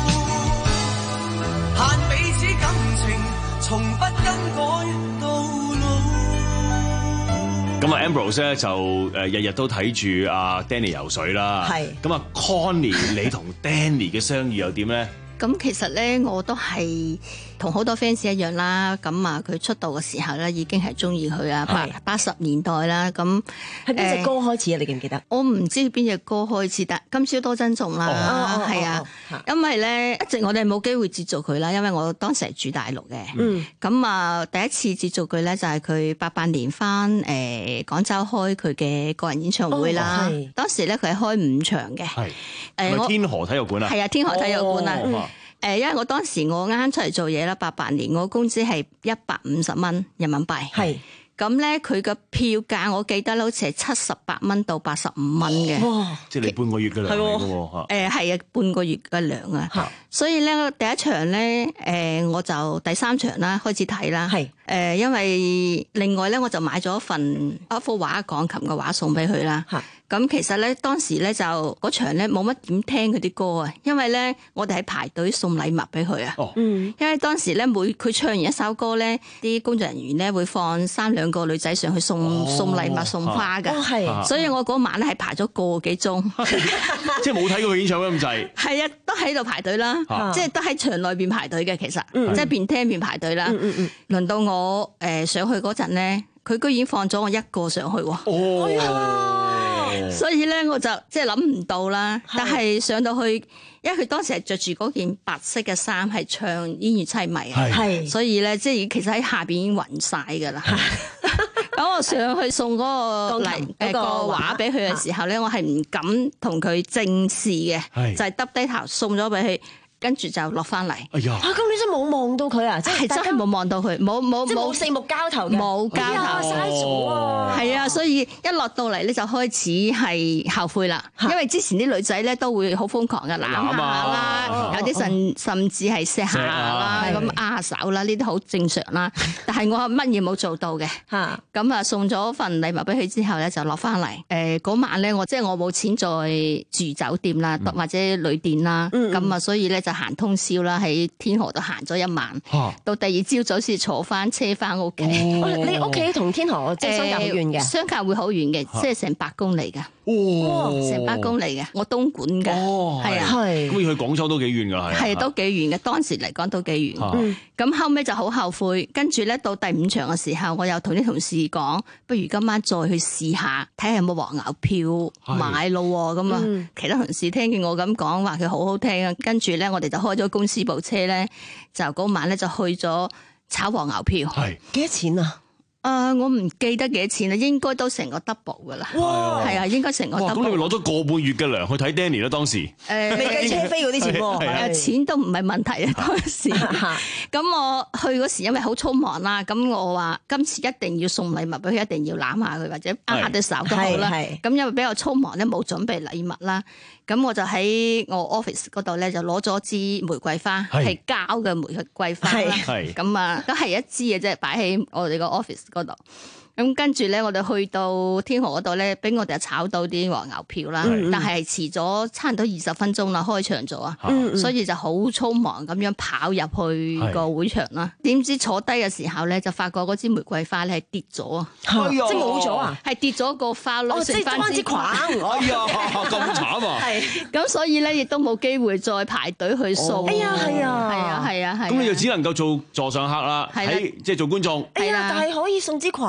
盼彼此感情從不更改到老。 咁啊 Ambrose 咧就誒日日都睇住阿 Danny 游水啦， 係咁啊 Connie 你同 Danny 嘅相遇又點咧？ 咁其實咧，我都係同好多 fans 一樣啦。咁啊，佢出道嘅時候咧，已經係中意佢啊，八八十年代啦。咁係邊隻歌開始啊？你記唔記得？ 我唔知邊隻歌開始，但《今宵多珍重》啦，係啊。因為咧，一直我哋冇機會接觸佢啦，因為我當時係住大陸嘅。嗯。咁啊，第一次接觸佢咧，就係佢八八年翻誒廣州開佢嘅個人演唱會啦。係。當時咧，佢係開五場嘅。係。 誒，係天河體育館啊？ 係啊，天河體育館啊。誒，因為我當時我啱啱出嚟做嘢啦，八八年我工資係一百五十蚊人民幣。係。咁咧，佢嘅票價我記得咧，好似係七十八蚊到八十五蚊嘅。哇！ 即係你半個月嘅糧嚟嘅喎。 誒係啊，半個月嘅糧啊。所以咧，第一場咧，誒我就第三場啦開始睇啦。係。誒，因為另外咧，我就買咗份一幅畫鋼琴嘅畫送俾佢啦。係。咁其實咧，當時咧就嗰場咧冇乜點聽佢啲歌啊，因為咧我哋係排隊送禮物俾佢啊。哦。嗯。因為當時咧每佢唱完一首歌咧，啲工作人員咧會放三兩個女仔上去送、哦、送禮物送花㗎。哦，係。所以我嗰晚咧係排咗個幾鐘。 即係冇睇過佢演唱會咁滯。 係啊，都喺度排隊啦，啊、即係都喺場內邊排隊嘅其實，嗯、即係邊聽邊排隊啦。嗯嗯嗯。輪到我誒、呃、上去嗰陣咧，佢居然放咗我一個上去喎。哦。哎呀！所以咧，我就即係諗唔到啦。但係上到去，因為佢當時係着住嗰件白色嘅衫，係唱《煙雨淒迷》啊。係。所以咧，即係其實喺下邊已經暈晒㗎啦。咁我上去送嗰個嚟誒個畫俾佢嘅時候咧，我係唔敢同佢正視嘅，就係耷低頭送咗俾佢。跟住就落翻嚟。哎呀！ 嚇，咁你真冇望到佢啊？即係真係冇望到佢，冇冇即係冇四目交投嘅， 冇交頭。 嘥咗啊！ 係啊，所以一落到嚟咧就開始係後悔啦。因為之前啲女仔咧都會好瘋狂嘅攬下啦，有啲甚甚至係錫下啦，咁握下手啦，呢啲好正常啦。但係我乜嘢冇做到嘅。嚇！咁啊送咗份禮物俾佢之後咧就落翻嚟。誒嗰晚咧我即係我冇錢再住酒店啦，或者旅店啦。咁啊所以咧就行通宵啦，喺天河度行咗一晚，啊、到第二朝早先坐翻車翻屋企。 哦、你屋企同天河即係相隔好遠嘅？ 相隔會好遠嘅，即係成百公里㗎。哇！成百公里嘅，我東莞㗎，係啊， 係。咁要去廣州都幾遠㗎，係。 係都幾遠嘅，當時嚟講都幾遠。咁、啊、後尾就好後悔，跟住咧到第五場嘅時候，我又同啲同事講，不如今晚再去試下，睇下有冇黃牛票買咯。咁啊，嗯、其他同事聽見我咁講話，佢好好聽啊。跟住咧，我哋就開咗公司部車咧，就嗰晚咧就去咗炒黃牛票。係幾多錢啊？ 誒、呃，我唔記得幾多錢啦，應該都成個 double 噶啦。哇！係啊，應該成個 double。 咁你咪攞咗個半月嘅糧去睇 Danny 啦，當時。誒， 未計車飛嗰啲錢喎。 係啊，錢都唔係問題啊，當時。咁我去嗰時因為好匆忙啦，咁我話今次一定要送禮物俾佢，一定要攬下佢或者握下隻手都好啦。咁因為比較匆忙咧，冇準備禮物啦。咁我就喺我 office 嗰度咧，就攞咗支玫瑰花，係膠嘅玫瑰花啦。咁啊，都係一支嘅啫，擺喺我哋個 office 嗰度。咁跟住咧，我哋去到天河嗰度咧，俾我哋炒到啲黃牛票啦。但係遲咗差唔多二十分鐘啦，開場咗啊，所以就好匆忙咁樣跑入去個會場啦。點知坐低嘅時候咧，就發覺嗰支玫瑰花咧係跌咗啊！ 即係冇咗啊！ 係跌咗個花咯， 剩翻支框。哎呀，咁慘啊！ 係咁，所以咧亦都冇機會再排隊去送。 哎呀，係啊， 係啊，係啊，係。 咁你就只能夠做座上客啦，喺即係做觀眾。 哎呀，但係可以送支框噶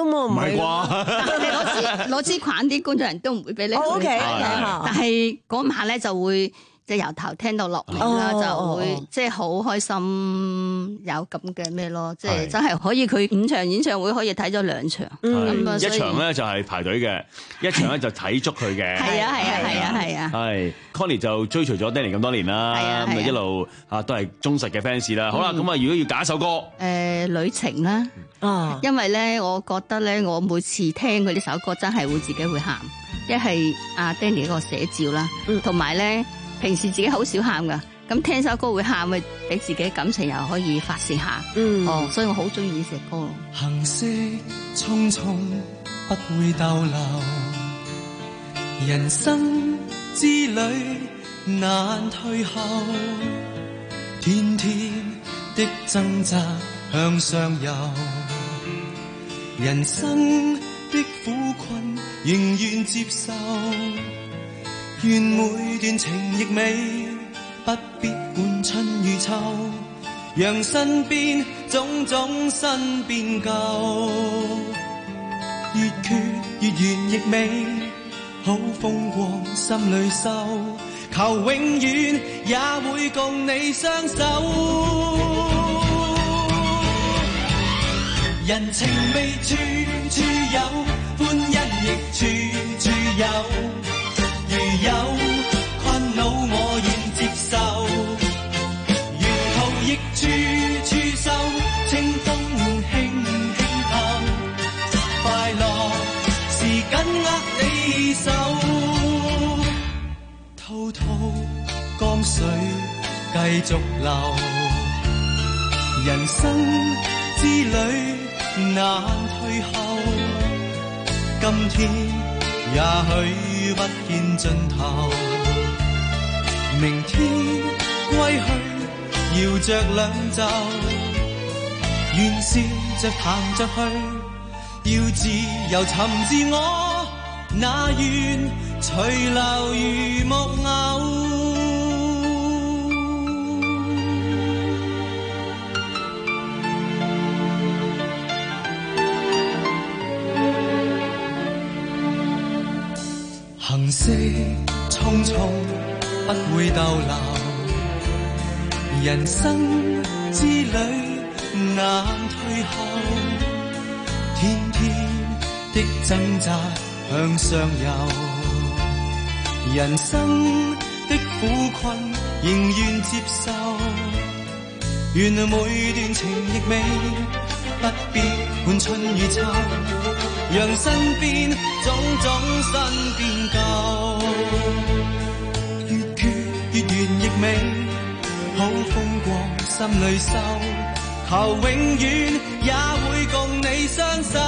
喎，唔係啩？但係你攞支攞支款，啲工作人員都唔會俾你。 O K， 但係嗰晚咧就會。即係由頭聽到落嚟啦， 哦、 就會、哦、即係好開心，有咁嘅咩咯，即係真係可以佢五場演唱會可以睇咗兩場， 嗯、一場咧就係排隊嘅，一場咧就睇足佢嘅。 係啊係啊係啊係啊！ 係 Connie 就追隨咗 Danny 咁多年啦，咁啊一路啊都係忠實嘅 fans 啦。好啦，咁啊如果要揀一首歌，誒、 呃、旅程啦，哦，因為咧我覺得咧我每次聽佢呢首歌真係會自己會喊，一係阿 Danny 嗰個寫照啦，同埋咧。平時自己好少喊噶，咁聽首歌會喊，咪俾自己感情又可以發泄下。嗯，哦，所以我好中意呢隻歌。 行色匆匆不會逗留，人生之旅難退後，天天的掙扎向上游，人生的苦困仍願接受。願每段情亦美，不必管春與秋，讓身邊種種新變舊。越缺越圓亦美，好風光心裏收，求永遠也會共你相守。人情味處處有，歡欣亦處處有。如有困惱我願接受，沿途亦處處收，清風輕輕透，快樂是緊握你手，滔滔江水繼續流，人生之旅難退後，今天也許不見盡頭，明天歸去搖着兩袖，願笑着談着去，要自由尋自我，那願隨流如木偶。行色匆匆不會逗留，人生之旅難退後，天天的掙扎向上游，人生的苦困仍願接受，願每段情亦美，不必管春與秋，讓身邊種種新變舊，越缺越圓亦美，好風光心裏收，求永遠也會共你相守，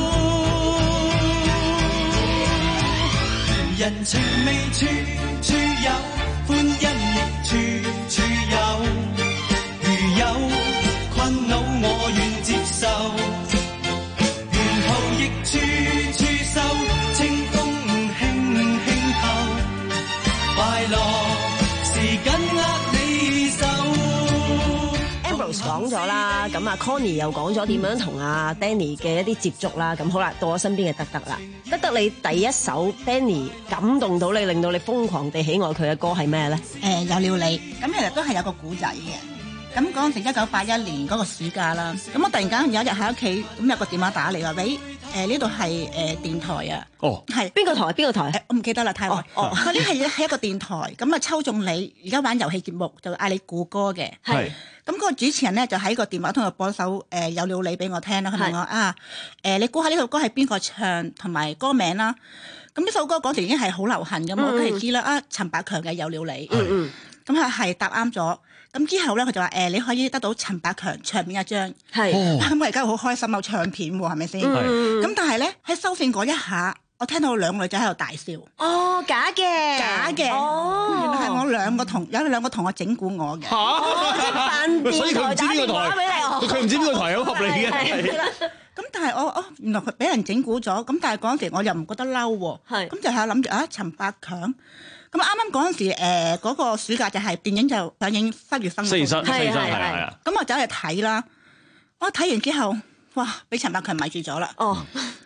人情味處處有，歡欣亦處處有，如有困惱我願接受，沿途亦處處收，清風輕輕透，快樂是緊握你手。 Ambrose 講咗啦，咁啊 Connie 又講咗點樣同阿 Danny 嘅一啲接觸啦，咁好啦，到我身邊嘅德德啦，德德你第一首 Danny 感動到你，令到你瘋狂地喜愛佢嘅歌係咩咧？ 誒、呃、有了你，咁其實都係有個古仔嘅。咁嗰陣時一九八一年嗰個暑假啦，咁我突然間有一日喺屋企，咁有個電話打嚟話，喂，誒呢度係誒電台啊，哦，係邊個台？邊個台？呃、我唔記得啦，太耐。哦，嗰啲係係一個電台，咁啊抽中你，而家玩遊戲節目就嗌你估歌嘅，係。咁嗰個主持人咧就喺個電話通度播首誒、呃、有了你俾我聽啦，佢問我啊，誒、呃、你估下呢首歌係邊個唱同埋歌名啦？咁呢首歌嗰時已經係好流行㗎嘛，我梗係知啦，啊陳百強嘅有了你，嗯嗯，咁啊係答啱咗。咁之後咧，佢就話誒、呃，你可以得到陳百強唱片一張，係咁我而家好開心有唱片喎，係咪先？咁但係咧喺收線嗰一下，我聽到兩個女仔喺度大笑。哦，假嘅，假嘅。哦，原來係我兩個同有兩個同學整蠱我嘅。嚇！所以佢唔知邊個台，佢唔知邊個台好合理嘅。咁但係我哦，原來佢俾人整蠱咗。咁但係嗰陣時我又唔覺得嬲喎。係。咁就係諗住啊，陳百強。咁啱啱嗰陣時，誒、呃、嗰、那個暑假就係電影就上映《失業生活》，失業生，失業生係係啊。咁我走去睇啦，我睇完之後，哇！俾陳百強迷住咗啦。哦。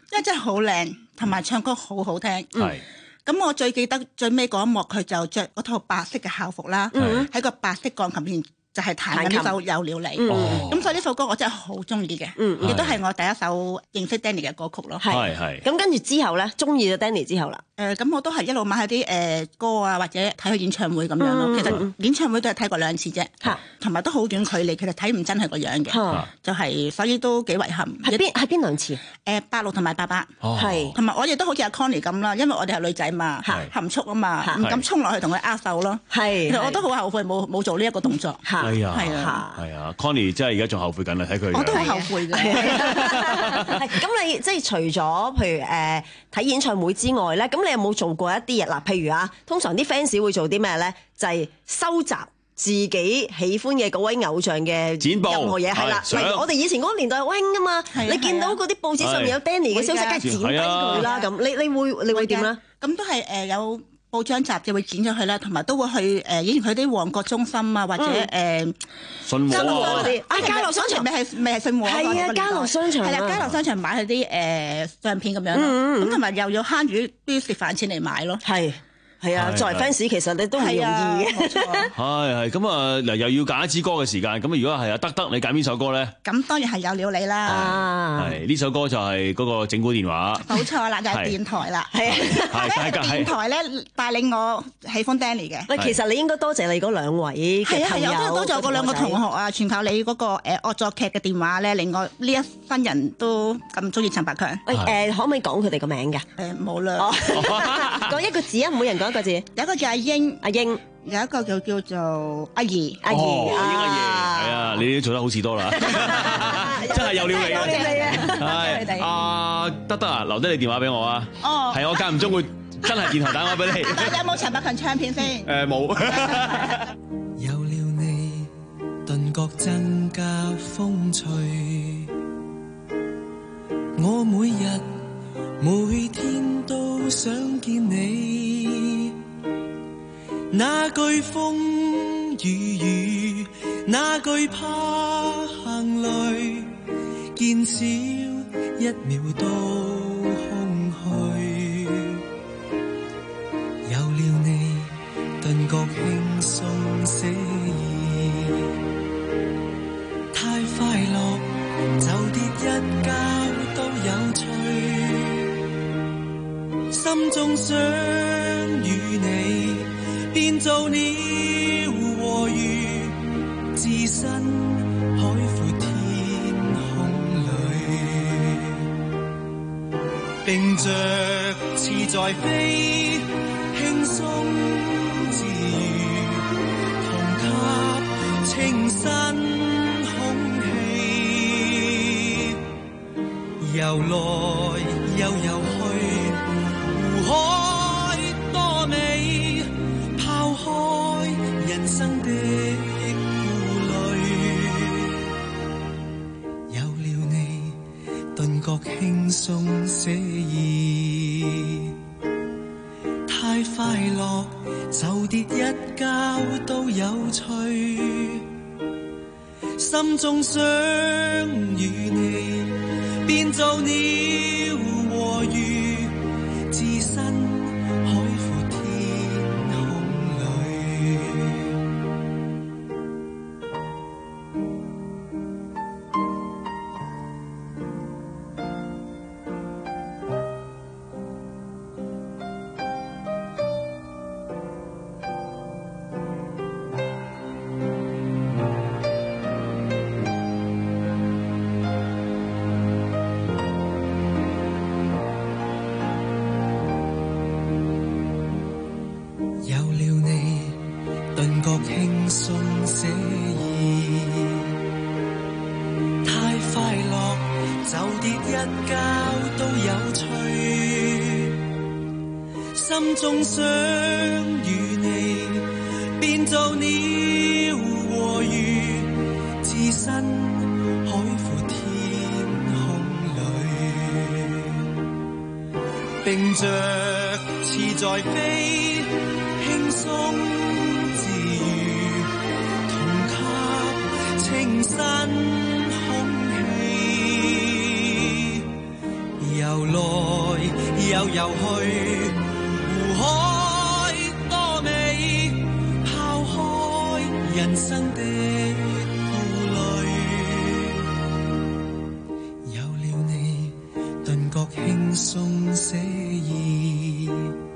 因為真係好靚，同埋唱歌好好聽。 係。 咁我最記得最尾嗰一幕，佢就着嗰套白色嘅校服啦，喺個白色鋼琴邊就係彈緊呢首《有了你》。咁所以呢首歌我真係好中意嘅，亦都係我第一首認識 Danny 嘅歌曲咯。 係係。咁跟住之後咧，中意咗 Danny 之後啦。 誒咁我都係一路買下啲誒歌啊，或者睇佢演唱會咁樣咯。其實演唱會都係睇過兩次啫，同埋都好遠距離，其實睇唔真係個樣嘅，就係所以都幾遺憾。 係邊係邊兩次？ 誒八六同埋八八， 係同埋我亦都好似阿 Connie 咁啦，因為我哋係女仔嘛，含蓄啊嘛，唔敢衝落去同佢握手咯。係，其實我都好後悔冇冇做呢一個動作。 係啊， 係啊， 係啊 Connie 真係而家仲後悔緊啦，睇佢。 我都好後悔嘅。 咁你即係除咗譬如誒睇演唱會之外咧，咁你有冇做過一啲嘢嗱？譬如啊，通常啲 fans 會做啲咩咧？就係收集自己喜歡嘅嗰位偶像嘅剪報任何嘢，係啦。例如我哋以前嗰個年代好興㗎嘛，你見到嗰啲報紙上面有 Danny 嘅消息，梗係剪低佢啦。咁你你會你會點咧？ 咁都係誒有報章雜誌會剪咗佢啦，同埋都會去誒以前佢啲旺角中心啊，或者誒信和嗰啲啊，家樂商場咪係咪係信和？ 係啊，家樂商場係啦，家樂商場買佢啲誒相片咁樣咯。咁同埋又要慳住啲食飯錢嚟買咯。 係。係啊，作為 fans 其實你都唔容易嘅。 係係咁啊，嗱又要揀一支歌嘅時間，咁如果係啊得得，你揀邊首歌咧？ 咁當然係有了你啦。 係呢首歌就係嗰個整蠱電話。 冇錯啦，就係電台啦。係啊，電台咧帶領我喜歡 Danny 嘅。 喂，其實你應該多謝你嗰兩位嘅朋友。係啊係啊，多謝嗰兩個同學啊，全靠你嗰個誒惡作劇嘅電話咧，令我呢一分人都咁中意陳百強。喂誒，可唔可以講佢哋個名㗎？ 誒冇啦， 講一個字啊，每人講一個字。 有一個叫阿英， 阿英， 有一個就叫做阿怡， 阿怡，英阿怡，係啊，你都做得好似多啦，真係有料你啊！係阿德德啊，留低你電話俾我啊！哦，係我間唔中會真係電台打電話俾你。 有冇陳百強唱片先？ 誒冇。 有了你，頓覺增加風趣。我每日每天都想見你。那句風雨雨，那句怕行淚，見少一秒都空虛。有了你，頓覺輕鬆寫意，太快樂就跌一跤都有趣，心中想與你變做鳥和魚，置身海闊天空裏，並着翅在飛，輕鬆自如，同吸清新空氣，游來又游去，湖海多美，拋開人生的顧慮，有了你，頓覺輕鬆寫意，太快樂就跌一跤都有趣，心中想與你變做鳥和魚，置身海闊天空裏。輕鬆寫意，太快樂就跌一跤都有趣，心中想與你變做鳥和魚，置身海闊天空裏，並着翅在飛，輕鬆清新空氣，遊來送寫意，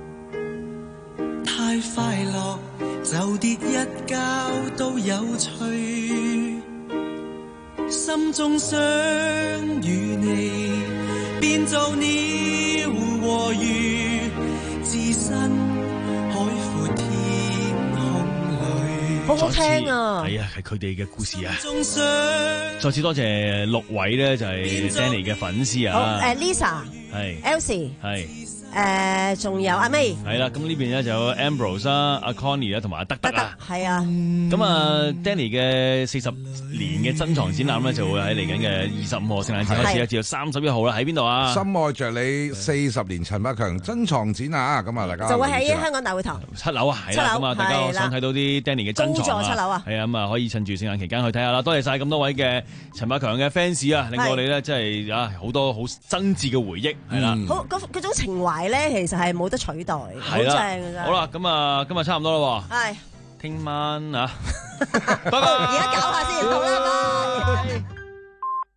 太快樂就跌一跤都有趣，心中想與你變做鳥和魚，置身海闊天空裏。 好好聽啊！ 係啊，係佢哋嘅故事啊！再次多謝六位咧，就係 Danny 嘅粉絲啊！ 好，誒 Lisa 係 Elsie 係。 誒，仲有阿 May， 係啦，咁呢邊咧就有 Ambrose 啦、阿 Connie 啦，同埋阿德德啊， 係啊， 咁啊 Danny 嘅四十年嘅珍藏展覽咧就會喺嚟緊嘅二十五號聖誕節開始，至到三十一號啦，喺邊度啊？ 深愛着你四十年陳百強珍藏展啊！咁啊，大家就會喺香港大會堂七樓啊，係啦，咁啊，大家想睇到啲 Danny 嘅珍藏高座七樓啊， 係啊，咁啊，可以趁住聖誕期間去睇下啦。多謝晒咁多位嘅陳百強嘅 fans 啊，令到我哋咧真係啊好多好真摯嘅回憶，係啦， 好嗰嗰種情懷咧，其實係冇得取代，好正㗎咋。 好啦，咁啊，今日差唔多啦喎。 係。 聽晚啊， 拜拜。而家搞下先，好啦，拜。